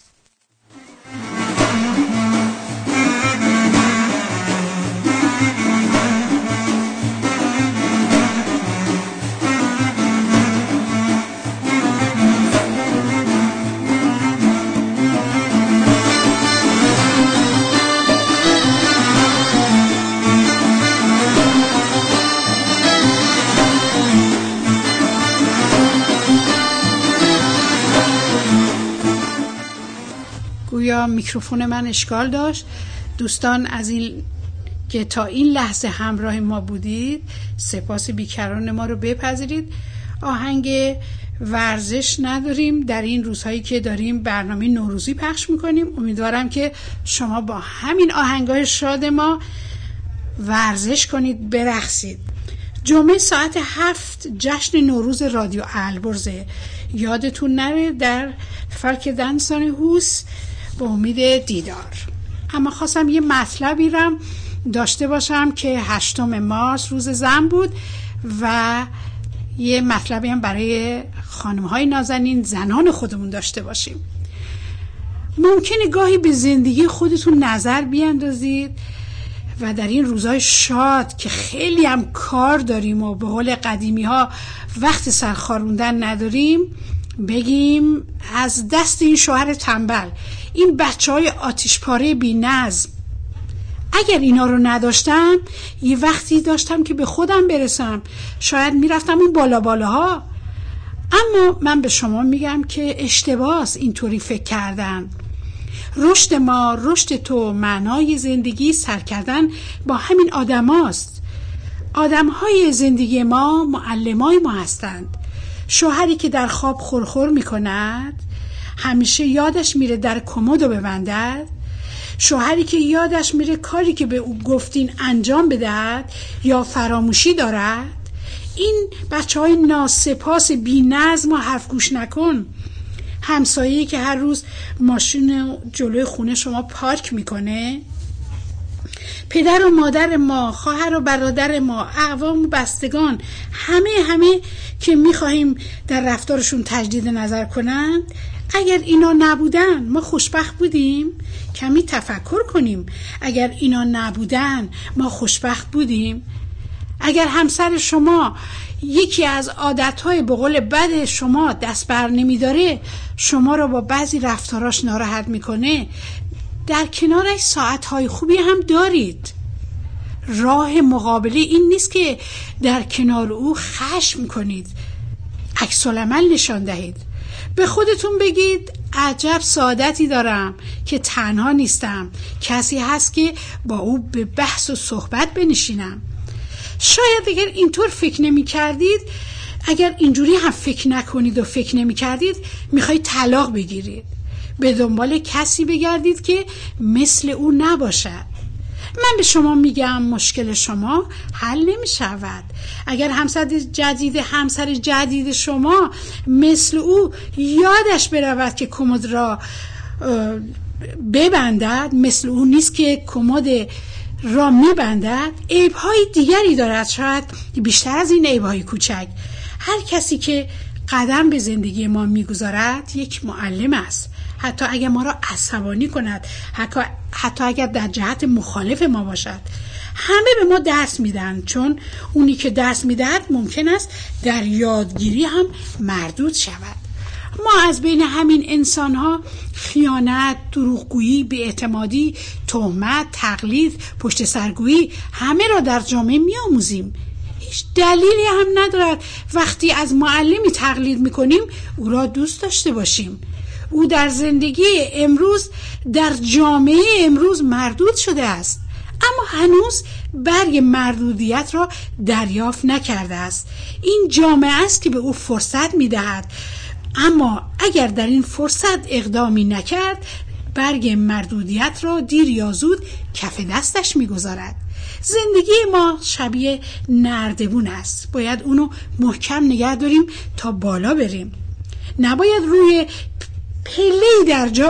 گویا میکروفون من اشکال داشت. دوستان از این که تا این لحظه همراه ما بودید سپاس بیکران ما رو بپذیرید. آهنگ ورزش نداریم در این روزهایی که داریم برنامه نوروزی پخش میکنیم. امیدوارم که شما با همین آهنگای شاد ما ورزش کنید، برقصید. جمعه ساعت 7 جشن نوروز رادیو البرزه، یادتون نره در فرق دنسان هوس. به امید دیدار. اما خواستم یه مطلبی رم داشته باشم که 8 مارس روز زن بود و یه مطلبی هم برای خانم‌های نازنین زنان خودمون داشته باشیم. ممکنه گاهی به زندگی خودتون نظر بیاندازید و در این روزهای شاد که خیلی هم کار داریم و به قول قدیمی ها وقت سرخاروندن نداریم بگیم از دست این شوهر تنبل، این بچه های آتیشپاره بی نظم، اگر اینا رو نداشتم یه وقتی داشتم که به خودم برسم، شاید میرفتم اون بالا بالاها. اما من به شما میگم که اشتباهه اینطوری فکر کردن. رشد ما، رشد تو، معنای زندگی سر کردن با همین آدم هاست. آدم های زندگی ما معلمای ما هستند. شوهری که در خواب خورخور میکند همیشه یادش میره در کمدو ببندد. شوهری که یادش میره کاری که به او گفتین انجام بدهد یا فراموشی دارد. این بچه های ناسپاس بی نظم و حرف گوش نکن. همسایه‌ای که هر روز ماشین جلوی خونه شما پارک میکنه. پدر و مادر ما، خواهر و برادر ما، اقوام و بستگان، همه که میخواهیم در رفتارشون تجدید نظر کنند. اگر اینا نبودن ما خوشبخت بودیم؟ کمی تفکر کنیم. اگر اینا نبودن ما خوشبخت بودیم؟ اگر همسر شما یکی از عادتهای به قول بد شما دست بر نمیداره، شما رو با بعضی رفتاراش ناراحت میکنه، در کنارش ساعتهای خوبی هم دارید. راه مقابله این نیست که در کنار او خشم کنید، عکس العمل نشان دهید. به خودتون بگید عجب سعادتی دارم که تنها نیستم، کسی هست که با او به بحث و صحبت بنشینم. شاید اگر اینطور فکر نمی کردید، اگر اینجوری هم فکر نکنید و فکر نمی کردید، میخواید طلاق بگیرید، به دنبال کسی بگردید که مثل او نباشد. من به شما میگم مشکل شما حل نمی شود. اگر همسر جدید شما مثل او یادش برود که کمد را ببندد، مثل او نیست که کمد را میبندد، عیب‌های دیگری دارد، شاید بیشتر از این عیب‌های کوچک. هر کسی که قدم به زندگی ما میگذارد یک معلم است. حتی اگر ما را عصبانی کند، حتی اگر در جهت مخالف ما باشد، همه به ما درس میدن، چون اونی که درس میدهد ممکن است در یادگیری هم مردود شود. ما از بین همین انسان‌ها خیانت، دروغگویی، بی‌اعتمادی، تهمت، تقلید، پشت سرگویی همه را در جامعه می‌آموزیم. هیچ دلیلی هم ندارد وقتی از معلمی تقلید می‌کنیم او را دوست داشته باشیم. او در زندگی امروز، در جامعه امروز مردود شده است، اما هنوز برگ مردودیت را دریافت نکرده است. این جامعه است که به او فرصت می‌دهد، اما اگر در این فرصت اقدامی نکرد، برگ مردودیت را دیر یا زود کف دستش میگذارد. زندگی ما شبیه نردبون است، باید اونو محکم نگه داریم تا بالا بریم. نباید روی پله‌ای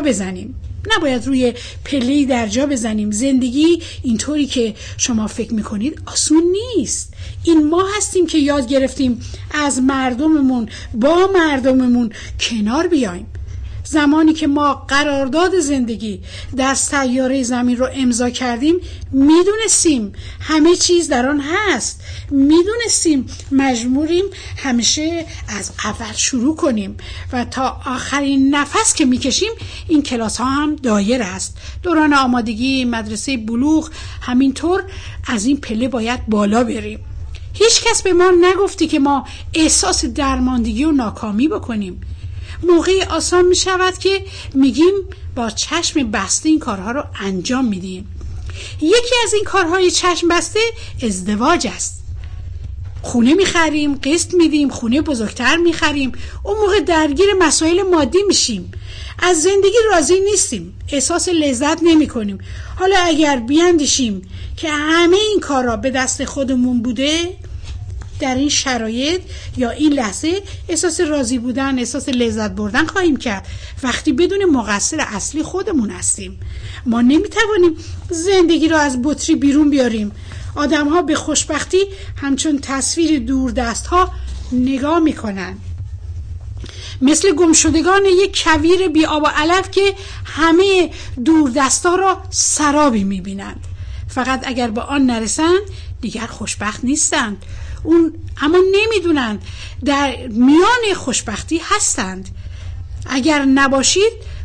در جا بزنیم. زندگی اینطوری که شما فکر میکنید آسون نیست. این ما هستیم که یاد گرفتیم از مردممون، با مردممون کنار بیایم. زمانی که ما قرارداد زندگی در سیاره زمین رو امضا کردیم، میدونستیم همه چیز در آن هست، میدونستیم مجبوریم همیشه از اول شروع کنیم و تا آخرین نفس که میکشیم این کلاس ها هم دایر است. دوران آمادگی، مدرسه بلوغ، همینطور از این پله باید بالا بریم. هیچ کس به ما نگفتی که ما احساس درماندگی و ناکامی بکنیم. موقعی آسان می شود که میگیم با چشم بسته این کارها رو انجام میدیم. یکی از این کارهای چشم بسته ازدواج است. خونه میخریم، قسط میدیم، خونه بزرگتر میخریم، اون موقع درگیر مسائل مادی میشیم، از زندگی راضی نیستیم، احساس لذت نمی کنیم. حالا اگر بیاندیشیم که همه این کارا به دست خودمون بوده، در این شرایط یا این لحظه احساس راضی بودن، احساس لذت بردن خواهیم کرد وقتی بدون مقصر اصلی خودمون هستیم. ما نمیتوانیم زندگی را از بطری بیرون بیاریم. آدم ها به خوشبختی همچون تصویر دوردست ها نگاه میکنن، مثل گمشدگان یک کویر بی آب و علف که همه دوردست ها را سرابی میبینند. فقط اگر به آن نرسند دیگر خوشبخت نیستند. اما نمیدونند در میان خوشبختی هستند. اگر نباشید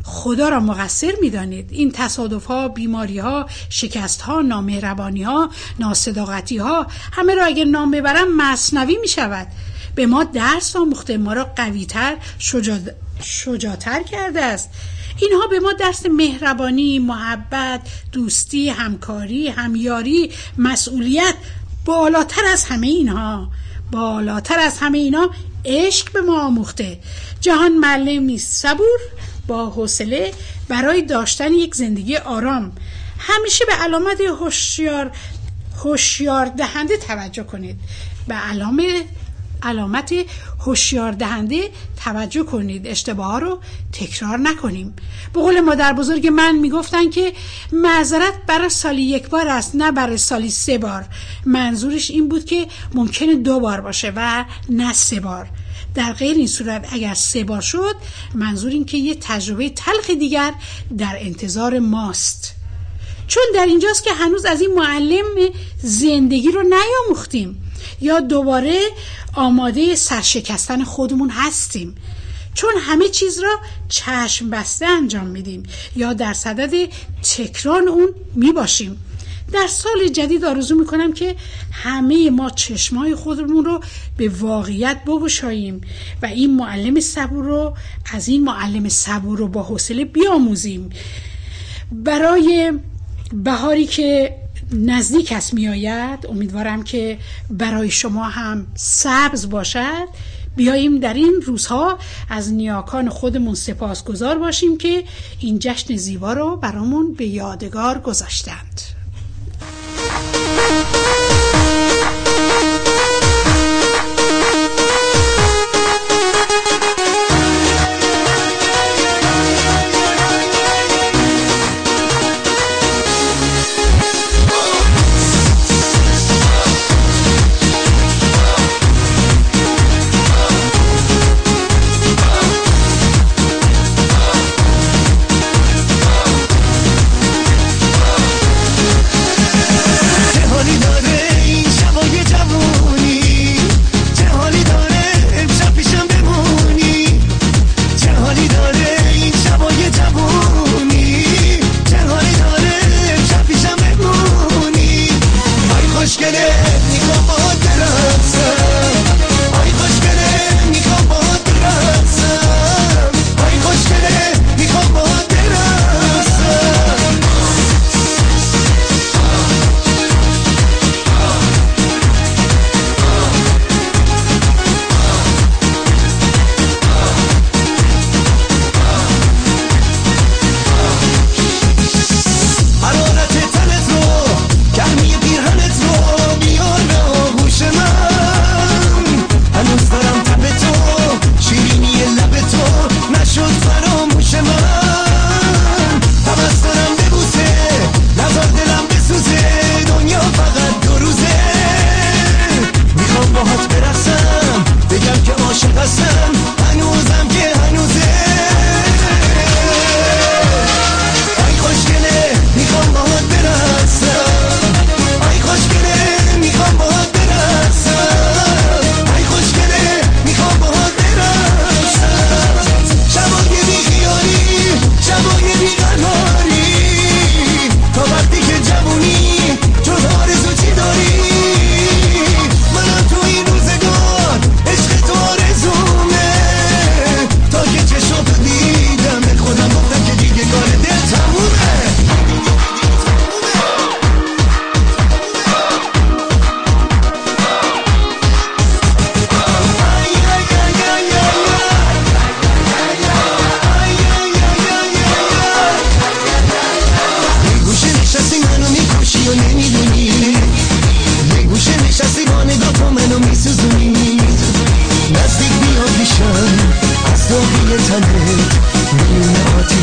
خدا را مقصر می‌دانید. این تصادف‌ها، بیماری‌ها، شکست‌ها، نامهربانی‌ها، ناصداقتی‌ها همه را اگر نام ببرم مثنوی می‌شود. به ما درس آموخته، ما را قوی‌تر، شجاع‌تر کرده است. اینها به ما درس مهربانی، محبت، دوستی، همکاری، همیاری، مسئولیت، بالاتر از همه اینها عشق به ما آموخته. جهان معلم نیست. صبور با حوصله برای داشتن یک زندگی آرام. همیشه به علامت هوشیار دهنده توجه کنید. به علامت هوشیار دهنده توجه کنید. اشتباه رو تکرار نکنیم. به قول مادر بزرگ من میگفتن که معذرت برای سالی 1 بار است، نه برای سالی 3 بار. منظورش این بود که ممکنه 2 بار باشه و نه 3 بار. در غیر این صورت اگر 3 بار شد، منظور این که یه تجربه تلخ دیگر در انتظار ماست. چون در اینجاست که هنوز از این معلم زندگی رو نیاموختیم یا دوباره آماده سرشکستن خودمون هستیم، چون همه چیز را چشم بسته انجام میدیم یا در صدد تکرار اون میباشیم. در سال جدید آرزو میکنم که همه ما چشمای خودمون رو به واقعیت بگشاییم و این معلم صبور رو با حوصله بیاموزیم. برای بهاری که نزدیک است میآید، امیدوارم که برای شما هم سبز باشد. بیاییم در این روزها از نیاکان خودمون سپاسگزار باشیم که این جشن زیبا رو برامون به یادگار گذاشتند.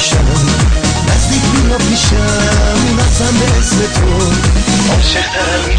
نزدیک بیا پیشم بسم به اسم تو عاشقم